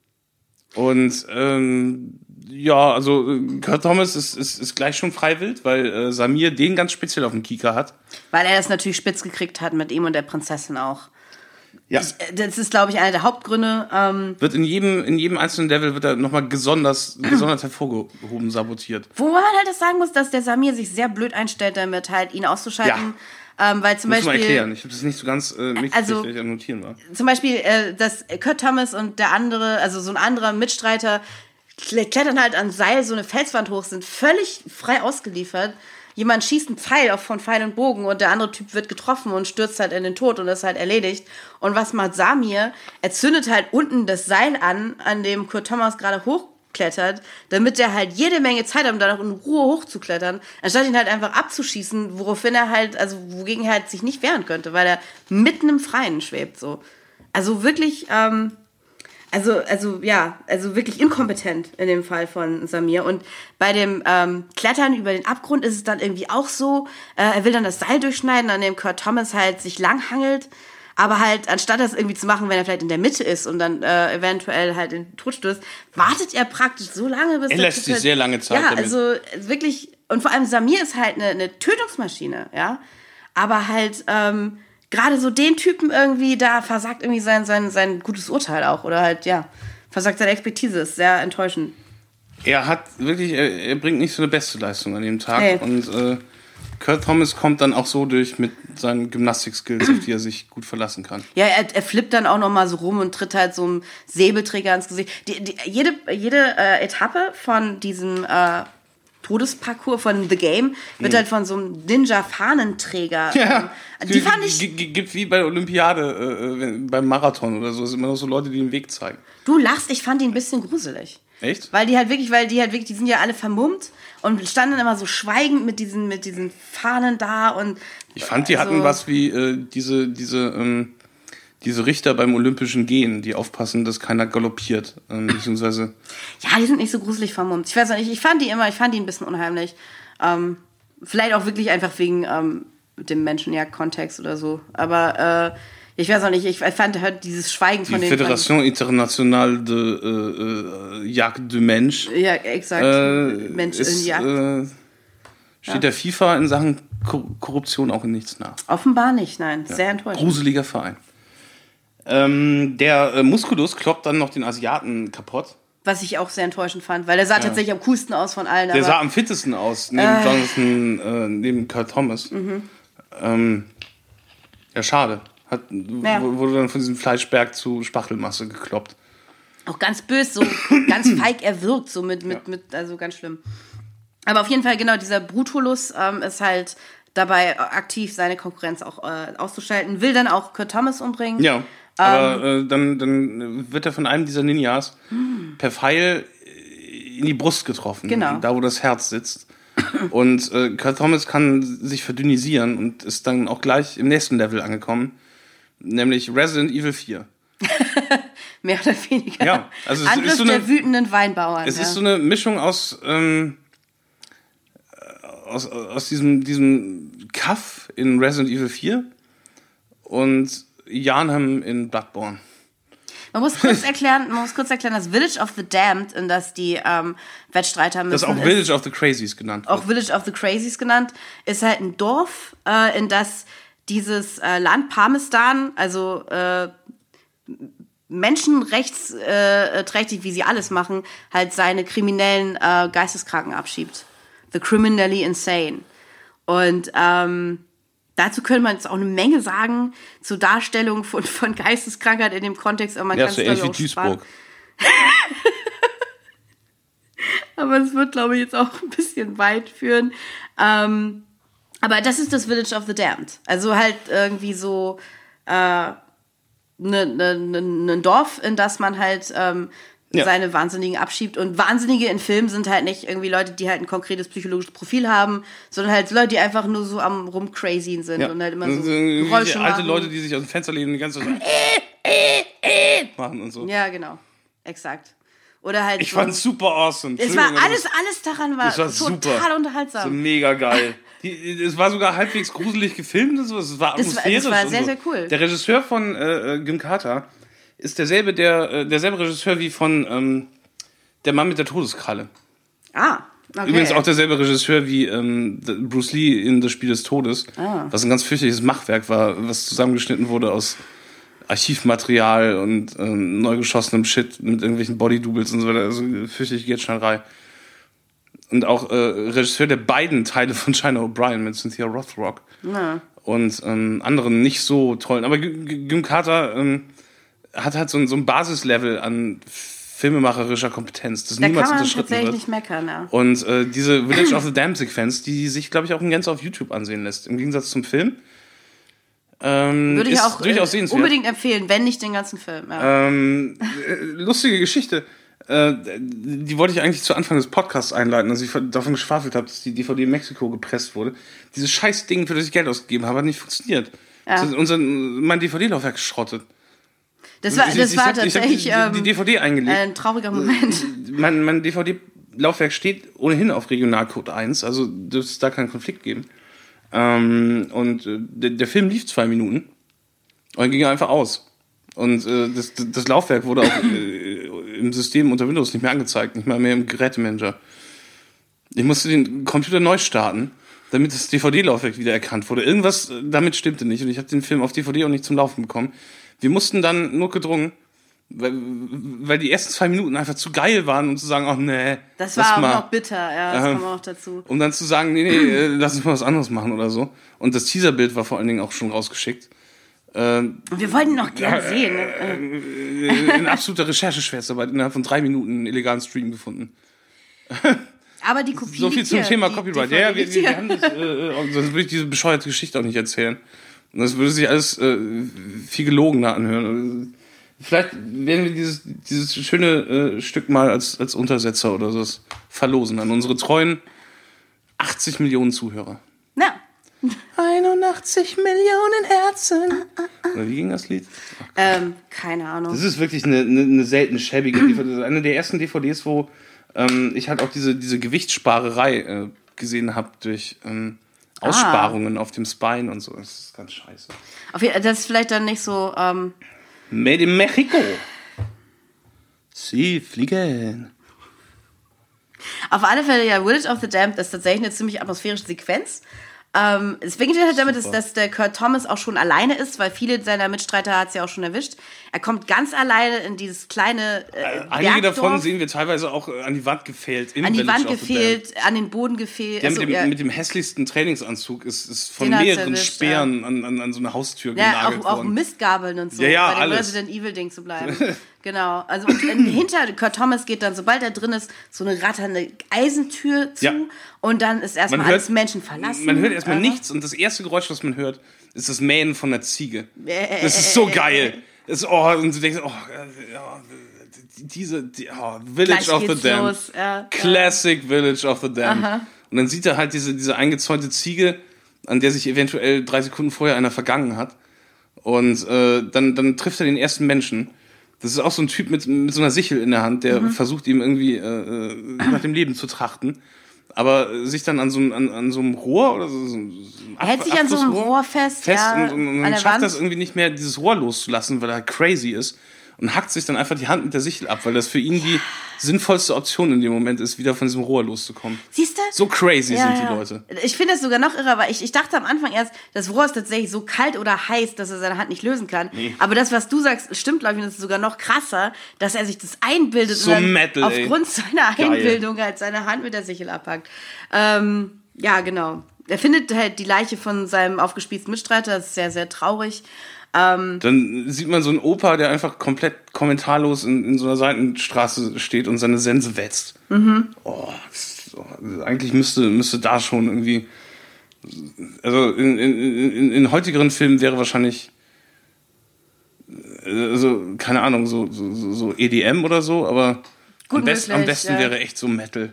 Und ähm, ja, also äh, Kurt Thomas ist, ist, ist gleich schon freiwillig, weil äh, Samir den ganz speziell auf dem Kieker hat. Weil er das natürlich spitz gekriegt hat mit ihm und der Prinzessin auch. Ja. Ich, äh, das ist, glaube ich, einer der Hauptgründe. Ähm, Wird in jedem, in jedem einzelnen Level wird er nochmal besonders, gesondert hervorgehoben, sabotiert. wo man halt das sagen muss, dass der Samir sich sehr blöd einstellt, damit halt ihn auszuschalten. Ähm, weil zum Muss man Beispiel, erklären. Ich habe das nicht so ganz äh, mitgekriegt, Also- weil ich am Notieren war. zum Beispiel, äh, dass Kurt Thomas und der andere, also so ein anderer Mitstreiter, kle- klettern halt an Seil so eine Felswand hoch, sind völlig frei ausgeliefert. Jemand schießt einen Pfeil auf von Pfeil und Bogen und der andere Typ wird getroffen und stürzt halt in den Tod und ist halt erledigt. Und was macht Samir? Er zündet halt unten das Seil an, an dem Kurt Thomas gerade hochklettert, damit er halt jede Menge Zeit hat, um da noch in Ruhe hochzuklettern, anstatt ihn halt einfach abzuschießen, woraufhin er halt, also wogegen er halt sich nicht wehren könnte, weil er mitten im Freien schwebt, so. Also wirklich, ähm, Also, also ja, also wirklich inkompetent in dem Fall von Samir. Und bei dem ähm, Klettern über den Abgrund ist es dann irgendwie auch so, äh, er will dann das Seil durchschneiden, an dem Kurt Thomas halt sich langhangelt. Aber halt, anstatt das irgendwie zu machen, wenn er vielleicht in der Mitte ist und dann äh, eventuell halt in den Tod stößt, wartet er praktisch so lange, bis Er der lässt Typ sich halt- sehr lange Zeit Ja, damit. also wirklich, und vor allem Samir ist halt eine, eine Tötungsmaschine, ja. Aber halt, ähm, gerade so den Typen irgendwie, da versagt irgendwie sein, sein, sein gutes Urteil auch. Oder halt, ja, versagt seine Expertise. Ist sehr enttäuschend. Er hat wirklich, er, er bringt nicht so eine beste Leistung an dem Tag. Nee. Und äh, Kurt Thomas kommt dann auch so durch mit seinen Gymnastik-Skills, auf die er sich gut verlassen kann. Ja, er, er flippt dann auch noch mal so rum und tritt halt so einem Säbelträger ins Gesicht. Die, die, jede jede äh, Etappe von diesem äh, Todesparcours von The Game wird halt von so einem Ninja-Fahnenträger. Ja, ähm, die fand ich. G- g- gibt wie bei der Olympiade, äh, wenn- beim Marathon oder so, es sind immer noch so Leute, die den Weg zeigen. Du lachst, ich fand die ein bisschen gruselig. Echt? Weil die halt wirklich, weil die halt wirklich, die sind ja alle vermummt und standen immer so schweigend mit diesen, mit diesen Fahnen da und. Ich fand, die also- hatten was wie äh, diese, diese, ähm, diese Richter beim Olympischen Gehen, die aufpassen, dass keiner galoppiert. Ähm, beziehungsweise. Ja, die sind nicht so gruselig vermummt. Ich weiß auch nicht, ich fand die immer, ich fand die ein bisschen unheimlich. Ähm, vielleicht auch wirklich einfach wegen ähm, dem Menschenjagd-Kontext oder so. Aber äh, ich weiß auch nicht, ich fand halt dieses Schweigen Die von den. Fédération Internationale de äh, äh, Jagd de Mensch. Ja, exakt. Äh, Mensch ist, in Jagd. äh, steht Ja. der FIFA in Sachen Kor- Korruption auch in nichts nach. Offenbar nicht, nein. Sehr enttäuschend. Gruseliger Verein. Ähm, der äh, Musculus kloppt dann noch den Asiaten kaputt. Was ich auch sehr enttäuschend fand, weil der sah ja. tatsächlich am coolsten aus von allen. Der sah am fittesten aus, neben äh. Jonathan, äh, neben Kurt Thomas. Mhm. Ähm, ja, schade. Hat, ja. Wurde dann von diesem Fleischberg zu Spachtelmasse gekloppt. Auch ganz böse, so ganz feig erwürgt, so mit, mit, ja. mit, also ganz schlimm. Aber auf jeden Fall, genau, dieser Brutulus ähm, ist halt dabei aktiv, seine Konkurrenz auch äh, auszuschalten, will dann auch Kurt Thomas umbringen. Ja. Aber äh, dann, dann wird er von einem dieser Ninjas hm. per Pfeil in die Brust getroffen. Genau. Da, wo das Herz sitzt. Und äh, Kurt Thomas kann sich verdünnisieren und ist dann auch gleich im nächsten Level angekommen. Nämlich Resident Evil vier. Mehr oder weniger. Ja, also es Angriff ist so eine, der wütenden Weinbauern. Es ja. ist so eine Mischung aus, ähm, aus, aus diesem, diesem Kaff in Resident Evil vier und Yharnam in Bloodborne. Man muss kurz erklären, man muss kurz erklären, das Village of the Damned, in das die ähm, Wettstreiter müssen. Das ist auch Village ist, of the Crazies genannt wird. Auch Village of the Crazies genannt, ist halt ein Dorf, äh, in das dieses äh, Land Parmestan, also äh, menschenrechtsträchtig, äh, wie sie alles machen, halt seine kriminellen äh, Geisteskranken abschiebt. The criminally insane. Und ähm, dazu könnte man jetzt auch eine Menge sagen zur Darstellung von, von Geisteskrankheit in dem Kontext. Aber man ja, kann so es ähnlich wie Duisburg. Aber es wird, glaube ich, jetzt auch ein bisschen weit führen. Ähm, aber das ist das Village of the Damned. Also halt irgendwie so äh, ne, ne, ne, ein Dorf, in das man halt ähm, ja. seine Wahnsinnigen abschiebt. Und Wahnsinnige in Filmen sind halt nicht irgendwie Leute, die halt ein konkretes psychologisches Profil haben, sondern halt Leute, die einfach nur so am rumcrazien sind ja. und halt immer so Geräusche alte machen. Leute, die sich aus dem Fenster lehnen und die ganze Zeit so machen und so. Ja, genau. Exakt. Oder halt ich so, fand's super awesome. Es war alles, alles daran war, war total super. unterhaltsam. So mega geil. Die, es war sogar halbwegs gruselig gefilmt und so. Es war atmosphärisch. Das war, das war sehr, so. sehr cool. Der Regisseur von äh, Gymkata ist derselbe, der, äh, derselbe Regisseur wie von ähm, Der Mann mit der Todeskralle. Ah, okay. Übrigens auch derselbe Regisseur wie ähm, Bruce Lee in Das Spiel des Todes. Ah. Was ein ganz fürchterliches Machwerk war, was zusammengeschnitten wurde aus Archivmaterial und ähm, neu geschossenem Shit mit irgendwelchen Bodydoubles und so weiter. Also fürchterliche Geldschneiderei. Und auch äh, Regisseur der beiden Teile von China O'Brien mit Cynthia Rothrock. Ja. Und ähm, anderen nicht so tollen. Aber Gymkata ähm, hat halt so ein, so ein Basislevel an filmemacherischer Kompetenz, das da niemals unterschritten wird. Da kann man tatsächlich nicht meckern, ja. Und äh, diese Village of the Damned-Sequenz, die sich, glaube ich, auch in Gänze auf YouTube ansehen lässt, im Gegensatz zum Film. Ähm, Würde ich ist auch durchaus äh, unbedingt empfehlen, wenn nicht den ganzen Film. Ja. Ähm, äh, lustige Geschichte. Äh, die wollte ich eigentlich zu Anfang des Podcasts einleiten, als ich davon geschwafelt habe, dass die D V D in Mexiko gepresst wurde. Dieses scheiß Ding, für das ich Geld ausgegeben habe, hat nicht funktioniert. Ja. Unser, mein D V D-Laufwerk geschrottet. Das war, das ich, war ich, tatsächlich ich hab die, die D V D eingelegt. Ein trauriger Moment. Mein, mein D V D-Laufwerk steht ohnehin auf Regionalcode eins, also dürfte es da keinen Konflikt geben. Ähm, und äh, der, der Film lief zwei Minuten und dann ging er einfach aus. Und äh, das, das Laufwerk wurde auch äh, im System unter Windows nicht mehr angezeigt, nicht mal mehr im Gerätemanager. Ich musste den Computer neu starten, damit das D V D-Laufwerk wieder erkannt wurde. Irgendwas damit stimmte nicht und ich habe den Film auf D V D auch nicht zum Laufen bekommen. Wir mussten dann nur gedrungen, weil, weil die ersten zwei Minuten einfach zu geil waren, um zu sagen, ach nee. Das war auch mal, noch bitter, ja, das äh, kam auch noch dazu. Um dann zu sagen, nee, nee, äh, lass uns mal was anderes machen oder so. Und das Teaserbild war vor allen Dingen auch schon rausgeschickt. Äh, Und wir wollten noch gern äh, sehen. Äh, äh, in absoluter Rechercheschwerstarbeit innerhalb von drei Minuten einen illegalen Stream gefunden. Aber die Kopie So viel zum hier, Thema Copyright. Ja, wir, wir, wir haben das, äh, sonst würde ich diese bescheuerte Geschichte auch nicht erzählen. Und das würde sich alles äh, viel gelogener anhören. Vielleicht werden wir dieses, dieses schöne äh, Stück mal als, als Untersetzer oder so verlosen an unsere treuen achtzig Millionen Zuhörer. Ja. einundachtzig Millionen Herzen. Oder wie ging das Lied? Ähm, keine Ahnung. Das ist wirklich eine, eine, eine selten schäbige D V D. Das ist eine der ersten D V Ds, wo ähm, ich halt auch diese, diese Gewichtssparerei äh, gesehen habe durch ähm, Aussparungen ah. auf dem Spine und so. Das ist ganz scheiße. Auf jeden, das ist vielleicht dann nicht so... Ähm Made in Mexico. Sie fliegen. Auf alle Fälle, ja, Village of the Damned ist tatsächlich eine ziemlich atmosphärische Sequenz. Ähm, es beginnt halt damit, dass, dass der Kurt Thomas auch schon alleine ist, weil viele seiner Mitstreiter hat es ja auch schon erwischt. Er kommt ganz alleine in dieses kleine äh, Einige Bergdorf. davon sehen wir teilweise auch an die Wand gefehlt. Im An die Village Wand of the gefehlt, an den Boden gefehlt. Der Also, mit, dem, ja, mit dem hässlichsten Trainingsanzug ist, ist von Den hat's mehreren erwischt, Speeren an, an, an so eine Haustür ja, genagelt auch, auch worden. Mistgabeln und so, Ja, ja, bei dem alles. Resident Evil Ding zu bleiben. Genau. Also und hinter Kurt Thomas geht dann, sobald er drin ist, so eine ratternde Eisentür zu Ja. und dann ist erstmal Man alles hört- Menschen verlassen. Man hört erstmal Aha. nichts und das erste Geräusch, was man hört, ist das Mähen von der Ziege. Äh, Das ist so geil. Das, oh, und du denkst, oh, äh, ja, diese, die, oh, Village Gleich of the geht's Damned. los, ja. Classic Village of the Damned. Aha. Und dann sieht er halt diese, diese eingezäunte Ziege, an der sich eventuell drei Sekunden vorher einer vergangen hat. Und äh, dann, dann trifft er den ersten Menschen. Das ist auch so ein Typ mit, mit so einer Sichel in der Hand, der Mhm. versucht ihm irgendwie äh, nach dem Leben zu trachten. Aber sich dann an so, einem- an, an so einem Rohr oder so, so ein Er hält sich an so einem Abflussrohr Rohr fest, fest ja, und, und, und an der schafft Wand. das irgendwie nicht mehr, dieses Rohr loszulassen, weil er crazy ist. Und hackt sich dann einfach die Hand mit der Sichel ab, weil das für ihn die sinnvollste Option in dem Moment ist, wieder von diesem Rohr loszukommen. Siehst du? So crazy Ja, sind ja. die Leute. Ich finde das sogar noch irre, weil ich, ich dachte am Anfang erst, das Rohr ist tatsächlich so kalt oder heiß, dass er seine Hand nicht lösen kann. Nee. Aber das, was du sagst, stimmt, glaube ich, und das ist sogar noch krasser, dass er sich das einbildet So und dann Metal, ey. aufgrund seiner Geil. Einbildung halt seine Hand mit der Sichel abpackt. Ähm, ja, genau. Er findet halt die Leiche von seinem aufgespießten Mitstreiter, das ist sehr, sehr traurig. Dann sieht man so einen Opa, der einfach komplett kommentarlos in, in so einer Seitenstraße steht und seine Sense wetzt. Mhm. Oh, das, oh, eigentlich müsste, müsste da schon irgendwie. Also in, in, in, in heutigeren Filmen wäre wahrscheinlich. Also, keine Ahnung, so, so, so E D M oder so, aber Gut am, best, am möglich, besten ja. wäre echt so Metal.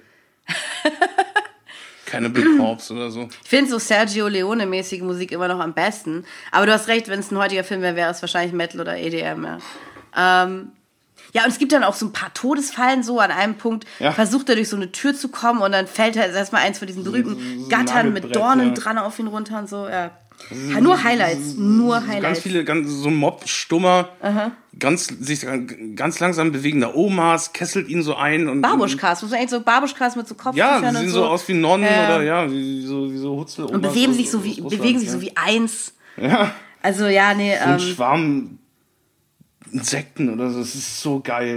Cannibal Corpse oder so. Ich finde so Sergio Leone-mäßige Musik immer noch am besten. Aber du hast recht, wenn es ein heutiger Film wäre, wäre es wahrscheinlich Metal oder E D M, ja. Ähm, ja, und es gibt dann auch so ein paar Todesfallen so. An einem Punkt Ja. versucht er durch so eine Tür zu kommen und dann fällt halt erstmal eins von diesen berühmten so ein Gattern mit Nagelbrett, Dornen ja. dran auf ihn runter und so, ja. Ja, nur Highlights, nur Ganz Highlights. viele, ganz, so ein Mob, stummer, ganz, sich ganz langsam bewegender Omas, kesselt ihn so ein. Und Barbuschkas, muss man eigentlich so Barbuschkas mit so Ja, Kopftüchern die und sehen so. so aus wie Nonnen Ja. oder ja, wie, wie so, wie so Hutzel. Und bewegen sich so wie, bewegen sich so wie eins. Ja, Also ja, nee, so ein ähm, Schwarm Insekten oder so, das ist so geil.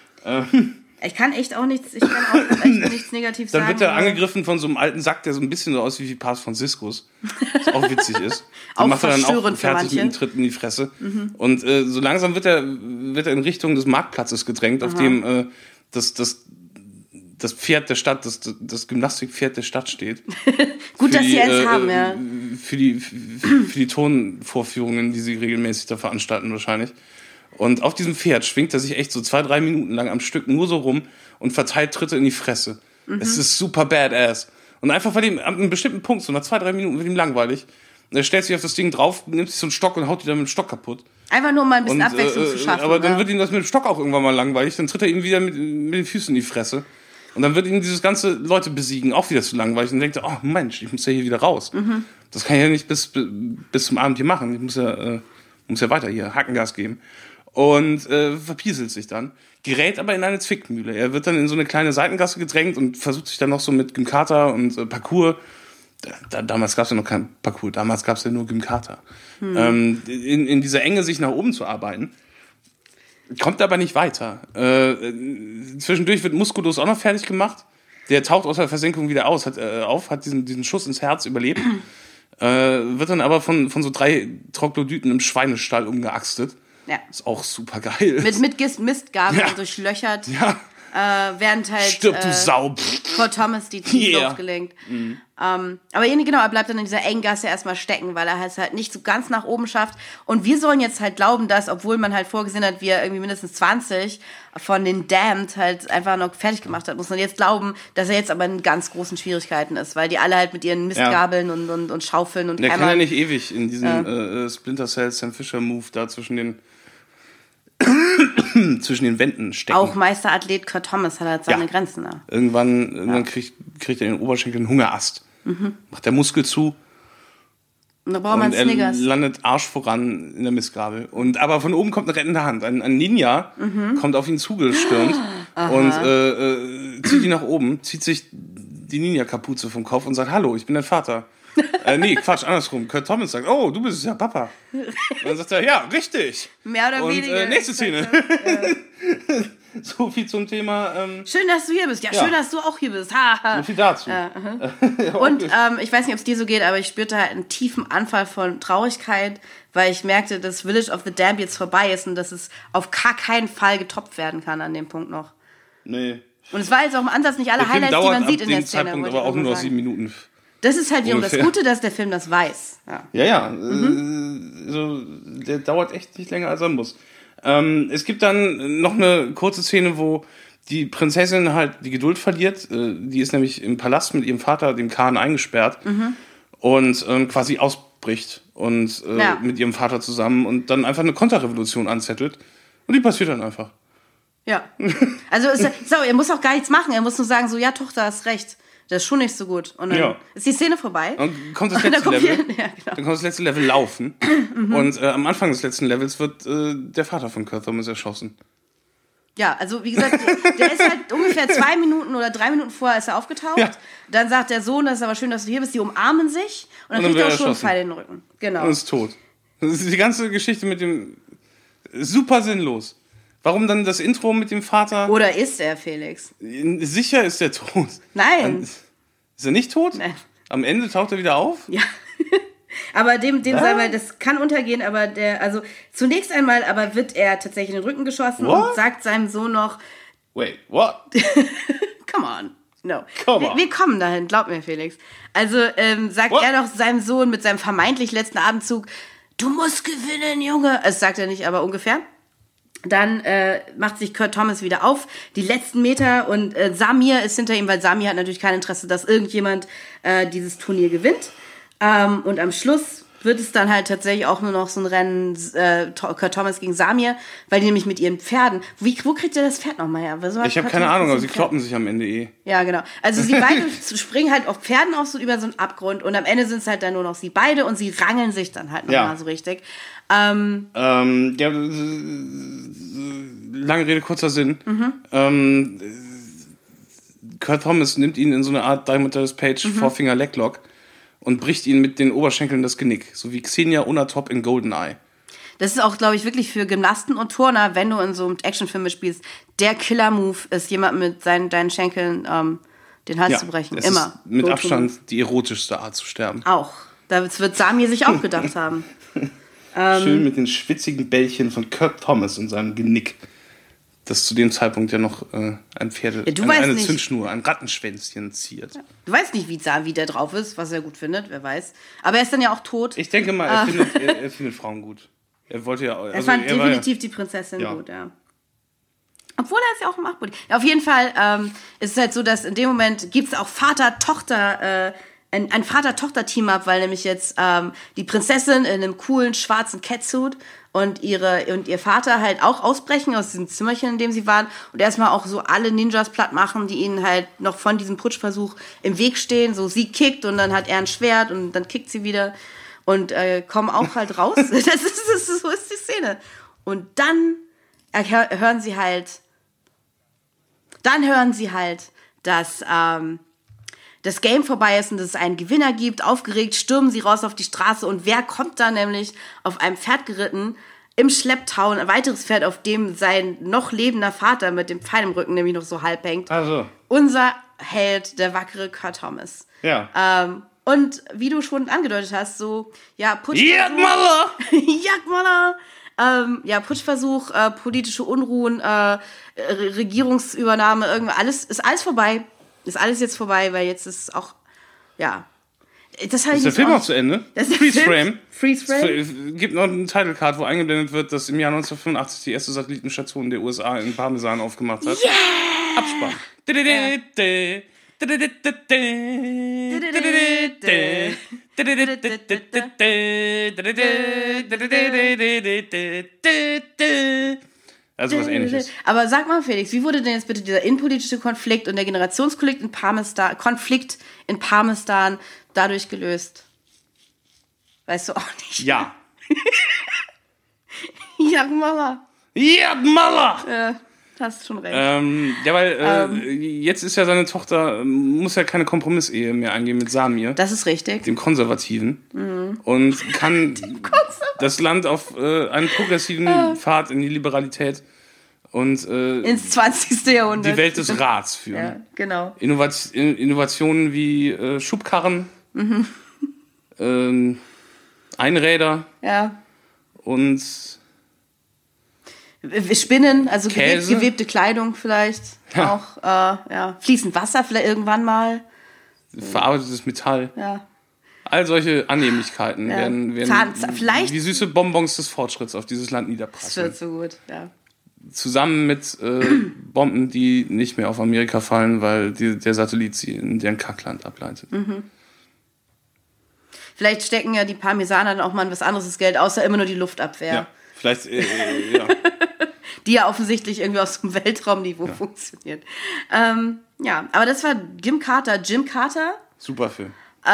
ich kann echt auch nichts, ich kann auch echt nichts Negatives Dann sagen. wird er aber- angegriffen von so einem alten Sack, der so ein bisschen so aussieht wie Papst Franziskus. Was auch witzig ist. Auch Den macht er dann auch verstörend für fertig mit einem manche. Tritt in die Fresse. Und äh, so langsam wird er, wird er in Richtung des Marktplatzes gedrängt, auf dem äh, das, das, das Pferd der Stadt, das, das Gymnastikpferd der Stadt steht. Gut, Für dass die, sie eins äh, haben, ja. Für die, für die Tonvorführungen, die sie regelmäßig da veranstalten wahrscheinlich. Und auf diesem Pferd schwingt er sich echt so zwei, drei Minuten lang am Stück nur so rum und verteilt Tritte in die Fresse. Mhm. Es ist super badass. Und einfach bei dem, an einem bestimmten Punkt, so nach zwei, drei Minuten wird ihm langweilig. Und er stellt sich auf das Ding drauf, nimmt sich so einen Stock und haut die dann mit dem Stock kaputt. Einfach nur mal ein bisschen Und, Abwechslung äh, zu schaffen. aber dann ja. wird ihm das mit dem Stock auch irgendwann mal langweilig. Dann tritt er ihm wieder mit, mit den Füßen in die Fresse. Und dann wird ihm dieses ganze Leute besiegen auch wieder zu langweilig. Und dann denkt er, oh Mensch, ich muss ja hier wieder raus. Mhm. Das kann ich ja nicht bis, bis zum Abend hier machen. Ich muss ja, äh, muss ja weiter hier Hackengas geben. Und äh, verpieselt sich dann. Gerät aber in eine Zwickmühle. Er wird dann in so eine kleine Seitengasse gedrängt und versucht sich dann noch so mit Gymkata und äh, Parkour. Da, damals gab es ja noch kein Parkour, damals gab es ja nur Gymkata. Hm. Ähm, in, in dieser Enge sich nach oben zu arbeiten. Kommt aber nicht weiter. Äh, zwischendurch wird Musculus auch noch fertig gemacht. Der taucht aus der Versenkung wieder aus, hat, äh, auf, hat diesen, diesen Schuss ins Herz überlebt. äh, wird dann aber von, von so drei Troglodyten im Schweinestall umgeaxtet. Ja. Ist auch super geil. Mit, mit Gist- Mistgabeln Ja. durchlöchert, ja, äh, während halt stirb du äh, Sau. Kurt Thomas die Zuflucht Yeah. gelingt. Ähm, aber irgendwie genau, er bleibt dann in dieser engen Gasse erstmal stecken, weil er es halt nicht so ganz nach oben schafft. Und wir sollen jetzt halt glauben, dass, obwohl man halt vorgesehen hat, wie er irgendwie mindestens zwanzig von den Damned halt einfach noch fertig gemacht hat, muss man jetzt glauben, dass er jetzt aber in ganz großen Schwierigkeiten ist, weil die alle halt mit ihren Mistgabeln und, und, und Schaufeln und Der kann ja Hämmern. nicht ewig in diesem äh, Splinter Cell Sam Fisher Move da zwischen den zwischen den Wänden stecken. Auch Meisterathlet Kurt Thomas hat halt seine Ja. Grenzen da. Irgendwann, irgendwann kriegt, kriegt er in den Oberschenkel einen Hungerast. Mhm. Macht der Muskel zu Und da braucht man und er Snickers. landet Arsch voran in der Mistgabel. Und aber von oben kommt eine rettende Hand. Ein, ein Ninja Mhm. kommt auf ihn zugestürmt und äh, äh, zieht ihn nach oben, zieht sich die Ninja-Kapuze vom Kopf und sagt, hallo, ich bin dein Vater. äh, nee, Quatsch, andersrum. Kurt Thomas sagt, oh, du bist ja Papa. Und dann sagt er, ja, richtig. Mehr oder Und, weniger. Äh, nächste Szene. So viel zum Thema. Ähm, schön, dass du hier bist. Ja, ja. schön, dass du auch hier bist. Ha, ha. So viel dazu. Äh, uh-huh. Und ähm, ich weiß nicht, ob es dir so geht, aber ich spürte halt einen tiefen Anfall von Traurigkeit, weil ich merkte, dass Village of the Damned jetzt vorbei ist und dass es auf gar keinen Fall getoppt werden kann an dem Punkt noch. Nee. Und es war jetzt auch im Ansatz nicht alle der Film Highlights, die dauert man sieht ab in der dem Szene. Zeitpunkt wollte aber ich auch nur noch sagen. sieben Minuten. Das ist halt wiederum das Ungefähr. Gute, dass der Film das weiß. Ja. Ja, ja. Mhm. Äh, so, der dauert echt nicht länger, als er muss. Ähm, es gibt dann noch eine kurze Szene, wo die Prinzessin halt die Geduld verliert. Äh, die ist nämlich im Palast mit ihrem Vater, dem Khan, eingesperrt Mhm. und ähm, quasi ausbricht und äh, Ja. mit ihrem Vater zusammen und dann einfach eine Konterrevolution anzettelt. Und die passiert dann einfach. Ja. Also ist, so, er muss auch gar nichts machen. Er muss nur sagen, so, ja, Tochter, hast recht. Das ist schon nicht so gut. Und dann Ja. ist die Szene vorbei. Dann kommt das Und letzte dann kommt Level. hier- ja, genau. Dann kommt das letzte Level laufen. Und äh, am Anfang des letzten Levels wird äh, der Vater von Kurt Thomas erschossen. Ja, also wie gesagt, der ist halt ungefähr zwei Minuten oder drei Minuten vorher ist er aufgetaucht. Ja. Dann sagt der Sohn, das ist aber schön, dass du hier bist. Die umarmen sich und dann, Und dann kriegt er wird auch schon einen erschossen. Pfeil in den Rücken. Genau. Und ist tot. Das ist die ganze Geschichte mit dem super sinnlos. Warum dann das Intro mit dem Vater? Oder ist er, Felix? Sicher ist er tot. Nein. Ist er nicht tot? Nein. Am Ende taucht er wieder auf? Ja. Aber dem, dem sei mal, das kann untergehen, aber der, also zunächst einmal aber wird er tatsächlich in den Rücken geschossen What? und sagt seinem Sohn noch, Wait, what? come on. No. Come wir, on. wir kommen dahin, glaub mir, Felix. Also ähm, sagt What? er doch seinem Sohn mit seinem vermeintlich letzten Atemzug, du musst gewinnen, Junge. Das sagt er nicht, aber ungefähr. Dann äh, macht sich Kurt Thomas wieder auf, die letzten Meter, und äh, Samir ist hinter ihm, weil Samir hat natürlich kein Interesse, dass irgendjemand äh, dieses Turnier gewinnt. Ähm, und am Schluss wird es dann halt tatsächlich auch nur noch so ein Rennen äh, Kurt Thomas gegen Samir, weil die nämlich mit ihren Pferden, wie, wo kriegt ihr das Pferd nochmal her? So Ich habe keine Ahnung, aber sie kloppen sich am Ende eh. Ja, genau. Also sie beide springen halt auf Pferden auf so über so einen Abgrund und am Ende sind es halt dann nur noch sie beide und sie rangeln sich dann halt nochmal Ja. so richtig. Ähm, Ähm, ja, äh, lange Rede, kurzer Sinn. Mhm. Ähm, Kurt Thomas nimmt ihn in so eine Art Diamond Dallas Page Mhm. Four-Finger Leglock und bricht ihn mit den Oberschenkeln das Genick. So wie Xenia Onatop in Goldeneye. Das ist auch, glaube ich, wirklich für Gymnasten und Turner, wenn du in so einem Actionfilm mitspielst, der Killer-Move ist, jemand mit seinen, deinen Schenkeln ähm, den Hals zu brechen. es Immer. ist mit Go-to-Move. Abstand die erotischste Art zu sterben. Auch. Das wird Samir sich auch gedacht haben. Schön mit den schwitzigen Bällchen von Kurt Thomas und seinem Genick. Das zu dem Zeitpunkt ja noch äh, ein Pferde, Ja, du eine, weißt eine nicht. Zündschnur, ein Rattenschwänzchen ziert. Du weißt nicht, wie, Sa- wie der drauf ist, was er gut findet, wer weiß. Aber er ist dann ja auch tot. Ich denke mal, er, findet, er, er findet Frauen gut. Er wollte ja. Er Also fand er war definitiv die Prinzessin Ja. gut, ja. Obwohl er ist ja auch im Achtbody. Ja, auf jeden Fall ähm, ist es halt so, dass in dem Moment gibt es auch Vater-Tochter, äh, ein, ein Vater-Tochter-Team-Up, weil nämlich jetzt ähm, die Prinzessin in einem coolen schwarzen Catsuit und ihre und ihr Vater halt auch ausbrechen aus diesem Zimmerchen, in dem sie waren, und erstmal auch so alle Ninjas platt machen, die ihnen halt noch von diesem Putschversuch im Weg stehen. So, sie kickt und dann hat er ein Schwert und dann kickt sie wieder und äh, kommen auch halt raus. das ist, das ist, so ist die Szene. Und dann erhör- hören sie halt, dann hören sie halt, dass ähm, das Game vorbei ist und dass es einen Gewinner gibt. Aufgeregt stürmen sie raus auf die Straße und wer kommt da nämlich auf einem Pferd geritten, im Schlepptau, ein weiteres Pferd, auf dem sein noch lebender Vater mit dem Pfeil im Rücken nämlich noch so halb hängt. Also, Unser Held, der wackere Kurt Thomas. ja. Ähm, und wie du schon angedeutet hast, so, ja, Putschversuch. Jagdmaler! Jagdmaler! Ähm, ja, Putschversuch, äh, politische Unruhen, äh, Re- Regierungsübernahme, irgendwie, alles, ist alles vorbei. Ist alles jetzt vorbei, weil jetzt ist auch, ja. Das Ist der Film auch zu Ende? Das ist der Freeze Film. Frame. Freeze Frame. Es gibt noch einen Title Card, wo eingeblendet wird, dass im Jahr neunzehnhundertfünfundachtzig die erste Satellitenstation der U S A in Parmesan aufgemacht hat. Yeah! Abspann. Also was Ähnliches. Aber sag mal, Felix, wie wurde denn jetzt bitte dieser innenpolitische Konflikt und der Generationskonflikt in Parmestan, Konflikt in Parmestan dadurch gelöst? Weißt du auch nicht. Ja. Jagdmaler. Jagdmaler! hast schon recht. Ähm, ja, weil äh, Ähm. jetzt ist ja seine Tochter, muss ja keine Kompromissehe mehr eingehen mit Samir, Das ist richtig. dem Konservativen, Mhm. und kann das Land auf äh, einen progressiven Ah. Pfad in die Liberalität und äh, Ins zwanzigste Jahrhundert. die Welt des Rats führen. Ja, genau. Innovat Innovationen wie äh, Schubkarren, Mhm. ähm, Einräder Ja. und Wir Spinnen, also geweb, Käse. gewebte Kleidung vielleicht. Ja. Auch, äh, ja. Fließend Wasser vielleicht irgendwann mal. verarbeitetes Metall. Ja. All solche Annehmlichkeiten Ja. werden, werden Zahn- Z- vielleicht- wie süße Bonbons des Fortschritts auf dieses Land Das niederprasseln. wird so gut, ja. Zusammen mit äh, Bomben, die nicht mehr auf Amerika fallen, weil die, der Satellit sie in deren Kackland ableitet. Mhm. Vielleicht stecken ja die Parmesaner dann auch mal in was anderes das Geld, außer immer nur die Luftabwehr. Ja, vielleicht, äh, äh, ja. Die ja offensichtlich irgendwie aus dem Weltraumniveau funktioniert. Ähm, ja, aber das war Jim Carter. Jim Carter. Super Film.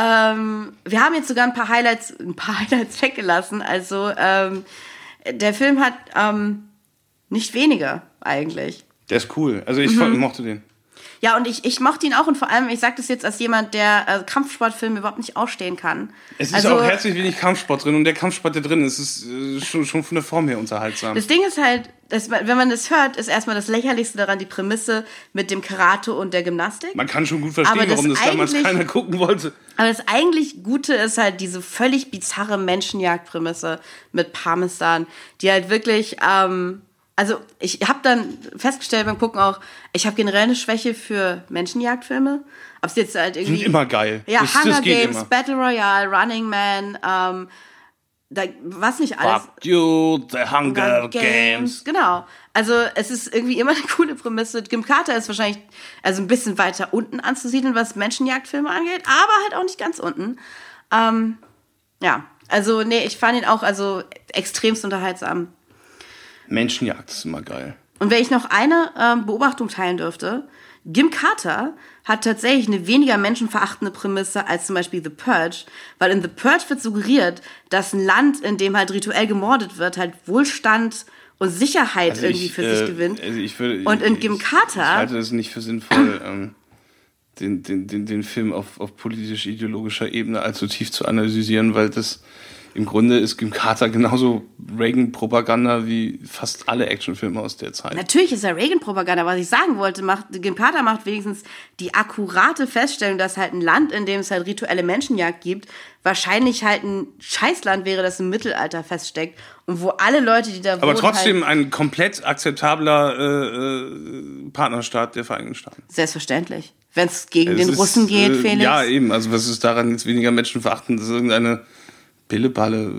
Ähm, wir haben jetzt sogar ein paar Highlights, ein paar Highlights weggelassen. Also ähm, der Film hat ähm, nicht weniger eigentlich. Der ist cool. Also ich Mhm. mochte den. Ja, und ich, ich mochte ihn auch und vor allem, ich sage das jetzt als jemand, der äh, Kampfsportfilme überhaupt nicht ausstehen kann. Es ist Also, auch herzlich wenig Kampfsport drin und der Kampfsport, der drin ist, ist äh, schon, schon von der Form her unterhaltsam. Das Ding ist halt, dass man, wenn man das hört, ist erstmal das Lächerlichste daran die Prämisse mit dem Karate und der Gymnastik. Man kann schon gut verstehen, Aber das warum das damals eigentlich- keiner gucken wollte. Aber das eigentlich Gute ist halt diese völlig bizarre Menschenjagdprämisse mit Parmesan, die halt wirklich, ähm, also ich habe dann festgestellt beim Gucken auch, ich habe generell eine Schwäche für Menschenjagdfilme. Ob es jetzt halt irgendwie... Sind immer geil. Ja, das, Hunger das geht Games, immer. Battle Royale, Running Man, ähm, da, was nicht alles. Fuck you, the Hunger Hunger Games. Genau. Also es ist irgendwie immer eine coole Prämisse. Jim Carter ist wahrscheinlich also ein bisschen weiter unten anzusiedeln, was Menschenjagdfilme angeht, aber halt auch nicht ganz unten. Ähm, ja, also nee, ich fand ihn auch also extremst unterhaltsam. Menschenjagd ist immer geil. Und wenn ich noch eine ähm, Beobachtung teilen dürfte, Jim Carter hat tatsächlich eine weniger menschenverachtende Prämisse als zum Beispiel The Purge, weil in The Purge wird suggeriert, dass ein Land, in dem halt rituell gemordet wird, halt Wohlstand und Sicherheit Also irgendwie ich, für äh, sich gewinnt. Also ich würde, Und in ich, Jim Ich Carter, halte es nicht für sinnvoll, ähm, den, den, den, den Film auf, auf politisch-ideologischer Ebene allzu tief zu analysieren, weil das im Grunde ist Jim Carter genauso Reagan-Propaganda wie fast alle Actionfilme aus der Zeit. natürlich ist er Reagan-Propaganda, was ich sagen wollte, macht, Jim Carter macht wenigstens die akkurate Feststellung, dass halt ein Land, in dem es halt rituelle Menschenjagd gibt, wahrscheinlich halt ein Scheißland wäre, das im Mittelalter feststeckt und wo alle Leute, die da wohnen, Aber trotzdem halt, ein komplett akzeptabler äh, äh, Partnerstaat der Vereinigten Staaten. selbstverständlich. Wenn es gegen Es den ist, Russen geht, äh, Felix. Ja, eben. Also was ist daran jetzt weniger menschenverachtend? Das ist irgendeine Billeballe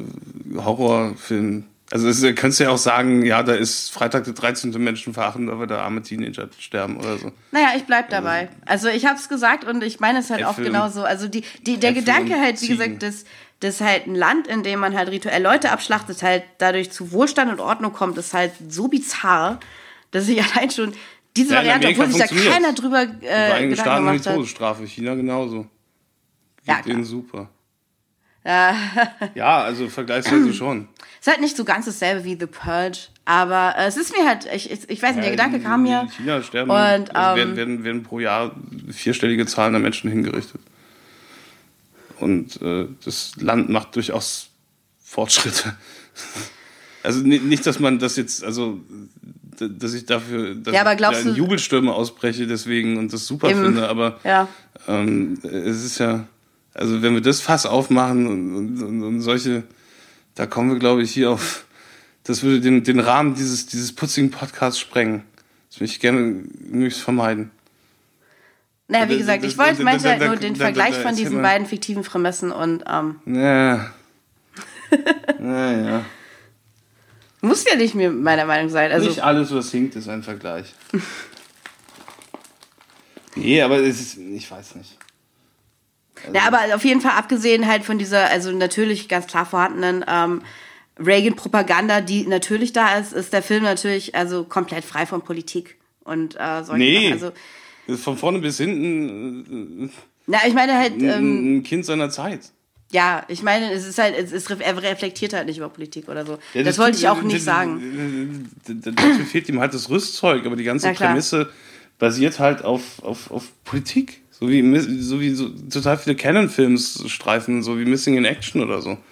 Horrorfilm. Also das ist, könntest du ja auch sagen, ja, da ist Freitag der dreizehnte menschenverachtend, aber da arme Teenager sterben oder so. Naja, ich bleib dabei. Also ich hab's gesagt und ich meine es halt auch Äpfel- genauso. Also die, die, der Äpfel Gedanke und halt, wie Ziegen. gesagt, dass, dass halt ein Land, in dem man halt rituell Leute abschlachtet, halt dadurch zu Wohlstand und Ordnung kommt, ist halt so bizarr, dass ich allein schon diese Ja, in Variante, Amerika obwohl sich da funktioniert's. keiner drüber Die äh, Vereinigten Gedanken Staaten haben die gemacht hat. Todesstrafe, China genauso. Ja, Geht klar. denen super. Ja. Ja, also vergleichsweise schon. Ist halt nicht so ganz dasselbe wie The Purge, aber äh, es ist mir halt, ich, ich, ich weiß nicht, der Ja, Gedanke in- kam mir. In China sterben, Und, also ähm, werden, werden, werden pro Jahr vierstellige Zahlen an Menschen hingerichtet. Und äh, das Land macht durchaus Fortschritte. Also ni- nicht, dass man das jetzt, also d- dass ich dafür dass Ja, aber ich glaubst da in du- Jubelstürme ausbreche deswegen und das super Eben. finde, aber Ja. ähm, es ist ja, also wenn wir das Fass aufmachen und, und, und solche, da kommen wir, glaube ich, hier auf, das würde den, den Rahmen dieses, dieses putzigen Podcasts sprengen. Das würde ich gerne möglichst vermeiden. Naja, wie Da- gesagt, da- ich wollte, da- meinte da- halt da- nur den da- da- Vergleich da von erzähl diesen mal. beiden fiktiven Prämissen und ähm, Ja. Naja. muss ja nicht mir meiner Meinung sein. Also, Nicht alles, was hinkt, ist ein Vergleich. Nee, aber es ist, ich weiß nicht. ja, aber auf jeden Fall abgesehen halt von dieser, also natürlich ganz klar vorhandenen ähm, Reagan-Propaganda, die natürlich da ist, ist der Film natürlich also komplett frei von Politik und äh, solchen Nee. Sachen. Also, Das ist von vorne bis hinten na, ich meine halt, äh, ähm, ein Kind seiner Zeit. Ja, ich meine, es ist halt, es ist, er reflektiert halt nicht über Politik oder so. Ja, das, das wollte ich auch nicht sagen. Dafür fehlt ihm halt das Rüstzeug, aber die ganze Prämisse basiert halt auf, auf, auf Politik. So wie, so wie so total viele Canon-Films-Streifen, so wie Missing in Action oder so.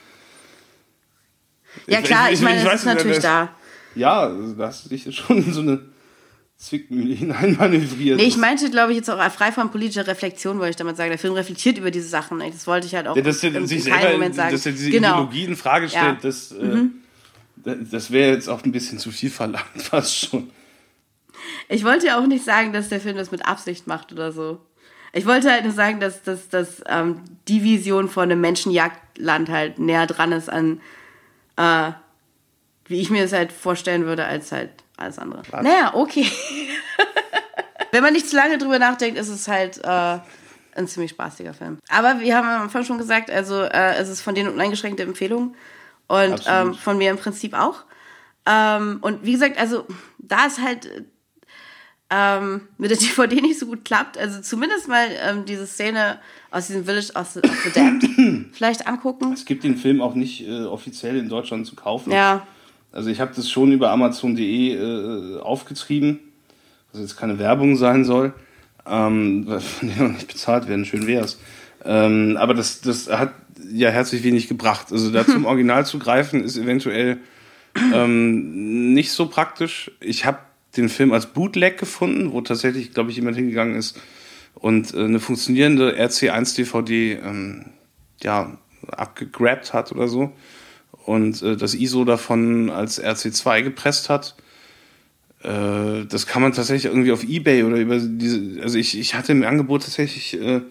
Ja klar, ich, ich, ich meine, das ist natürlich das, da. Ja, da hast du dich schon in so eine Zwickmühle hineinmanövriert. Nee, ich meinte, glaube ich, jetzt auch frei von politischer Reflexion, wollte ich damit sagen. Der Film reflektiert über diese Sachen. Das wollte ich halt auch ja, dass er im, sich in selber, keinem Moment sagen. Dass er diese genau. Ideologie in Frage stellt, ja. das, mhm. äh, das wäre jetzt auch ein bisschen zu viel verlangt, fast schon. Ich wollte ja auch nicht sagen, dass der Film das mit Absicht macht oder so. Ich wollte halt nur sagen, dass, dass, dass ähm, die Vision von einem Menschenjagdland halt näher dran ist an, äh, wie ich mir das halt vorstellen würde, als halt alles andere. Was? Naja, okay. Wenn man nicht zu lange drüber nachdenkt, ist es halt äh, ein ziemlich spaßiger Film. Aber wir haben am Anfang schon gesagt, also äh, es ist von denen uneingeschränkte Empfehlung und ähm, von mir im Prinzip auch. Ähm, und wie gesagt, also da ist halt ähm, mit der D V D nicht so gut klappt, also zumindest mal ähm, diese Szene aus diesem Village of the, of the Damned vielleicht angucken. Es gibt den Film auch nicht äh, offiziell in Deutschland zu kaufen. Ja. Also ich habe das schon über Amazon punkt de äh, aufgetrieben, was jetzt keine Werbung sein soll, ähm, von der noch nicht bezahlt werden, schön wär's. Ähm, aber das, das hat ja herzlich wenig gebracht. Also da zum Original zu greifen, ist eventuell ähm, nicht so praktisch. Ich habe den Film als Bootleg gefunden, wo tatsächlich, glaube ich, jemand hingegangen ist und äh, eine funktionierende R C eins D V D ähm, ja, abgegrabt hat oder so und äh, das I S O davon als R C zwei gepresst hat. Äh, das kann man tatsächlich irgendwie auf eBay oder über diese, also ich, ich hatte im Angebot tatsächlich äh,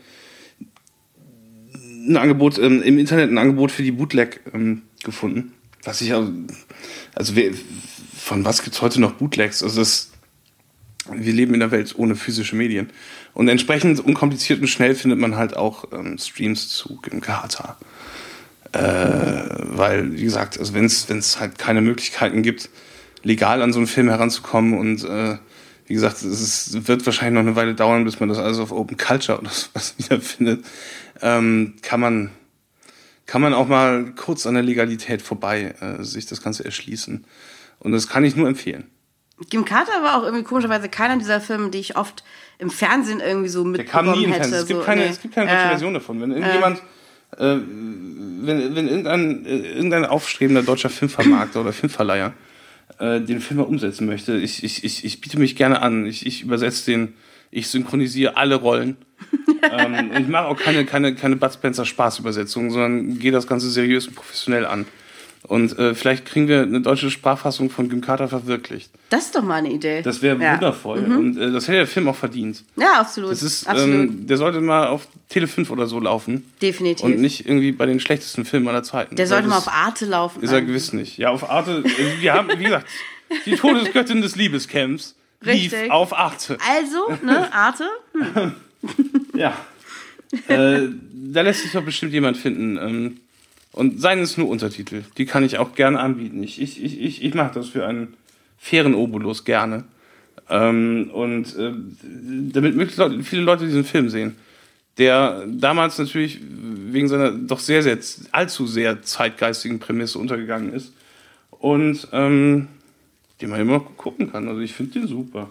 ein Angebot, ähm, im Internet ein Angebot für die Bootleg ähm, gefunden. Was ich also, also wer, von was gibt es heute noch Bootlegs? Also das, wir leben in einer Welt ohne physische Medien. Und entsprechend unkompliziert und schnell findet man halt auch ähm, Streams zu Gimkhata. Äh, weil, wie gesagt, also wenn es halt keine Möglichkeiten gibt, legal an so einen Film heranzukommen und äh, wie gesagt, es ist, wird wahrscheinlich noch eine Weile dauern, bis man das alles auf Open Culture oder sowas wiederfindet, ähm, kann man kann man auch mal kurz an der Legalität vorbei äh, sich das Ganze erschließen. Und das kann ich nur empfehlen. Gimkhata war auch irgendwie komischerweise keiner dieser Filme, die ich oft im Fernsehen irgendwie so mitbekommen Der kam nie im hätte. Fernsehen. Es gibt so, keine, nee. es gibt keine deutsche äh, Version davon. Wenn irgendjemand, äh, äh, wenn, wenn irgendein, irgendein aufstrebender deutscher Filmvermarkter oder Filmverleiher äh, den Film mal umsetzen möchte, ich, ich, ich, ich biete mich gerne an. Ich, ich übersetze den, ich synchronisiere alle Rollen. ähm, und ich mache auch keine, keine, keine Bud Spencer Spaßübersetzung, sondern gehe das Ganze seriös und professionell an. Und äh, vielleicht kriegen wir eine deutsche Sprachfassung von Gimkhata verwirklicht. Das ist doch mal eine Idee. Das wäre ja. wundervoll. Mhm. Und äh, das hätte der Film auch verdient. Ja, absolut. Das ist, absolut. Ähm, der sollte mal auf Tele fünf oder so laufen. Definitiv. Und nicht irgendwie bei den schlechtesten Filmen aller Zeiten. Der sollte mal auf Arte laufen. Ist er gewiss nicht. Ja, auf Arte. äh, wir haben, wie gesagt, die Todesgöttin des Liebescamps lief auf Arte. Also, ne, Arte? Hm. Ja. äh, da lässt sich doch bestimmt jemand finden. Ähm, und seien es nur Untertitel. Die kann ich auch gerne anbieten. Ich, ich, ich, ich, ich mache das für einen fairen Obolus gerne. Ähm, und äh, damit möglichst Leute, viele Leute diesen Film sehen. Der damals natürlich wegen seiner doch sehr, sehr, allzu sehr zeitgeistigen Prämisse untergegangen ist. Und ähm, den man immer noch gucken kann. Also ich finde den super.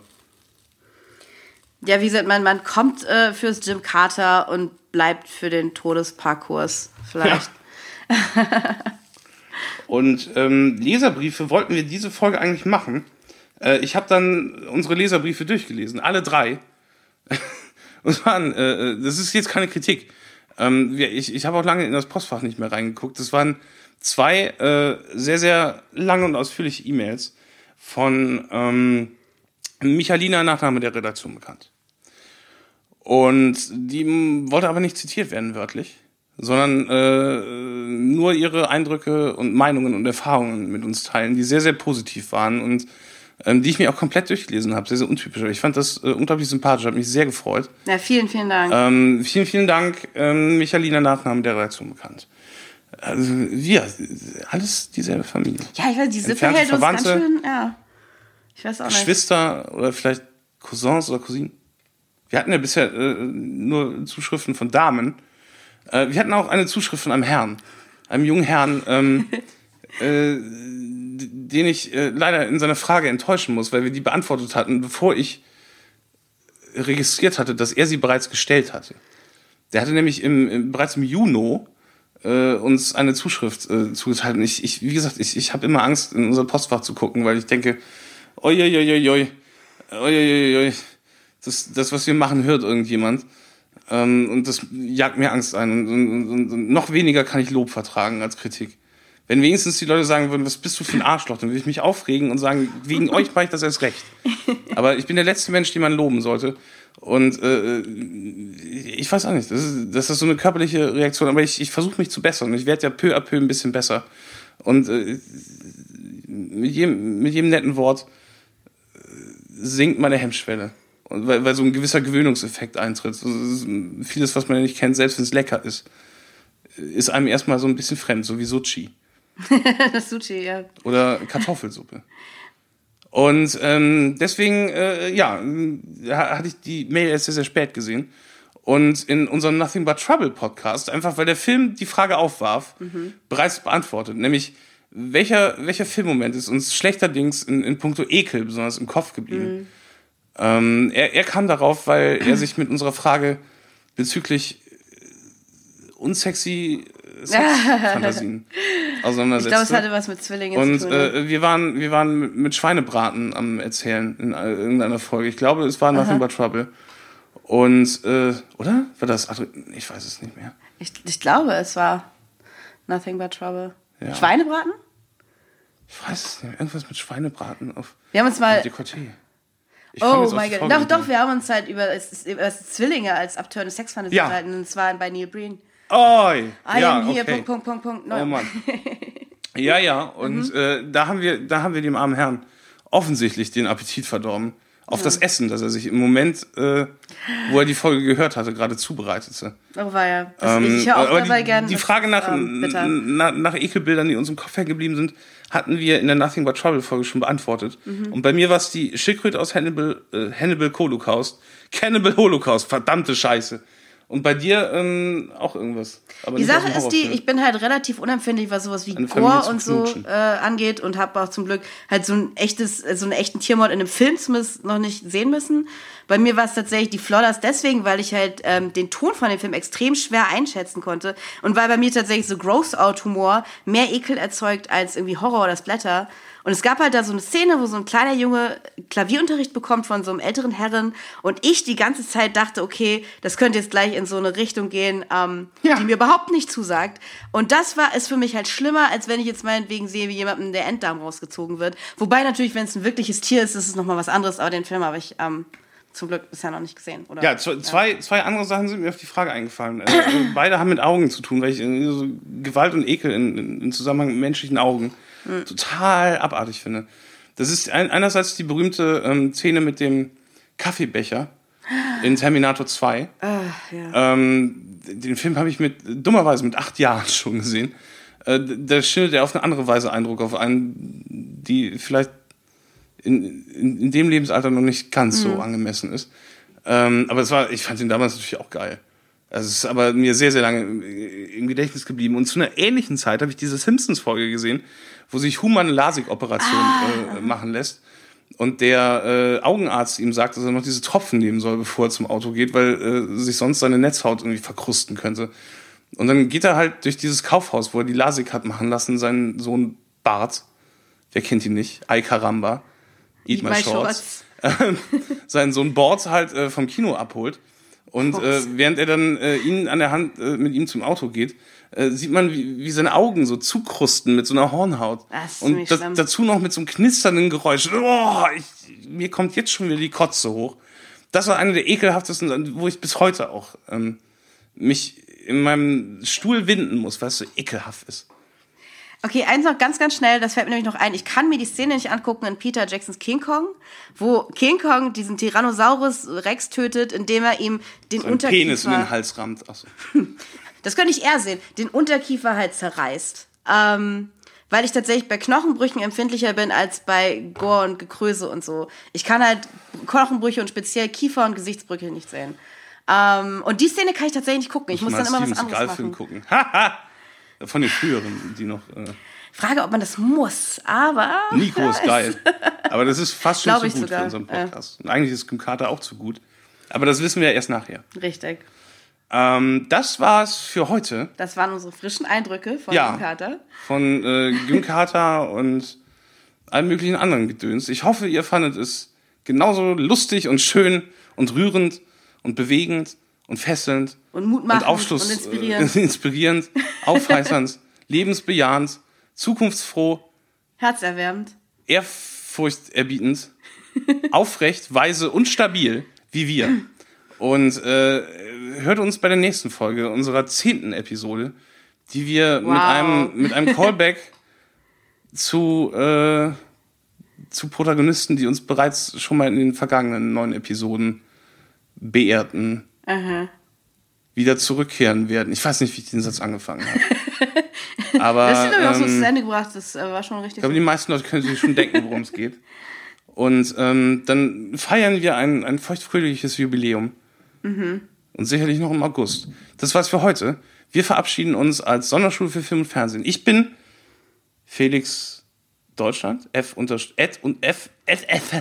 Ja, wie gesagt, man, man kommt äh, fürs Gimkhata und bleibt für den Todesparcours vielleicht. Ja. Und ähm, Leserbriefe wollten wir diese Folge eigentlich machen. Äh, ich habe dann unsere Leserbriefe durchgelesen, alle drei. Und waren, äh, das ist jetzt keine Kritik. Ähm, wir, ich ich habe auch lange in das Postfach nicht mehr reingeguckt. Das waren zwei äh, sehr, sehr lange und ausführliche E-Mails von ähm, Michalina, Nachname der Redaktion bekannt. Und die wollte aber nicht zitiert werden, wörtlich, sondern äh, nur ihre Eindrücke und Meinungen und Erfahrungen mit uns teilen, die sehr, sehr positiv waren und ähm, die ich mir auch komplett durchgelesen habe, sehr, sehr untypisch. Ich fand das äh, unglaublich sympathisch, hat mich sehr gefreut. Ja, vielen, vielen Dank. Ähm, vielen, vielen Dank, ähm, Michalina, Nachname der Redaktion bekannt. Also wir, alles dieselbe Familie. Ja, ich weiß, die Sippe hält uns ganz schön, ja. Ich weiß auch nicht. Geschwister oder vielleicht Cousins oder Cousinen. Wir hatten ja bisher äh, nur Zuschriften von Damen. Äh, wir hatten auch eine Zuschrift von einem Herrn, einem jungen Herrn, ähm, äh, den ich äh, leider in seiner Frage enttäuschen muss, weil wir die beantwortet hatten, bevor ich registriert hatte, dass er sie bereits gestellt hatte. Der hatte nämlich im, im, bereits im Juni äh, uns eine Zuschrift äh, zugeteilt. Und ich, ich, wie gesagt, ich, ich habe immer Angst, in unser Postfach zu gucken, weil ich denke, oi, oi, oi, oi, oi, oi, das, das, was wir machen, hört irgendjemand. Ähm, und das jagt mir Angst ein. Und, und, und, und noch weniger kann ich Lob vertragen als Kritik. Wenn wenigstens die Leute sagen würden, was bist du für ein Arschloch, dann würde ich mich aufregen und sagen, wegen euch mache ich das erst recht. Aber ich bin der letzte Mensch, den man loben sollte. Und äh, ich weiß auch nicht, das ist, das ist so eine körperliche Reaktion, aber ich, ich versuche mich zu bessern. Ich werde ja peu à peu ein bisschen besser. Und äh, mit, jedem, mit jedem netten Wort sinkt meine Hemmschwelle. Und weil, weil so ein gewisser Gewöhnungseffekt eintritt. Also vieles, was man ja nicht kennt, selbst wenn es lecker ist, ist einem erstmal so ein bisschen fremd, so wie Sushi. Das Sushi, ja. Oder Kartoffelsuppe. Und ähm, deswegen, äh, ja, hatte ich die Mail erst sehr, sehr spät gesehen. Und in unserem Nothing But Trouble Podcast, einfach weil der Film die Frage aufwarf, mhm. bereits beantwortet. Nämlich, welcher, welcher Filmmoment ist uns schlechterdings in, in puncto Ekel besonders im Kopf geblieben? Mhm. Ähm, er, er kam darauf, weil er sich mit unserer Frage bezüglich unsexy Sexfantasien auseinandersetzte. Ich glaube, es hatte was mit Zwillingen und, zu tun. Und äh, wir waren, wir waren mit Schweinebraten am Erzählen in irgendeiner Folge. Ich glaube, es war Nothing Aha. But Trouble. Und, äh, oder? War das? Ich weiß es nicht mehr. Ich, ich glaube, es war Nothing But Trouble. Ja. Schweinebraten? Ich weiß es nicht. Irgendwas mit Schweinebraten auf wir haben uns mal Dekolleté. Ich oh mein Gott. Doch, doch, wir haben uns halt über, über Zwillinge als Abturne Sexfantasie ja. unterhalten. Und zwar bei Neil Breen. Oh, I ja, am here, okay. Punkt, Punkt, Punkt, Punkt. No. Oh Mann. Ja, ja, und mhm. äh, da haben wir, da haben wir dem armen Herrn offensichtlich den Appetit verdorben auf ja. das Essen, das er sich im Moment, äh, wo er die Folge gehört hatte, gerade zubereitete. Oh, war ja. Das, ähm, ich höre auch dabei die, gerne. Die Frage nach, ähm, nach, nach Ekelbildern, die uns im Kopf hängen geblieben sind, hatten wir in der Nothing But Trouble Folge schon beantwortet. Mhm. Und bei mir war es die Schildkröte aus Hannibal, äh, Hannibal Holocaust. Cannibal Holocaust, verdammte Scheiße. Und bei dir ähm, auch irgendwas. Aber die Sache ist die, ich bin halt relativ unempfindlich, was sowas wie Gore und so äh, angeht und habe auch zum Glück halt so ein echtes, so einen echten Tiermord in einem Film zumindest noch nicht sehen müssen. Bei mir war es tatsächlich die Flodders deswegen, weil ich halt ähm, den Ton von dem Film extrem schwer einschätzen konnte und weil bei mir tatsächlich so Gross-Out-Humor mehr Ekel erzeugt als irgendwie Horror oder Splatter. Und es gab halt da so eine Szene, wo so ein kleiner Junge Klavierunterricht bekommt von so einem älteren Herren und ich die ganze Zeit dachte, okay, das könnte jetzt gleich in so eine Richtung gehen, ähm, ja. die mir überhaupt nicht zusagt. Und das war ist für mich halt schlimmer, als wenn ich jetzt meinetwegen sehe, wie jemandem der Enddarm rausgezogen wird. Wobei natürlich, wenn es ein wirkliches Tier ist, ist es nochmal was anderes, aber den Film habe ich ähm, zum Glück bisher noch nicht gesehen. Oder? Ja, zwei, ja. zwei andere Sachen sind mir auf die Frage eingefallen. Äh, beide haben mit Augen zu tun, weil ich äh, so Gewalt und Ekel in, in, in Zusammenhang mit menschlichen Augen mhm. total abartig finde. Das ist ein, einerseits die berühmte ähm, Szene mit dem Kaffeebecher in Terminator zwei. Uh, ja. ähm, den Film habe ich mit dummerweise mit acht Jahren schon gesehen. Äh, da schindet er auf eine andere Weise Eindruck auf einen, die vielleicht In, in, in dem Lebensalter noch nicht ganz so mhm. angemessen ist. Ähm, aber es war, ich fand ihn damals natürlich auch geil. Also es ist aber mir sehr, sehr lange im, im Gedächtnis geblieben. Und zu einer ähnlichen Zeit habe ich diese Simpsons-Folge gesehen, wo sich Homer eine LASIK-Operation ah. äh, machen lässt. Und der äh, Augenarzt ihm sagt, dass er noch diese Tropfen nehmen soll, bevor er zum Auto geht, weil äh, sich sonst seine Netzhaut irgendwie verkrusten könnte. Und dann geht er halt durch dieses Kaufhaus, wo er die LASIK hat machen lassen, seinen Sohn Bart, wer kennt ihn nicht, Ay Caramba, Eat My Shorts, seinen Sohn Bart halt äh, vom Kino abholt. Und äh, während er dann äh, ihn an der Hand äh, mit ihm zum Auto geht, äh, sieht man, wie, wie seine Augen so zukrusten mit so einer Hornhaut. Das und das, dazu noch mit so einem knisternden Geräusch. Oh, ich, mir kommt jetzt schon wieder die Kotze hoch. Das war eine der ekelhaftesten, wo ich bis heute auch ähm, mich in meinem Stuhl winden muss, weil es so ekelhaft ist. Okay, eins noch ganz, ganz schnell, das fällt mir nämlich noch ein. Ich kann mir die Szene nicht angucken in Peter Jacksons King Kong, wo King Kong diesen Tyrannosaurus Rex tötet, indem er ihm den so Unterkiefer... Penis in den Hals rammt. Achso. Das könnte ich eher sehen. Den Unterkiefer halt zerreißt. Ähm, weil ich tatsächlich bei Knochenbrüchen empfindlicher bin als bei Gore und Gekröse und so. Ich kann halt Knochenbrüche und speziell Kiefer- und Gesichtsbrüche nicht sehen. Ähm, und die Szene kann ich tatsächlich nicht gucken. Ich, ich muss dann immer was anderes machen. Film gucken. Haha! Von den früheren, die noch... Äh Frage, ob man das muss, aber... Nico ist geil. Aber das ist fast schon zu gut sogar. für unseren Podcast. Ja. Und eigentlich ist Jim Carter auch zu gut. Aber das wissen wir ja erst nachher. Richtig. Ähm, das war's für heute. Das waren unsere frischen Eindrücke von ja, Jim Carter. Von äh, Jim Carter und allen möglichen anderen Gedöns. Ich hoffe, ihr fandet es genauso lustig und schön und rührend und bewegend und fesselnd. Und mutmachend und Aufschluss, und inspirierend. Äh, inspirierend, aufreißernd, lebensbejahend, zukunftsfroh, herzerwärmend, ehrfurchterbietend, aufrecht, weise und stabil, wie wir. Und äh, hört uns bei der nächsten Folge unserer zehnten Episode, die wir wow. mit einem mit einem Callback zu äh, zu Protagonisten, die uns bereits schon mal in den vergangenen neun Episoden beehrten, aha. wieder zurückkehren werden. Ich weiß nicht, wie ich den Satz angefangen habe. Aber, das ist aber auch so ähm, zu Ende gebracht, das äh, war schon richtig. Ich glaube, die meisten Leute können sich schon denken, worum es geht. Und ähm, dann feiern wir ein, ein feuchtfröhliches Jubiläum. Mhm. Und sicherlich noch im August. Das war's für heute. Wir verabschieden uns als Sonderschule für Film und Fernsehen. Ich bin Felix Deutschland, F unterstrich, Ed und F, Ed, F,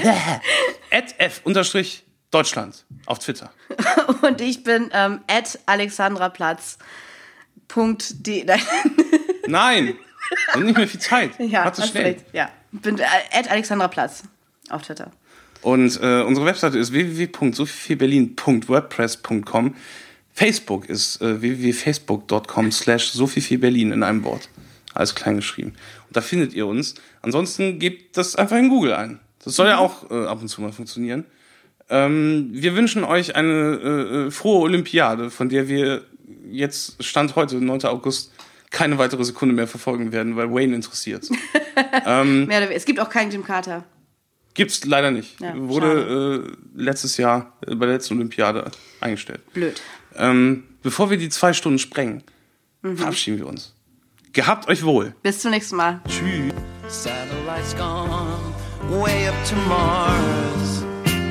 Ed, F unterstrich Deutschland auf Twitter. Und ich bin ähm, at alexandraplatz punkt de. Nein, wir haben nicht mehr viel Zeit. Ja, Warte schnell. recht. Ja, bin äh, at alexandraplatz auf Twitter. Und äh, unsere Webseite ist w w w punkt so viel berlin punkt wordpress punkt com. Facebook ist äh, w w w punkt facebook punkt com slash so viel berlin in einem Wort. Alles klein geschrieben. Und da findet ihr uns. Ansonsten gebt das einfach in Google ein. Das soll ja auch äh, ab und zu mal funktionieren. Ähm, wir wünschen euch eine äh, frohe Olympiade, von der wir jetzt, Stand heute, neunten August, keine weitere Sekunde mehr verfolgen werden, weil Wayne interessiert. ähm, Mehr oder weniger. Es gibt auch keinen Jim Carter. Gibt's leider nicht. Ja, Wurde äh, letztes Jahr äh, bei der letzten Olympiade eingestellt. Blöd. Ähm, bevor wir die zwei Stunden sprengen, Mhm. verabschieden wir uns. Gehabt euch wohl. Bis zum nächsten Mal. Tschüss. Satellites gone way up to Mars.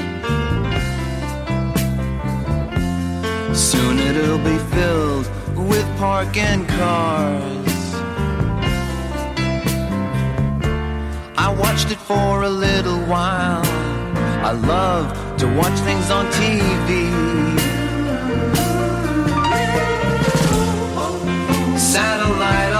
Soon it'll be filled with parking cars. I watched it for a little while. I love to watch things on T V. Satellite